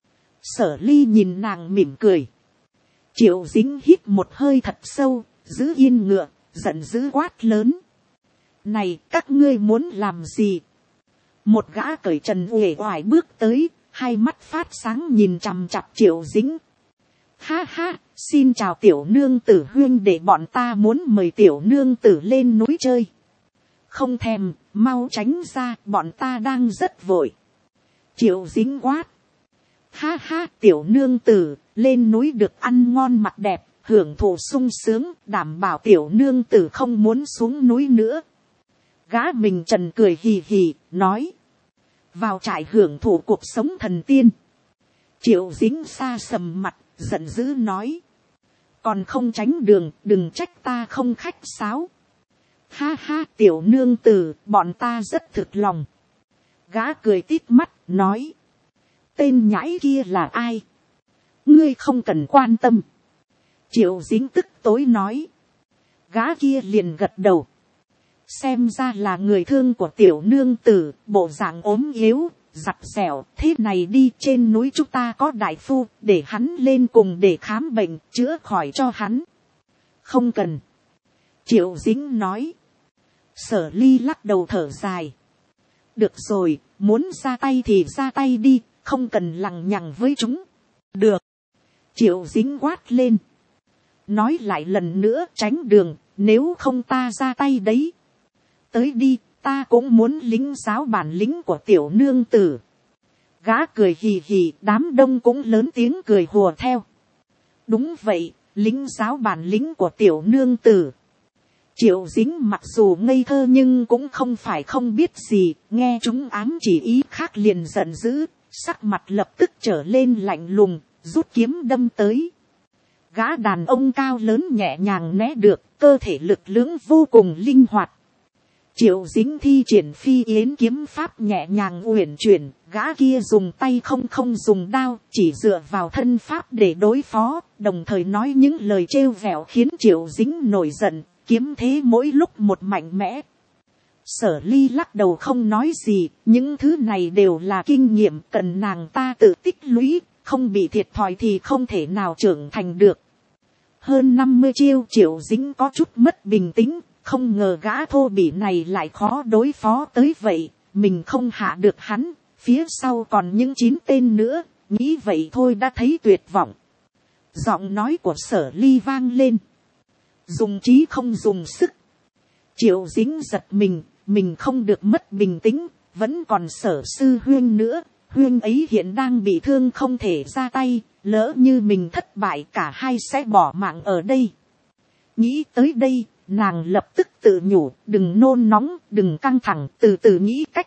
Sở Ly nhìn nàng mỉm cười. Triệu Dính hít một hơi thật sâu, giữ yên ngựa, giận dữ quát lớn. Này, các ngươi muốn làm gì? Một gã cởi trần uể oải bước tới, hai mắt phát sáng nhìn chằm chặp Triệu Dính. Ha ha, xin chào tiểu nương tử huyên, để bọn ta muốn mời tiểu nương tử lên núi chơi. Không thèm, mau tránh ra, bọn ta đang rất vội. Triệu Dính quát. Ha ha, tiểu nương tử, lên núi được ăn ngon mặc đẹp, hưởng thụ sung sướng, đảm bảo tiểu nương tử không muốn xuống núi nữa. Gã mình trần cười hì hì, nói. Vào trại hưởng thụ cuộc sống thần tiên. Triệu Dính xa sầm mặt, giận dữ nói. Còn không tránh đường, đừng trách ta không khách sáo. Ha ha, tiểu nương tử, bọn ta rất thực lòng. Gã cười tít mắt, nói. Tên nhãi kia là ai? Ngươi không cần quan tâm. Triệu Dính tức tối nói. Gã kia liền gật đầu. Xem ra là người thương của tiểu nương tử, bộ dạng ốm yếu, giặt xẻo. Thế này đi, trên núi chúng ta có đại phu, để hắn lên cùng để khám bệnh, chữa khỏi cho hắn. Không cần. Triệu Dính nói. Sở Ly lắc đầu thở dài. Được rồi, muốn ra tay thì ra tay đi, không cần lằng nhằng với chúng. Được. Triệu Dính quát lên. Nói lại lần nữa, tránh đường, nếu không ta ra tay đấy. Tới đi, ta cũng muốn lính giáo bản lĩnh của tiểu nương tử. Gã cười hì hì, đám đông cũng lớn tiếng cười hùa theo. Đúng vậy, lính giáo bản lĩnh của tiểu nương tử. Triệu Dính mặc dù ngây thơ nhưng cũng không phải không biết gì, nghe chúng ám chỉ ý khác liền giận dữ, sắc mặt lập tức trở lên lạnh lùng, rút kiếm đâm tới. Gã đàn ông cao lớn nhẹ nhàng né được, cơ thể lực lưỡng vô cùng linh hoạt. Triệu Dính thi triển phi yến kiếm pháp nhẹ nhàng uyển chuyển, gã kia dùng tay không dùng đao, chỉ dựa vào thân pháp để đối phó, đồng thời nói những lời trêu vẹo khiến Triệu Dính nổi giận, kiếm thế mỗi lúc một mạnh mẽ. Sở Ly lắc đầu không nói gì, những thứ này đều là kinh nghiệm cần nàng ta tự tích lũy, không bị thiệt thòi thì không thể nào trưởng thành được. Hơn 50 chiêu Triệu Dính có chút mất bình tĩnh, không ngờ gã thô bỉ này lại khó đối phó tới vậy, mình không hạ được hắn, phía sau còn những 9 tên nữa, nghĩ vậy thôi đã thấy tuyệt vọng. Giọng nói của Sở Ly vang lên. Dùng trí không dùng sức. Triệu Dính giật mình không được mất bình tĩnh, vẫn còn Sở sư huyên nữa, huyên ấy hiện đang bị thương không thể ra tay, lỡ như mình thất bại cả hai sẽ bỏ mạng ở đây. Nghĩ tới đây, nàng lập tức tự nhủ, đừng nôn nóng, đừng căng thẳng, từ từ nghĩ cách.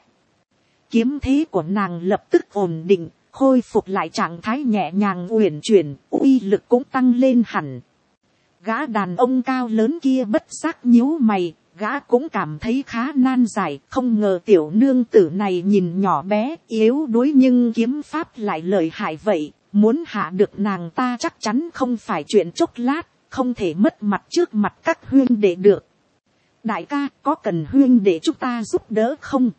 Kiếm thế của nàng lập tức ổn định, khôi phục lại trạng thái nhẹ nhàng uyển chuyển, uy lực cũng tăng lên hẳn. Gã đàn ông cao lớn kia bất giác nhíu mày, gã cũng cảm thấy khá nan giải, không ngờ tiểu nương tử này nhìn nhỏ bé, yếu đuối nhưng kiếm pháp lại lợi hại vậy, muốn hạ được nàng ta chắc chắn không phải chuyện chốc lát, không thể mất mặt trước mặt các huyên đệ được. Đại ca, có cần huyên đệ chúng ta giúp đỡ không?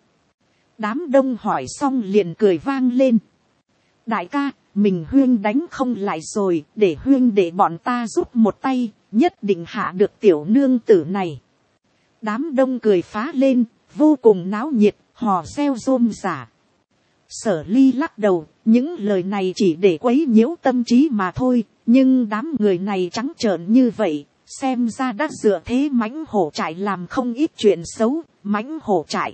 Đám đông hỏi xong liền cười vang lên. Đại ca, mình huyên đánh không lại rồi, để huyên đệ bọn ta giúp một tay, nhất định hạ được tiểu nương tử này. Đám đông cười phá lên, vô cùng náo nhiệt, hò reo rôm rả. Sở Ly lắc đầu, những lời này chỉ để quấy nhiễu tâm trí mà thôi, nhưng đám người này trắng trợn như vậy, xem ra đã dựa thế mãnh hổ trại làm không ít chuyện xấu. Mãnh hổ trại.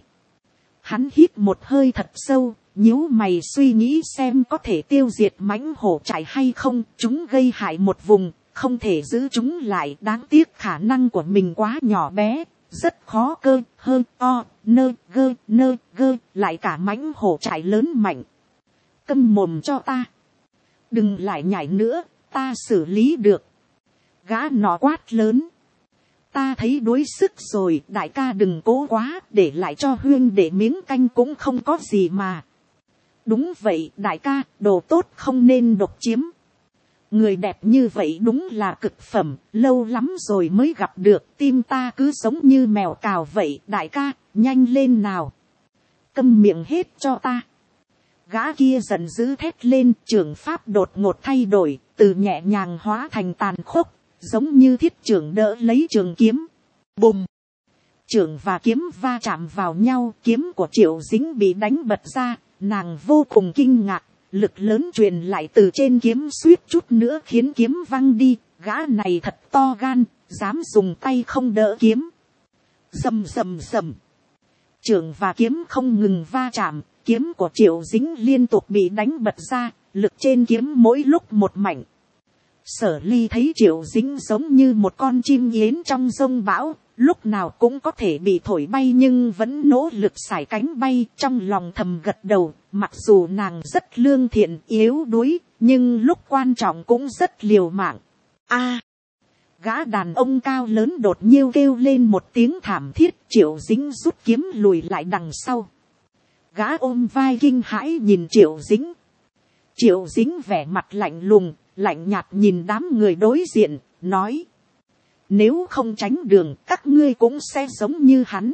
Hắn hít một hơi thật sâu, nhíu mày suy nghĩ xem có thể tiêu diệt mãnh hổ trại hay không. Chúng gây hại một vùng, không thể giữ chúng lại, đáng tiếc khả năng của mình quá nhỏ bé, rất khó cơ gơ, lại cả mãnh hổ trại lớn mạnh. Câm mồm cho ta. Đừng lại nhảy nữa, ta xử lý được. Gã nọ quát lớn. Ta thấy đuối sức rồi, đại ca đừng cố quá, để lại cho huyên để miếng canh cũng không có gì mà. Đúng vậy đại ca, đồ tốt không nên độc chiếm. Người đẹp như vậy đúng là cực phẩm, lâu lắm rồi mới gặp được, tim ta cứ giống như mèo cào vậy. Đại ca, nhanh lên nào. Câm miệng hết cho ta. Gã kia giận dữ thét lên, trường pháp đột ngột thay đổi, từ nhẹ nhàng hóa thành tàn khốc, giống như thiết trưởng đỡ lấy trường kiếm. Bùm! Trưởng và kiếm va chạm vào nhau, kiếm của Triệu Dính bị đánh bật ra, nàng vô cùng kinh ngạc, lực lớn truyền lại từ trên kiếm suýt chút nữa khiến kiếm văng đi. Gã này thật to gan, dám dùng tay không đỡ kiếm. Rầm rầm rầm. Trưởng và kiếm không ngừng va chạm, kiếm của Triệu Dính liên tục bị đánh bật ra, lực trên kiếm mỗi lúc một mạnh. Sở Ly thấy Triệu Dính giống như một con chim yến trong giông bão, lúc nào cũng có thể bị thổi bay nhưng vẫn nỗ lực sải cánh bay. Trong lòng thầm gật đầu, mặc dù nàng rất lương thiện yếu đuối, nhưng lúc quan trọng cũng rất liều mạng. A! Gã đàn ông cao lớn đột nhiên kêu lên một tiếng thảm thiết. Triệu Dính rút kiếm lùi lại đằng sau. Gã ôm vai kinh hãi nhìn Triệu Dính. Triệu Dính vẻ mặt lạnh lùng, lạnh nhạt nhìn đám người đối diện, nói. Nếu không tránh đường, các ngươi cũng sẽ giống như hắn.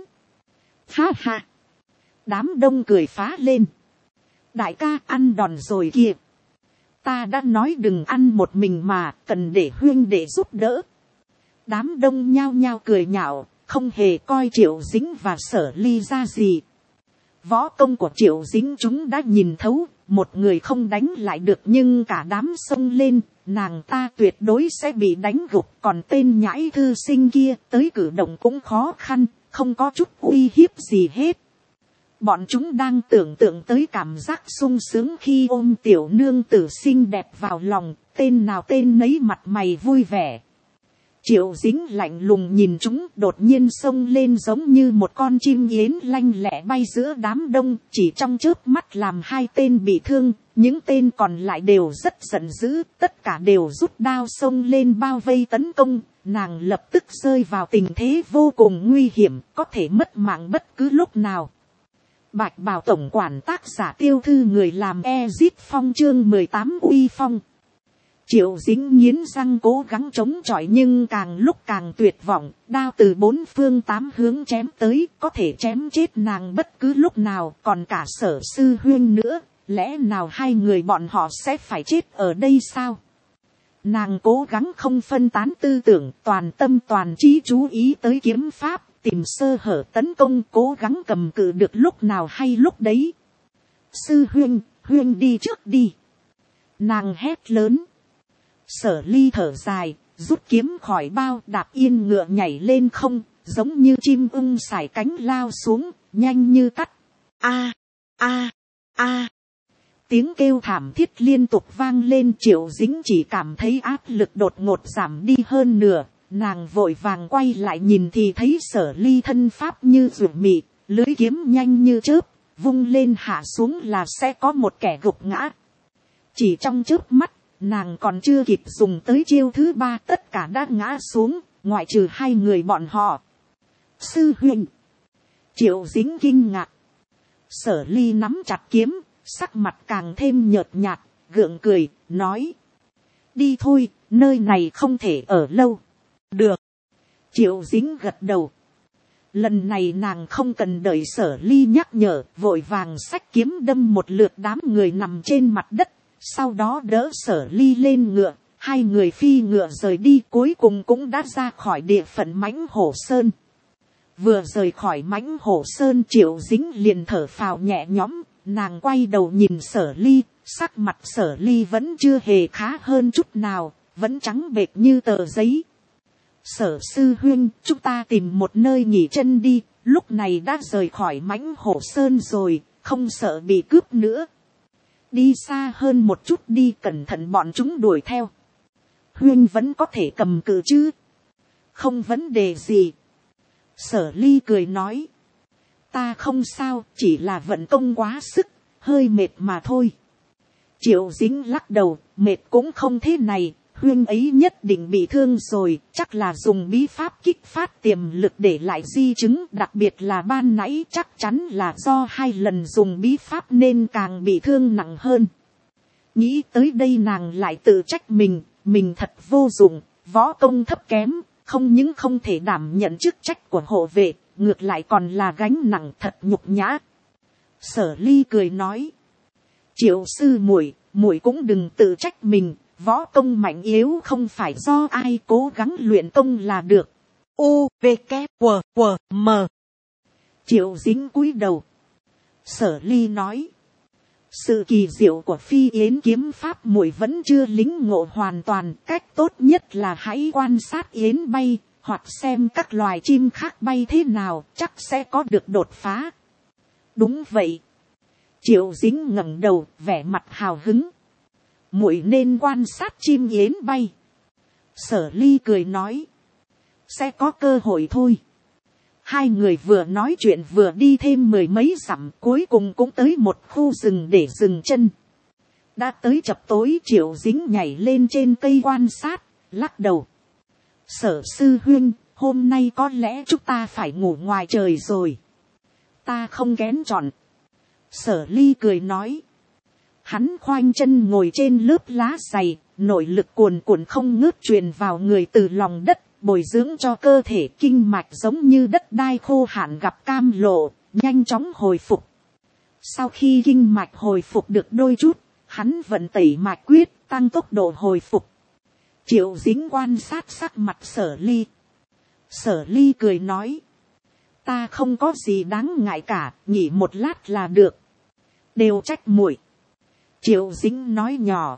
Ha ha! Đám đông cười phá lên. Đại ca ăn đòn rồi kìa. Ta đã nói đừng ăn một mình mà, cần để huyên để giúp đỡ. Đám đông nhao nhao cười nhạo, không hề coi Triệu Dính và Sở Ly ra gì. Võ công của Triệu Dính chúng đã nhìn thấu, một người không đánh lại được nhưng cả đám xông lên, nàng ta tuyệt đối sẽ bị đánh gục. Còn tên nhãi thư sinh kia tới cử động cũng khó khăn, không có chút uy hiếp gì hết. Bọn chúng đang tưởng tượng tới cảm giác sung sướng khi ôm tiểu nương tử xinh đẹp vào lòng, tên nào tên nấy mặt mày vui vẻ. Triệu Dính lạnh lùng nhìn chúng, đột nhiên xông lên giống như một con chim yến lanh lẹ bay giữa đám đông, chỉ trong chớp mắt làm hai tên bị thương, những tên còn lại đều rất giận dữ, tất cả đều rút đao xông lên bao vây tấn công. Nàng lập tức rơi vào tình thế vô cùng nguy hiểm, có thể mất mạng bất cứ lúc nào. Bạch Bào tổng quản tác giả Tiêu Thư, người làm Ezit Phong, chương 18 uy phong. Triệu Dính nghiến răng cố gắng chống chọi nhưng càng lúc càng tuyệt vọng, đao từ bốn phương tám hướng chém tới, có thể chém chết nàng bất cứ lúc nào. Còn cả Sở sư huynh nữa, lẽ nào hai người bọn họ sẽ phải chết ở đây sao? Nàng cố gắng không phân tán tư tưởng, toàn tâm toàn trí chú ý tới kiếm pháp, tìm sơ hở tấn công, cố gắng cầm cự được lúc nào hay lúc đấy. Sư huynh, huynh đi trước đi. Nàng hét lớn. Sở Ly thở dài, rút kiếm khỏi bao, đạp yên ngựa nhảy lên không, giống như chim ưng sải cánh lao xuống, nhanh như cắt. A, a, a. Tiếng kêu thảm thiết liên tục vang lên. Triệu Dính chỉ cảm thấy áp lực đột ngột giảm đi hơn nửa. Nàng vội vàng quay lại nhìn thì thấy Sở Ly thân pháp như ruột mị, lưỡi kiếm nhanh như chớp, vung lên hạ xuống là sẽ có một kẻ gục ngã. Chỉ trong chớp mắt, nàng còn chưa kịp dùng tới chiêu thứ ba, tất cả đã ngã xuống, ngoại trừ hai người bọn họ. Sư huynh! Triệu Dính kinh ngạc. Sở Ly nắm chặt kiếm, sắc mặt càng thêm nhợt nhạt, gượng cười, nói. Đi thôi, nơi này không thể ở lâu. Được. Triệu Dính gật đầu. Lần này nàng không cần đợi Sở Ly nhắc nhở, vội vàng xách kiếm đâm một lượt đám người nằm trên mặt đất. Sau đó đỡ Sở Ly lên ngựa, hai người phi ngựa rời đi, cuối cùng cũng đã ra khỏi địa phận Mãnh Hổ Sơn. Vừa rời khỏi Mãnh Hổ Sơn, Triệu Dính liền thở phào nhẹ nhõm, nàng quay đầu nhìn Sở Ly, sắc mặt Sở Ly vẫn chưa hề khá hơn chút nào, vẫn trắng bệch như tờ giấy. Sở sư huynh, chúng ta tìm một nơi nghỉ chân đi, lúc này đã rời khỏi Mãnh Hổ Sơn rồi, không sợ bị cướp nữa. Đi xa hơn một chút đi, cẩn thận bọn chúng đuổi theo. Huynh vẫn có thể cầm cự chứ? Không vấn đề gì. Sở Ly cười nói. Ta không sao, chỉ là vận công quá sức, hơi mệt mà thôi. Triệu Dính lắc đầu, mệt cũng không thế này, Huyên ấy nhất định bị thương rồi, chắc là dùng bí pháp kích phát tiềm lực để lại di chứng, đặc biệt là ban nãy chắc chắn là do 2 lần dùng bí pháp nên càng bị thương nặng hơn. Nghĩ tới đây nàng lại tự trách mình thật vô dụng, võ công thấp kém, không những không thể đảm nhận chức trách của hộ vệ, ngược lại còn là gánh nặng, thật nhục nhã. Sở Ly cười nói, Triệu sư muội, muội cũng đừng tự trách mình, võ công mạnh yếu không phải do ai cố gắng luyện công là được. U, V, K, W, W, M. Triệu Dính cúi đầu. Sở Ly nói, sự kỳ diệu của phi yến kiếm pháp muội vẫn chưa lĩnh ngộ hoàn toàn, cách tốt nhất là hãy quan sát yến bay, hoặc xem các loài chim khác bay thế nào, chắc sẽ có được đột phá. Đúng vậy. Triệu Dính ngẩng đầu, vẻ mặt hào hứng. Muội nên quan sát chim yến bay. Sở Ly cười nói, sẽ có cơ hội thôi. 2 người vừa nói chuyện vừa đi thêm 10 mấy dặm, cuối cùng cũng tới một khu rừng để dừng chân. Đã tới chập tối, Triệu Dính nhảy lên trên cây quan sát, lắc đầu. Sở sư huynh, hôm nay có lẽ chúng ta phải ngủ ngoài trời rồi. Ta không kén chọn. Sở Ly cười nói. Hắn khoanh chân ngồi trên lớp lá dày, nội lực cuồn cuộn không ngớt truyền vào người từ lòng đất, bồi dưỡng cho cơ thể kinh mạch giống như đất đai khô hạn gặp cam lộ, nhanh chóng hồi phục. Sau khi kinh mạch hồi phục được đôi chút, hắn vận tẩy mạch quyết, tăng tốc độ hồi phục. Triệu Dính quan sát sắc mặt Sở Ly. Sở Ly cười nói, ta không có gì đáng ngại cả, nghỉ một lát là được. Đều trách muội. Triệu Dính nói nhỏ.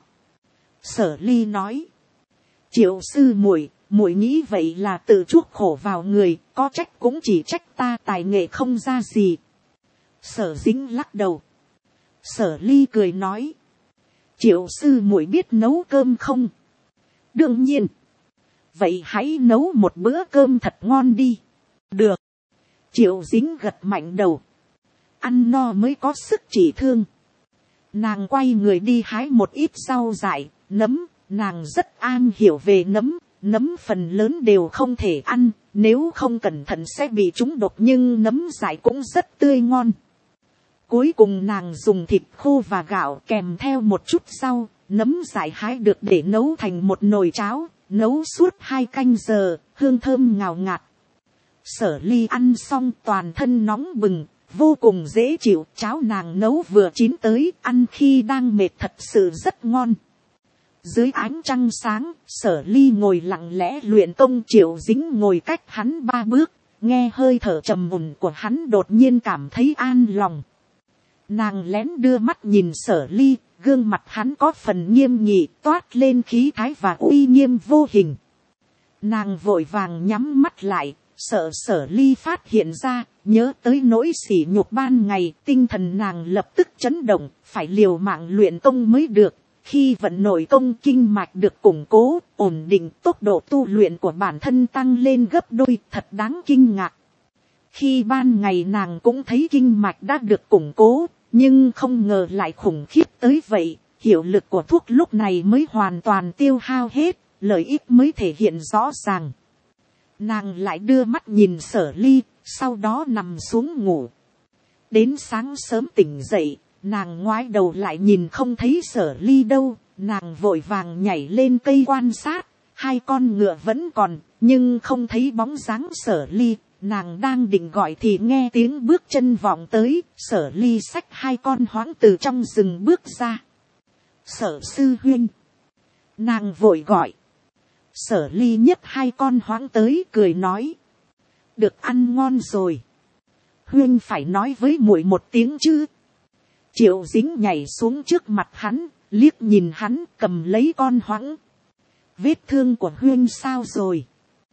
Sở Ly nói, Triệu sư muội, muội nghĩ vậy là tự chuốc khổ vào người, có trách cũng chỉ trách ta tài nghệ không ra gì. Sở Dính lắc đầu. Sở Ly cười nói, Triệu sư muội biết nấu cơm không? Đương nhiên. Vậy hãy nấu một bữa cơm thật ngon đi. Được. Triệu Dính gật mạnh đầu. Ăn no mới có sức trị thương. Nàng quay người đi hái một ít rau dại, nấm, nàng rất an hiểu về nấm, nấm phần lớn đều không thể ăn, nếu không cẩn thận sẽ bị trúng độc, nhưng nấm dại cũng rất tươi ngon. Cuối cùng nàng dùng thịt khô và gạo kèm theo một chút rau, nấm dại hái được để nấu thành một nồi cháo, nấu suốt 2 canh giờ, hương thơm ngào ngạt. Sở Ly ăn xong toàn thân nóng bừng, vô cùng dễ chịu, cháo nàng nấu vừa chín tới, ăn khi đang mệt thật sự rất ngon. Dưới ánh trăng sáng, Sở Ly ngồi lặng lẽ luyện công, Triệu Dính ngồi cách hắn 3 bước, nghe hơi thở trầm mùn của hắn đột nhiên cảm thấy an lòng. Nàng lén đưa mắt nhìn Sở Ly, gương mặt hắn có phần nghiêm nghị, toát lên khí thái và uy nghiêm vô hình. Nàng vội vàng nhắm mắt lại, sợ Sở Ly phát hiện ra, nhớ tới nỗi sỉ nhục ban ngày, tinh thần nàng lập tức chấn động, phải liều mạng luyện công mới được. Khi vận nội công kinh mạch được củng cố, ổn định, tốc độ tu luyện của bản thân tăng lên gấp đôi, thật đáng kinh ngạc. Khi ban ngày nàng cũng thấy kinh mạch đã được củng cố, nhưng không ngờ lại khủng khiếp tới vậy, hiệu lực của thuốc lúc này mới hoàn toàn tiêu hao hết, lợi ích mới thể hiện rõ ràng. Nàng lại đưa mắt nhìn Sở Ly, sau đó nằm xuống ngủ. Đến sáng sớm tỉnh dậy, nàng ngoái đầu lại nhìn không thấy Sở Ly đâu, nàng vội vàng nhảy lên cây quan sát, 2 con ngựa vẫn còn, nhưng không thấy bóng dáng Sở Ly. Nàng đang định gọi thì nghe tiếng bước chân vọng tới, Sở Ly xách 2 con hoáng từ trong rừng bước ra. Sở sư huynh. Nàng vội gọi. Sở Ly nhấc 2 con hoáng tới, cười nói. Được ăn ngon rồi. Huynh phải nói với muội một tiếng chứ. Triệu Dính nhảy xuống trước mặt hắn, liếc nhìn hắn, cầm lấy con hoáng. Vết thương của huynh sao rồi?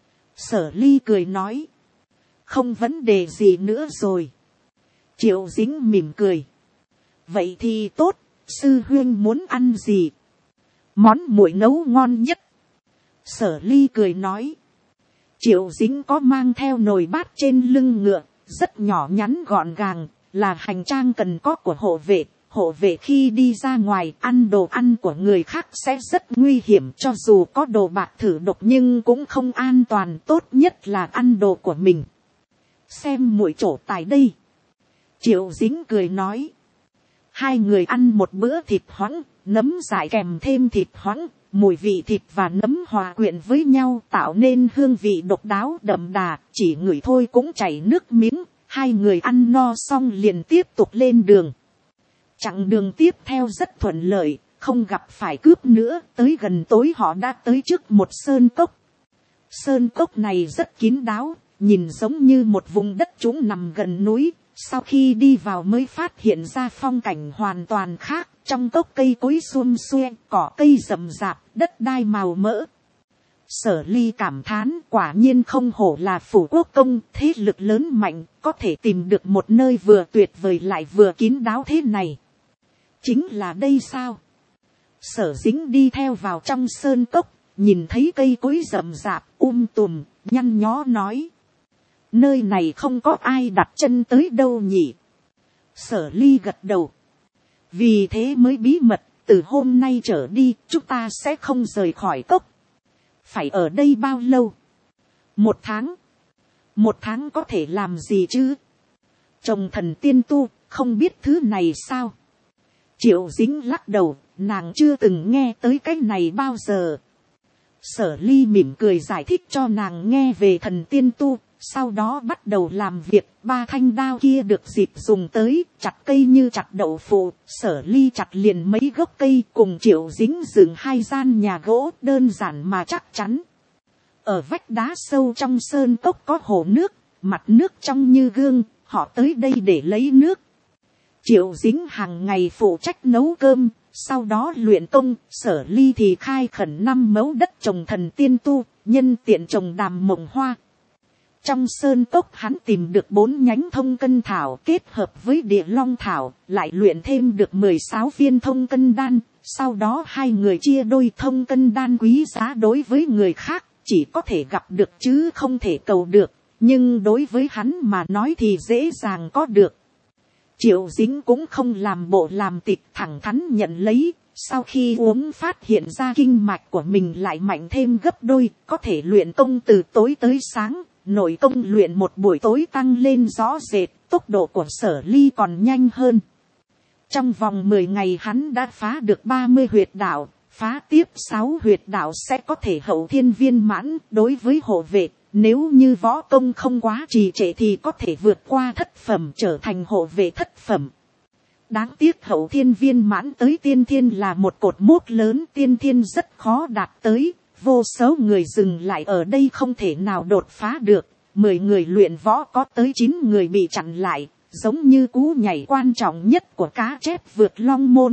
Sở Ly cười nói. Không vấn đề gì nữa rồi. Triệu Dính mỉm cười. Vậy thì tốt, sư huynh muốn ăn gì? Món muội nấu ngon nhất. Sở Ly cười nói. Triệu Dính có mang theo nồi bát trên lưng ngựa, rất nhỏ nhắn gọn gàng, là hành trang cần có của hộ vệ. Hộ vệ khi đi ra ngoài ăn đồ ăn của người khác sẽ rất nguy hiểm, cho dù có đồ bạc thử độc nhưng cũng không an toàn, tốt nhất là ăn đồ của mình. Xem muội trổ tài đây. Triệu Dính cười nói. Hai người ăn một bữa thịt hoãng, nấm dại kèm thêm thịt hoãng, mùi vị thịt và nấm hòa quyện với nhau tạo nên hương vị độc đáo đậm đà, chỉ ngửi thôi cũng chảy nước miếng. Hai người ăn no xong liền tiếp tục lên đường. Chặng đường tiếp theo rất thuận lợi, không gặp phải cướp nữa, tới gần tối họ đã tới trước một sơn cốc. Sơn cốc này rất kín đáo, nhìn giống như một vùng đất trũng nằm gần núi. Sau khi đi vào mới phát hiện ra phong cảnh hoàn toàn khác, trong cốc cây cối sum xuê, cỏ cây rậm rạp, đất đai màu mỡ. Sở Ly cảm thán, quả nhiên không hổ là phủ quốc công, thế lực lớn mạnh, có thể tìm được một nơi vừa tuyệt vời lại vừa kín đáo thế này. Chính là đây sao? Sở Dính đi theo vào trong sơn cốc, nhìn thấy cây cối rậm rạp, tùm, nhăn nhó nói. Nơi này không có ai đặt chân tới đâu nhỉ? Sở Ly gật đầu. Vì thế mới bí mật, từ hôm nay trở đi, chúng ta sẽ không rời khỏi cốc. Phải ở đây bao lâu? 1 tháng. 1 tháng có thể làm gì chứ? Chồng thần tiên tu, không biết thứ này sao? Triệu Dính lắc đầu, nàng chưa từng nghe tới cái này bao giờ. Sở Ly mỉm cười giải thích cho nàng nghe về thần tiên tu, sau đó bắt đầu làm việc. 3 thanh đao kia được dịp dùng tới, chặt cây như chặt đậu phụ. Sở Ly chặt liền mấy gốc cây, cùng Triệu Dính dựng 2 gian nhà gỗ, đơn giản mà chắc chắn. Ở vách đá sâu trong sơn cốc có hồ nước, mặt nước trong như gương, họ tới đây để lấy nước. Triệu Dính hàng ngày phụ trách nấu cơm, sau đó luyện công. Sở Ly thì khai khẩn 5 mẫu đất trồng thần tiên tu, nhân tiện trồng đàm mộng hoa. Trong sơn cốc hắn tìm được 4 nhánh thông cân thảo kết hợp với địa long thảo, lại luyện thêm được 16 viên thông cân đan. Sau đó hai người chia đôi, thông cân đan quý giá đối với người khác, chỉ có thể gặp được chứ không thể cầu được. Nhưng đối với hắn mà nói thì dễ dàng có được. Triệu Dính cũng không làm bộ làm tịch, thẳng thắn nhận lấy. Sau khi uống phát hiện ra kinh mạch của mình lại mạnh thêm gấp đôi, có thể luyện công từ tối tới sáng. Nội công luyện một buổi tối tăng lên rõ rệt, tốc độ của Sở Ly còn nhanh hơn. Trong vòng 10 ngày hắn đã phá được 30 huyệt đạo, phá tiếp 6 huyệt đạo sẽ có thể hậu thiên viên mãn. Đối với hộ vệ, nếu như võ công không quá trì trệ thì có thể vượt qua thất phẩm trở thành hộ vệ thất phẩm. Đáng tiếc hậu thiên viên mãn tới tiên thiên là một cột mốc lớn, tiên thiên rất khó đạt tới. Vô số người dừng lại ở đây không thể nào đột phá được. 10 người luyện võ có tới 9 người bị chặn lại, giống như cú nhảy quan trọng nhất của cá chép vượt long môn.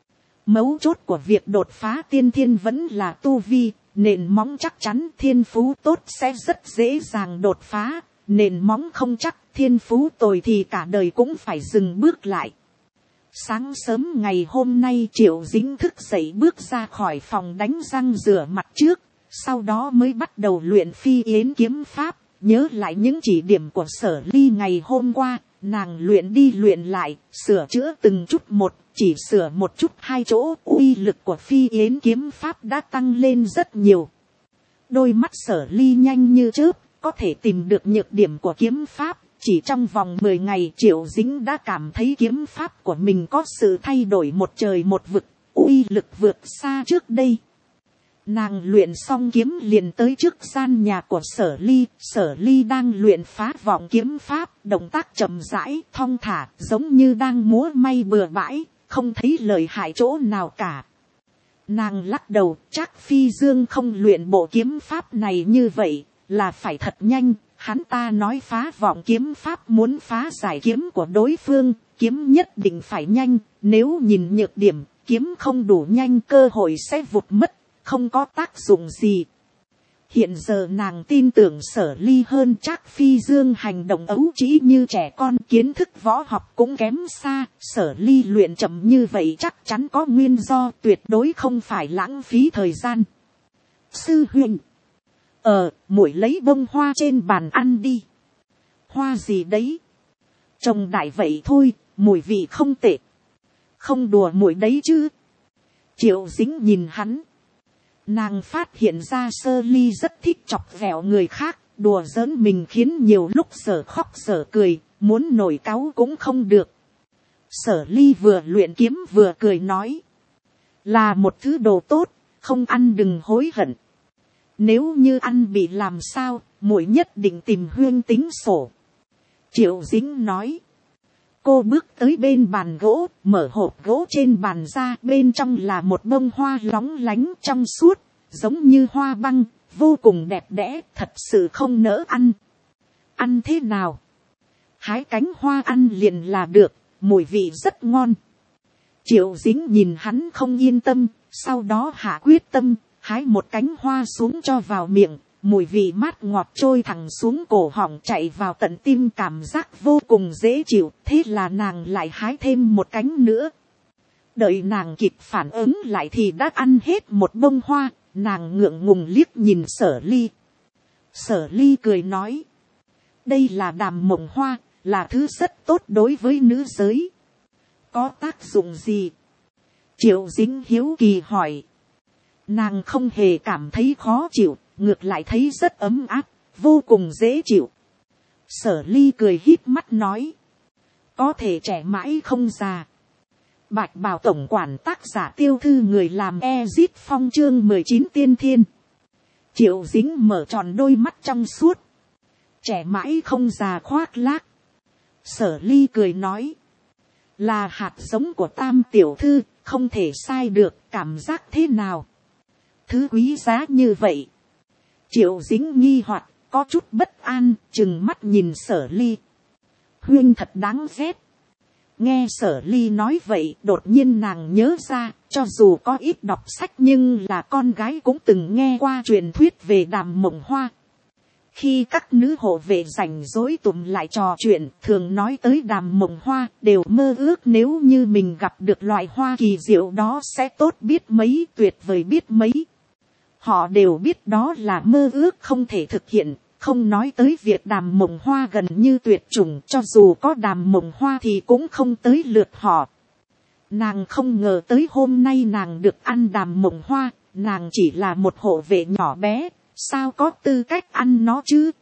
Mấu chốt của việc đột phá tiên thiên vẫn là tu vi, nền móng chắc chắn, thiên phú tốt sẽ rất dễ dàng đột phá, nền móng không chắc, thiên phú tồi thì cả đời cũng phải dừng bước lại. Sáng sớm ngày hôm nay Triệu Dính thức dậy bước ra khỏi phòng đánh răng rửa mặt trước, sau đó mới bắt đầu luyện phi yến kiếm pháp, nhớ lại những chỉ điểm của Sở Ly ngày hôm qua, nàng luyện đi luyện lại, sửa chữa từng chút một, chỉ sửa một chút 2 chỗ, uy lực của phi yến kiếm pháp đã tăng lên rất nhiều. Đôi mắt Sở Ly nhanh như chớp, có thể tìm được nhược điểm của kiếm pháp. Chỉ trong vòng 10 ngày Triệu Dính đã cảm thấy kiếm pháp của mình có sự thay đổi một trời một vực, uy lực vượt xa trước đây. Nàng luyện xong kiếm liền tới trước gian nhà của Sở Ly. Sở Ly đang luyện phá vọng kiếm pháp, động tác chậm rãi, thong thả, giống như đang múa may bừa bãi, không thấy lợi hại chỗ nào cả. Nàng lắc đầu, chắc Phi Dương không luyện bộ kiếm pháp này như vậy, là phải thật nhanh. Hắn ta nói phá vọng kiếm pháp muốn phá giải kiếm của đối phương, kiếm nhất định phải nhanh, nếu nhìn nhược điểm, kiếm không đủ nhanh cơ hội sẽ vụt mất, không có tác dụng gì. Hiện giờ nàng tin tưởng Sở Ly hơn chắc Phi Dương hành động ấu trĩ như trẻ con, kiến thức võ học cũng kém xa, Sở Ly luyện chậm như vậy chắc chắn có nguyên do, tuyệt đối không phải lãng phí thời gian. Sư huynh, muội lấy bông hoa trên bàn ăn đi. Hoa gì đấy? Trồng đại vậy thôi, mùi vị không tệ. Không đùa muội đấy chứ. Triệu Dính nhìn hắn. Nàng phát hiện ra Sơ Ly rất thích chọc ghẹo người khác, đùa giỡn mình khiến nhiều lúc sở khóc sở cười, muốn nổi cáu cũng không được. Sở Ly vừa luyện kiếm vừa cười nói. Là một thứ đồ tốt, không ăn đừng hối hận. Nếu như ăn bị làm sao, muội nhất định tìm Huyên tính sổ. Triệu Dính nói. Cô bước tới bên bàn gỗ, mở hộp gỗ trên bàn ra, bên trong là một bông hoa lóng lánh trong suốt, giống như hoa băng, vô cùng đẹp đẽ, thật sự không nỡ ăn. Ăn thế nào? Hái cánh hoa ăn liền là được, mùi vị rất ngon. Triệu Dính nhìn hắn không yên tâm, sau đó hạ quyết tâm, hái một cánh hoa xuống cho vào miệng, mùi vị mát ngọt trôi thẳng xuống cổ họng chạy vào tận tim, cảm giác vô cùng dễ chịu. Thế là nàng lại hái thêm một cánh nữa. Đợi nàng kịp phản ứng lại thì đã ăn hết một bông hoa. Nàng ngượng ngùng liếc nhìn Sở Ly. Sở Ly cười nói. Đây là đàm mộng hoa, là thứ rất tốt đối với nữ giới. Có tác dụng gì? Triệu Dính hiếu kỳ hỏi. Nàng không hề cảm thấy khó chịu, ngược lại thấy rất ấm áp, vô cùng dễ chịu. Sở Ly cười híp mắt nói. Có thể trẻ mãi không già. Bạch Bào tổng quản tác giả Tiêu Thư người làm Ezit Phong chương 19 tiên thiên. Triệu Dính mở tròn đôi mắt trong suốt. Trẻ mãi không già khoác lác. Sở Ly cười nói. Là hạt giống của Tam tiểu thư, không thể sai được, cảm giác thế nào? Thứ quý giá như vậy. Triệu Dính nghi hoặc, có chút bất an, chừng mắt nhìn Sở Ly. Huyên thật đáng ghét. Nghe Sở Ly nói vậy, đột nhiên nàng nhớ ra, cho dù có ít đọc sách nhưng là con gái cũng từng nghe qua truyền thuyết về đàm mộng hoa. Khi các nữ hộ vệ rảnh rỗi tụm lại trò chuyện, thường nói tới đàm mộng hoa, đều mơ ước nếu như mình gặp được loại hoa kỳ diệu đó sẽ tốt biết mấy, tuyệt vời biết mấy. Họ đều biết đó là mơ ước không thể thực hiện, không nói tới việc đàm mộng hoa gần như tuyệt chủng, cho dù có đàm mộng hoa thì cũng không tới lượt họ. Nàng không ngờ tới hôm nay nàng được ăn đàm mộng hoa, nàng chỉ là một hộ vệ nhỏ bé, sao có tư cách ăn nó chứ?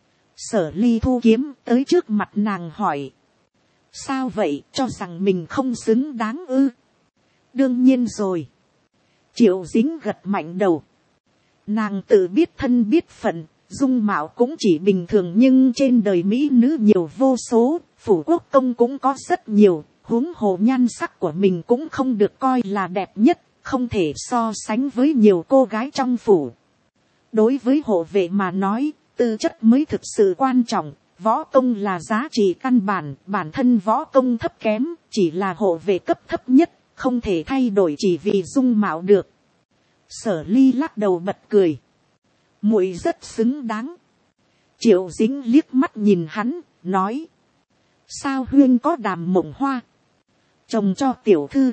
Sở Ly thu kiếm tới trước mặt nàng hỏi. Sao vậy, cho rằng mình không xứng đáng ư? Đương nhiên rồi. Triệu Dính gật mạnh đầu. Nàng tự biết thân biết phận, dung mạo cũng chỉ bình thường, nhưng trên đời mỹ nữ nhiều vô số, phủ quốc công cũng có rất nhiều, huống hồ nhan sắc của mình cũng không được coi là đẹp nhất, không thể so sánh với nhiều cô gái trong phủ. Đối với hộ vệ mà nói, tư chất mới thực sự quan trọng, võ công là giá trị căn bản, bản thân võ công thấp kém, chỉ là hộ vệ cấp thấp nhất, không thể thay đổi chỉ vì dung mạo được. Sở Ly lắc đầu bật cười. Muội rất xứng đáng. Triệu Dính liếc mắt nhìn hắn, nói. Sao Huyên có đàm mộng hoa? Trồng cho tiểu thư.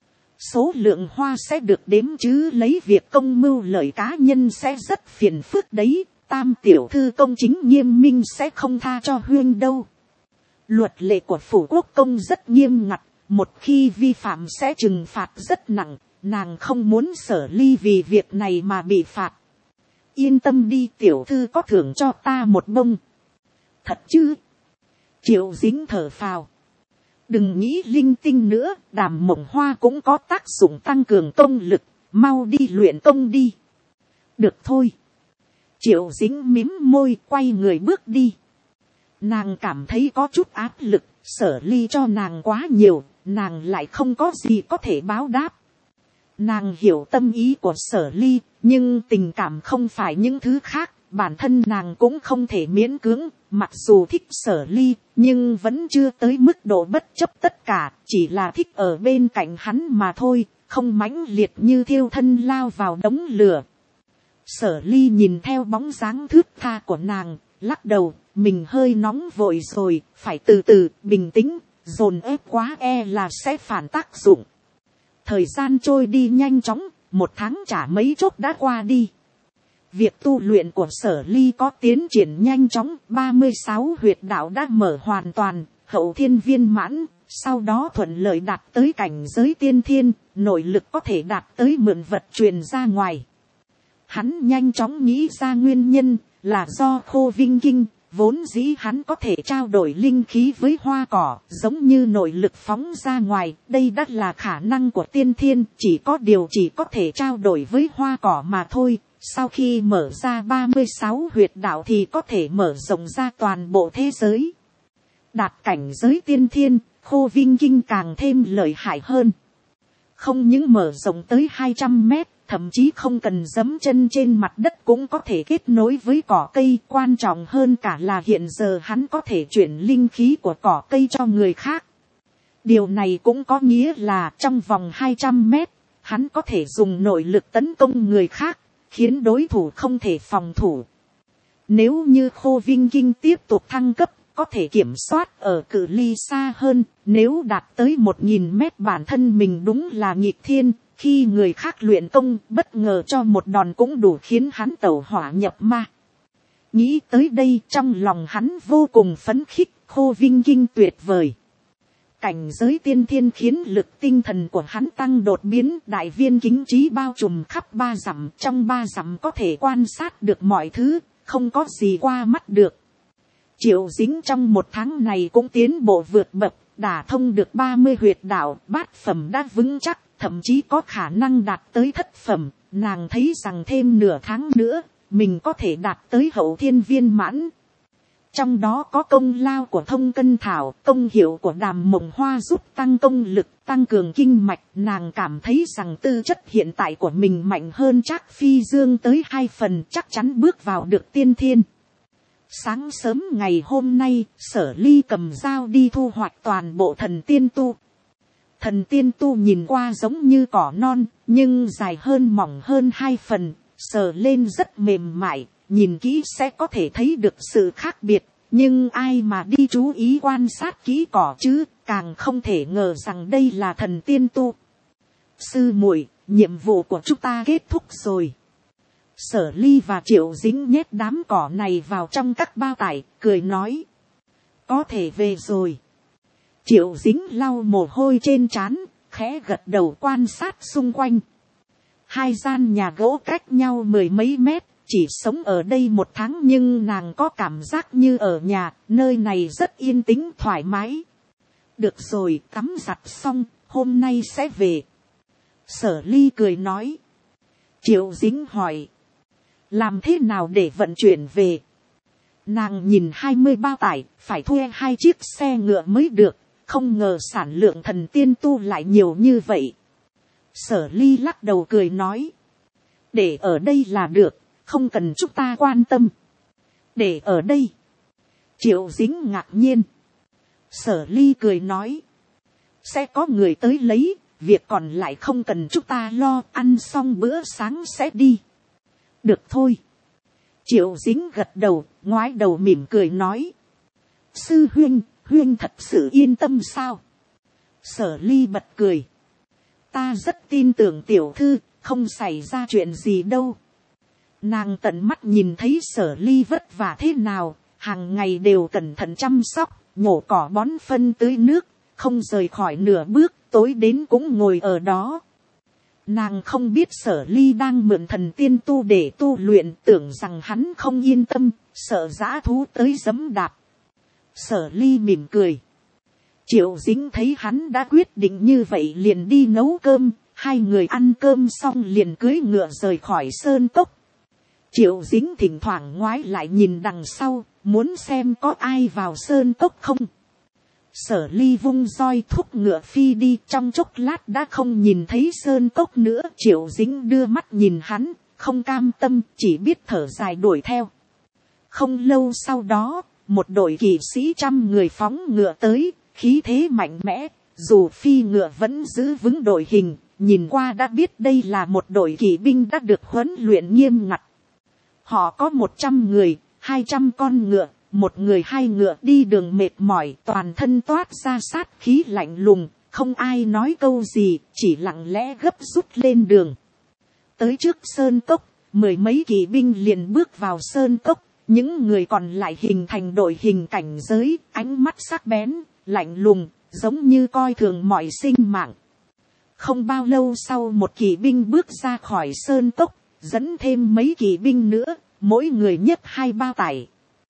Số lượng hoa sẽ được đếm chứ lấy việc công mưu lợi cá nhân sẽ rất phiền phức đấy. Tam tiểu thư công chính nghiêm minh sẽ không tha cho Huyên đâu. Luật lệ của phủ quốc công rất nghiêm ngặt. Một khi vi phạm sẽ trừng phạt rất nặng. Nàng không muốn Sở Ly vì việc này mà bị phạt. Yên tâm đi, tiểu thư có thưởng cho ta một bông. Thật chứ? Triệu Dính thở phào. Đừng nghĩ linh tinh nữa, đàm mộng hoa cũng có tác dụng tăng cường công lực, mau đi luyện công đi. Được thôi. Triệu Dính mím môi quay người bước đi. Nàng cảm thấy có chút áp lực, Sở Ly cho nàng quá nhiều, nàng lại không có gì có thể báo đáp. Nàng hiểu tâm ý của Sở Ly, nhưng tình cảm không phải những thứ khác, bản thân nàng cũng không thể miễn cưỡng, mặc dù thích Sở Ly, nhưng vẫn chưa tới mức độ bất chấp tất cả, chỉ là thích ở bên cạnh hắn mà thôi, không mãnh liệt như thiêu thân lao vào đống lửa. Sở Ly nhìn theo bóng dáng thướt tha của nàng, lắc đầu, mình hơi nóng vội rồi, phải từ từ, bình tĩnh, dồn ép quá e là sẽ phản tác dụng. Thời gian trôi đi nhanh chóng, một tháng chả mấy chốc đã qua đi. Việc tu luyện của Sở Ly có tiến triển nhanh chóng, 36 huyệt đạo đã mở hoàn toàn, hậu thiên viên mãn, sau đó thuận lợi đạt tới cảnh giới tiên thiên, nội lực có thể đạt tới mượn vật truyền ra ngoài. Hắn nhanh chóng nghĩ ra nguyên nhân là do Khô Vinh Kinh, vốn dĩ hắn có thể trao đổi linh khí với hoa cỏ, giống như nội lực phóng ra ngoài, đây đã là khả năng của tiên thiên, chỉ có điều chỉ có thể trao đổi với hoa cỏ mà thôi. Sau khi mở ra 36 huyệt đạo thì có thể mở rộng ra toàn bộ thế giới. Đạt cảnh giới tiên thiên, Khô Vinh Kinh càng thêm lợi hại hơn. Không những mở rộng tới 200 mét, thậm chí không cần giẫm chân trên mặt đất cũng có thể kết nối với cỏ cây. Quan trọng hơn cả là hiện giờ hắn có thể chuyển linh khí của cỏ cây cho người khác. Điều này cũng có nghĩa là trong vòng 200 mét, hắn có thể dùng nội lực tấn công người khác, khiến đối thủ không thể phòng thủ. Nếu như Khô Vinh Kinh tiếp tục thăng cấp, có thể kiểm soát ở cự ly xa hơn, nếu đạt tới 1000 mét bản thân mình đúng là nghịch thiên, khi người khác luyện công bất ngờ cho một đòn cũng đủ khiến hắn tẩu hỏa nhập ma. Nghĩ tới đây trong lòng hắn vô cùng phấn khích, Khô Vinh Kinh tuyệt vời. Cảnh giới tiên thiên khiến lực tinh thần của hắn tăng đột biến, đại viên kính trí bao trùm khắp 3 dặm, trong 3 dặm có thể quan sát được mọi thứ, không có gì qua mắt được. Triệu Dính trong 1 tháng này cũng tiến bộ vượt bậc, đả thông được 30 huyệt đạo, bát phẩm đã vững chắc, thậm chí có khả năng đạt tới thất phẩm. Nàng thấy rằng thêm nửa tháng nữa, mình có thể đạt tới hậu thiên viên mãn. Trong đó có công lao của Thông Cân Thảo, công hiệu của Đàm Mộng Hoa giúp tăng công lực, tăng cường kinh mạch. Nàng cảm thấy rằng tư chất hiện tại của mình mạnh hơn Trác Phi Dương tới 2 phần, chắc chắn bước vào được tiên thiên. Sáng sớm ngày hôm nay, Sở Ly cầm dao đi thu hoạch toàn bộ thần tiên tu. Thần tiên tu nhìn qua giống như cỏ non, nhưng dài hơn mỏng hơn 2 phần, sờ lên rất mềm mại, nhìn kỹ sẽ có thể thấy được sự khác biệt. Nhưng ai mà đi chú ý quan sát kỹ cỏ chứ, càng không thể ngờ rằng đây là thần tiên tu. Sư muội, nhiệm vụ của chúng ta kết thúc rồi. Sở Ly và Triệu Dính nhét đám cỏ này vào trong các bao tải, cười nói. Có thể về rồi. Triệu Dính lau mồ hôi trên trán, khẽ gật đầu quan sát xung quanh. 2 gian nhà gỗ cách nhau 10 mấy mét, chỉ sống ở đây 1 tháng nhưng nàng có cảm giác như ở nhà, nơi này rất yên tĩnh thoải mái. Được rồi, tắm giặt xong, hôm nay sẽ về. Sở Ly cười nói. Triệu Dính hỏi. Làm thế nào để vận chuyển về? Nàng nhìn 20 bao tải, phải thuê 2 chiếc xe ngựa mới được, không ngờ sản lượng thần tiên tu lại nhiều như vậy. Sở Ly lắc đầu cười nói. Để ở đây là được, không cần chúng ta quan tâm. Để ở đây. Triệu Dính ngạc nhiên. Sở Ly cười nói. Sẽ có người tới lấy, việc còn lại không cần chúng ta lo, ăn xong bữa sáng sẽ đi. Được thôi. Triệu Dính gật đầu, ngoái đầu mỉm cười nói. Sư huynh, huynh thật sự yên tâm sao? Sở Ly bật cười. Ta rất tin tưởng tiểu thư, không xảy ra chuyện gì đâu. Nàng tận mắt nhìn thấy Sở Ly vất vả thế nào, hàng ngày đều cẩn thận chăm sóc, nhổ cỏ bón phân tưới nước, không rời khỏi nửa bước, tối đến cũng ngồi ở đó. Nàng không biết Sở Ly đang mượn thần tiên tu để tu luyện, tưởng rằng hắn không yên tâm, sợ dã thú tới giẫm đạp. Sở Ly mỉm cười. Triệu Dính thấy hắn đã quyết định như vậy liền đi nấu cơm, 2 người ăn cơm xong liền cưỡi ngựa rời khỏi sơn cốc. Triệu Dính thỉnh thoảng ngoái lại nhìn đằng sau, muốn xem có ai vào sơn cốc không. Sở Ly vung roi thúc ngựa phi đi, trong chốc lát đã không nhìn thấy sơn cốc nữa. Triệu Dính đưa mắt nhìn hắn, không cam tâm, chỉ biết thở dài đuổi theo. Không lâu sau đó, một đội kỵ sĩ 100 người phóng ngựa tới, khí thế mạnh mẽ, dù phi ngựa vẫn giữ vững đội hình, nhìn qua đã biết đây là một đội kỵ binh đã được huấn luyện nghiêm ngặt. Họ có 100 người, 200 con ngựa, 1 người 2 ngựa đi đường mệt mỏi, toàn thân toát ra sát khí lạnh lùng, không ai nói câu gì, chỉ lặng lẽ gấp rút lên đường. Tới trước sơn cốc, mười mấy kỵ binh liền bước vào sơn cốc, những người còn lại hình thành đội hình cảnh giới, ánh mắt sắc bén, lạnh lùng, giống như coi thường mọi sinh mạng. Không bao lâu sau một kỵ binh bước ra khỏi sơn cốc, dẫn thêm mấy kỵ binh nữa, mỗi người nhấc 2 bao tải.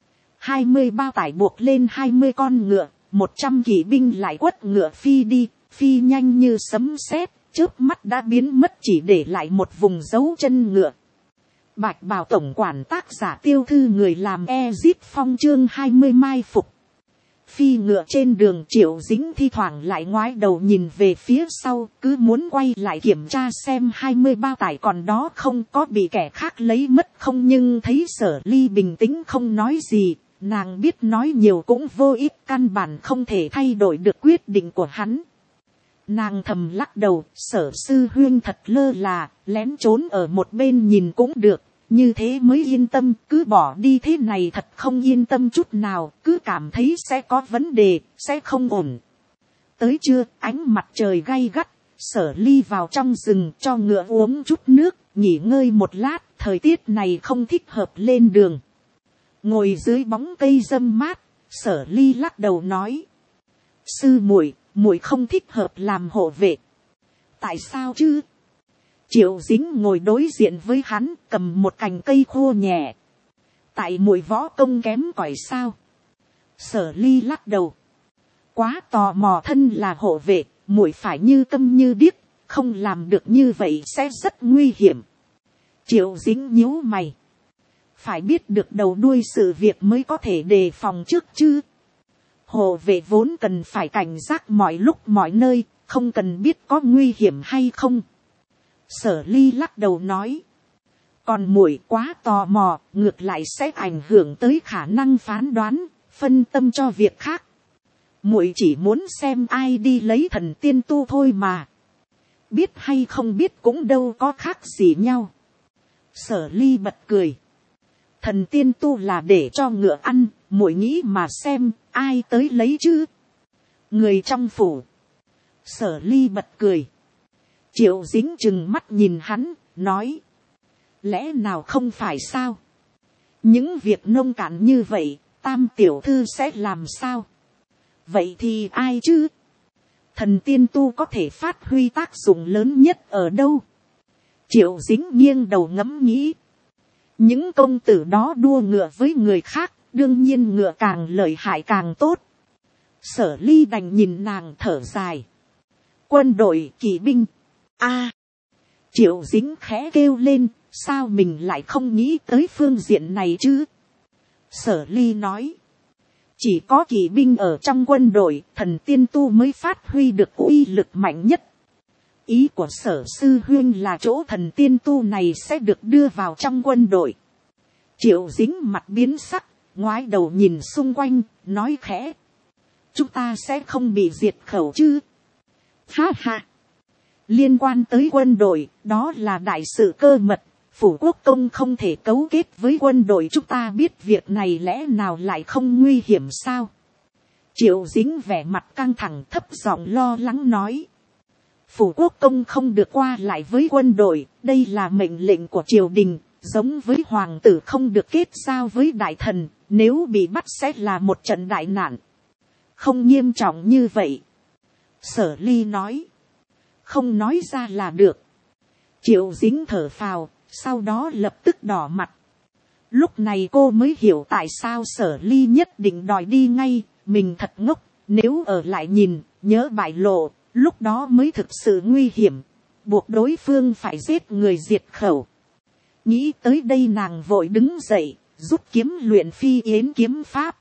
20 bao tải buộc lên 20 con ngựa, 100 kỵ binh lại quất ngựa phi đi, phi nhanh như sấm sét, chớp mắt đã biến mất, chỉ để lại một vùng dấu chân ngựa. Bạch bào tổng quản tác giả Tiêu Thư, người làm Ezip Phong, chương 20 mai phục. Phi ngựa trên đường, Triệu Dính thi thoảng lại ngoái đầu nhìn về phía sau, cứ muốn quay lại kiểm tra xem 20 bao tải còn đó không, có bị kẻ khác lấy mất không, nhưng thấy Sở Ly bình tĩnh không nói gì, nàng biết nói nhiều cũng vô ích, căn bản không thể thay đổi được quyết định của hắn. Nàng thầm lắc đầu, Sở sư huynh thật lơ là, lén trốn ở một bên nhìn cũng được, như thế mới yên tâm, cứ bỏ đi thế này thật không yên tâm chút nào, cứ cảm thấy sẽ có vấn đề, sẽ không ổn. Tới trưa, ánh mặt trời gay gắt, Sở Ly vào trong rừng cho ngựa uống chút nước, nghỉ ngơi một lát, thời tiết này không thích hợp lên đường. Ngồi dưới bóng cây râm mát, Sở Ly lắc đầu nói: sư muội, muội không thích hợp làm hộ vệ. Tại sao chứ? Triệu Dính ngồi đối diện với hắn, cầm một cành cây khô nhẹ. Tại muội võ công kém cỏi sao? Sở Ly lắc đầu. Quá tò mò, thân là hộ vệ, muội phải như câm như điếc, không làm được như vậy sẽ rất nguy hiểm. Triệu Dính nhíu mày. Phải biết được đầu đuôi sự việc mới có thể đề phòng trước chứ. Hộ vệ vốn cần phải cảnh giác mọi lúc mọi nơi, không cần biết có nguy hiểm hay không. Sở Ly lắc đầu nói. Còn muội quá tò mò, ngược lại sẽ ảnh hưởng tới khả năng phán đoán, phân tâm cho việc khác. Muội chỉ muốn xem ai đi lấy thần tiên tu thôi mà. Biết hay không biết cũng đâu có khác gì nhau. Sở Ly bật cười. Thần tiên tu là để cho ngựa ăn, muội nghĩ mà xem, ai tới lấy chứ? Người trong phủ. Sở Ly bật cười. Triệu Dính chừng mắt nhìn hắn, nói. Lẽ nào không phải sao? Những việc nông cạn như vậy, Tam tiểu thư sẽ làm sao? Vậy thì ai chứ? Thần tiên tu có thể phát huy tác dụng lớn nhất ở đâu? Triệu Dính nghiêng đầu ngẫm nghĩ. Những công tử đó đua ngựa với người khác, đương nhiên ngựa càng lợi hại càng tốt. Sở Ly đành nhìn nàng thở dài. Quân đội, kỵ binh. Triệu Dính khẽ kêu lên, sao mình lại không nghĩ tới phương diện này chứ? Sở Ly nói. Chỉ có kỵ binh ở trong quân đội, thần tiên tu mới phát huy được uy lực mạnh nhất. Ý của Sở sư huynh là chỗ thần tiên tu này sẽ được đưa vào trong quân đội. Triệu Dính mặt biến sắc, ngoái đầu nhìn xung quanh, nói khẽ. Chúng ta sẽ không bị diệt khẩu chứ? Ha ha! Liên quan tới quân đội, đó là đại sự cơ mật. Phủ quốc công không thể cấu kết với quân đội, chúng ta biết việc này lẽ nào lại không nguy hiểm sao? Triệu Dính vẻ mặt căng thẳng, thấp giọng lo lắng nói. Phủ quốc công không được qua lại với quân đội, đây là mệnh lệnh của triều đình, giống với hoàng tử không được kết giao với đại thần, nếu bị bắt sẽ là một trận đại nạn. Không nghiêm trọng như vậy. Sở Ly nói. Không nói ra là được. Triệu Dính thở phào, sau đó lập tức đỏ mặt. Lúc này cô mới hiểu tại sao Sở Ly nhất định đòi đi ngay, mình thật ngốc, nếu ở lại nhìn, nhớ bại lộ, lúc đó mới thực sự nguy hiểm, buộc đối phương phải giết người diệt khẩu. Nghĩ tới đây nàng vội đứng dậy, rút kiếm luyện phi yến kiếm pháp.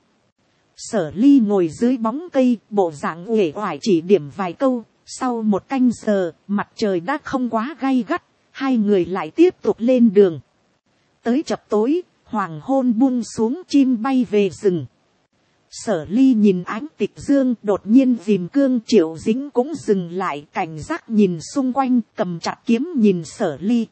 Sở Ly ngồi dưới bóng cây, bộ dạng uể oải chỉ điểm vài câu, sau một canh giờ, mặt trời đã không quá gay gắt, hai người lại tiếp tục lên đường. Tới chập tối, hoàng hôn buông xuống, chim bay về rừng. Sở Ly nhìn ánh tịch dương, đột nhiên dìm cương. Triệu Dính cũng dừng lại, cảnh giác nhìn xung quanh, cầm chặt kiếm nhìn Sở Ly.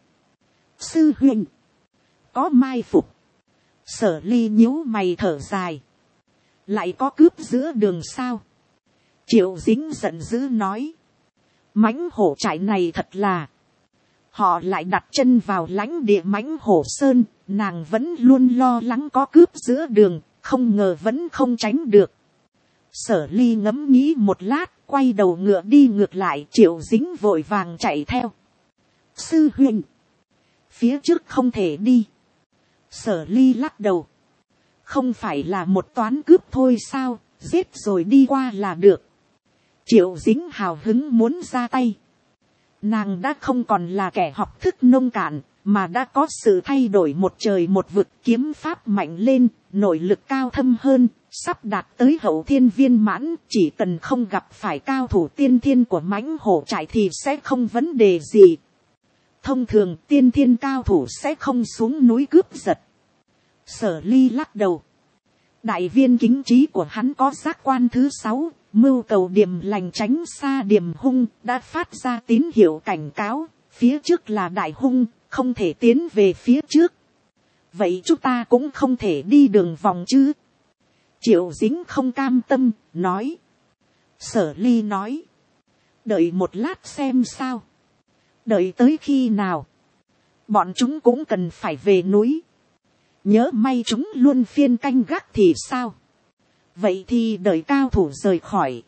Sư huynh, có mai phục. Sở Ly nhíu mày thở dài. Lại có cướp giữa đường sao? Triệu Dính giận dữ nói. Mãnh hổ trại này thật là. họ lại đặt chân vào lãnh địa mãnh hổ sơn, nàng vẫn luôn lo lắng có cướp giữa đường, không ngờ vẫn không tránh được. Sở Ly ngẫm nghĩ một lát, quay đầu ngựa đi ngược lại, Triệu Dính vội vàng chạy theo. Sư huynh, phía trước không thể đi. Sở Ly lắc đầu. Không phải là một toán cướp thôi sao, giết rồi đi qua là được. Triệu Dính hào hứng muốn ra tay. Nàng đã không còn là kẻ học thức nông cạn, mà đã có sự thay đổi một trời một vực, kiếm pháp mạnh lên, nội lực cao thâm hơn, sắp đạt tới hậu thiên viên mãn, chỉ cần không gặp phải cao thủ tiên thiên của mãnh hổ trại thì sẽ không vấn đề gì. Thông thường tiên thiên cao thủ sẽ không xuống núi cướp giật. Sở Ly lắc đầu. Đại viên kính trí của hắn có giác quan thứ 6, mưu cầu điểm lành tránh xa điểm hung, đã phát ra tín hiệu cảnh cáo, phía trước là đại hung, không thể tiến về phía trước. Vậy chúng ta cũng không thể đi đường vòng chứ? Triệu Dính không cam tâm, nói. Sở Ly nói. Đợi một lát xem sao. Đợi tới khi nào? Bọn chúng cũng cần phải về núi. Nhớ may chúng luôn phiên canh gác thì sao? Vậy thì đợi cao thủ rời khỏi.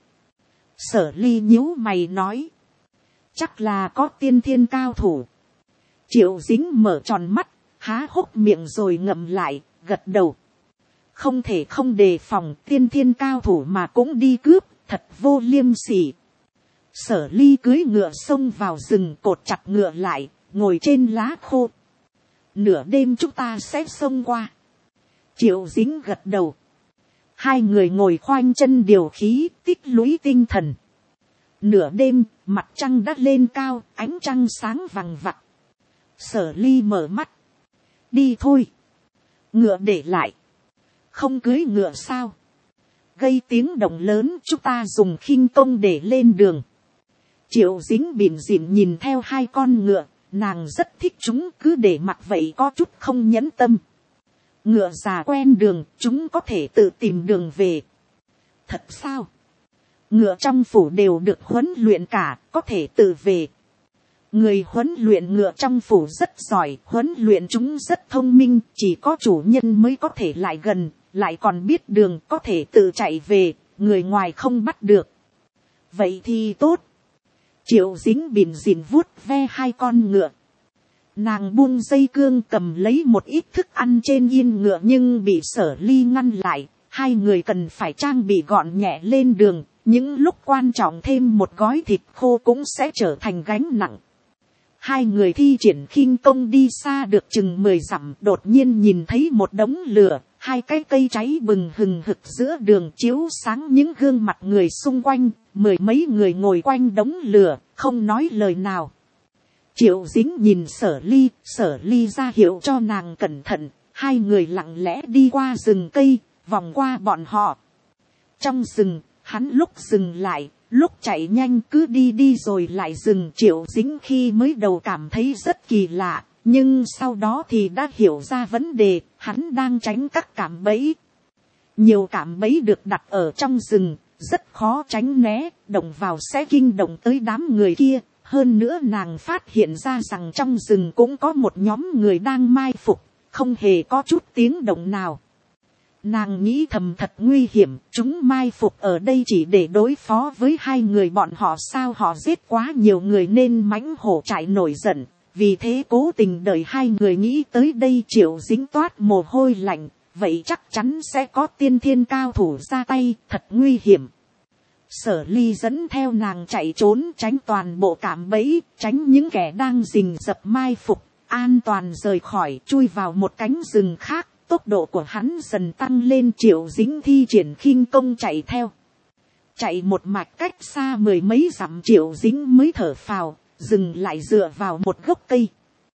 Sở Ly nhíu mày nói. Chắc là có tiên thiên cao thủ. Triệu Dính mở tròn mắt, há hốc miệng rồi ngậm lại, gật đầu. Không thể không đề phòng, tiên thiên cao thủ mà cũng đi cướp, thật vô liêm sỉ. Sở Ly cưỡi ngựa xông vào rừng, cột chặt ngựa lại, ngồi trên lá khô. Nửa đêm chúng ta sẽ xông qua. Triệu Dính gật đầu. Hai người ngồi khoanh chân điều khí, tích lũy tinh thần. Nửa đêm, mặt trăng đã lên cao, ánh trăng sáng vằng vặc. Sở Ly mở mắt. Đi thôi. Ngựa để lại. Không cưới ngựa sao? Gây tiếng động lớn, chúng ta dùng khinh công để lên đường. Triệu Dính bỉm dịm nhìn theo hai con ngựa, nàng rất thích chúng, cứ để mặc vậy có chút không nhẫn tâm. Ngựa già quen đường, chúng có thể tự tìm đường về. Thật sao? Ngựa trong phủ đều được huấn luyện cả, có thể tự về. Người huấn luyện ngựa trong phủ rất giỏi, huấn luyện chúng rất thông minh, chỉ có chủ nhân mới có thể lại gần, lại còn biết đường, có thể tự chạy về, người ngoài không bắt được. Vậy thì tốt. Triệu Dính bỉm dịm vuốt ve hai con ngựa. Nàng buông dây cương cầm lấy một ít thức ăn trên yên ngựa nhưng bị Sở Ly ngăn lại. Hai người cần phải trang bị gọn nhẹ lên đường, những lúc quan trọng thêm một gói thịt khô cũng sẽ trở thành gánh nặng. Hai người thi triển khinh công đi xa được chừng 10 dặm, đột nhiên nhìn thấy một đống lửa, hai cái cây cháy bừng hừng hực giữa đường chiếu sáng những gương mặt người xung quanh, 10 mấy người ngồi quanh đống lửa, không nói lời nào. Triệu Dính nhìn Sở Ly ra hiệu cho nàng cẩn thận, hai người lặng lẽ đi qua rừng cây, vòng qua bọn họ. Trong rừng, hắn lúc dừng lại, lúc chạy nhanh cứ đi rồi lại dừng. Triệu Dính khi mới đầu cảm thấy rất kỳ lạ, nhưng sau đó thì đã hiểu ra vấn đề, hắn đang tránh các cạm bẫy. Nhiều cạm bẫy được đặt ở trong rừng, rất khó tránh né, động vào sẽ kinh động tới đám người kia. Hơn nữa nàng phát hiện ra rằng trong rừng cũng có một nhóm người đang mai phục, không hề có chút tiếng động nào. Nàng nghĩ thầm thật nguy hiểm, chúng mai phục ở đây chỉ để đối phó với hai người bọn họ sao? Họ giết quá nhiều người nên mãnh hổ trại nổi giận, vì thế cố tình đợi hai người nghĩ tới đây. Triệu Dính toát mồ hôi lạnh, vậy chắc chắn sẽ có tiên thiên cao thủ ra tay, thật nguy hiểm. Sở Ly dẫn theo nàng chạy trốn, tránh toàn bộ cạm bẫy, tránh những kẻ đang rình rập mai phục, an toàn rời khỏi, chui vào một cánh rừng khác. Tốc độ của hắn dần tăng lên. Triệu Dính thi triển khinh công chạy theo. Chạy một mạch cách xa 10 mấy dặm, Triệu Dính mới thở phào, dừng lại dựa vào một gốc cây.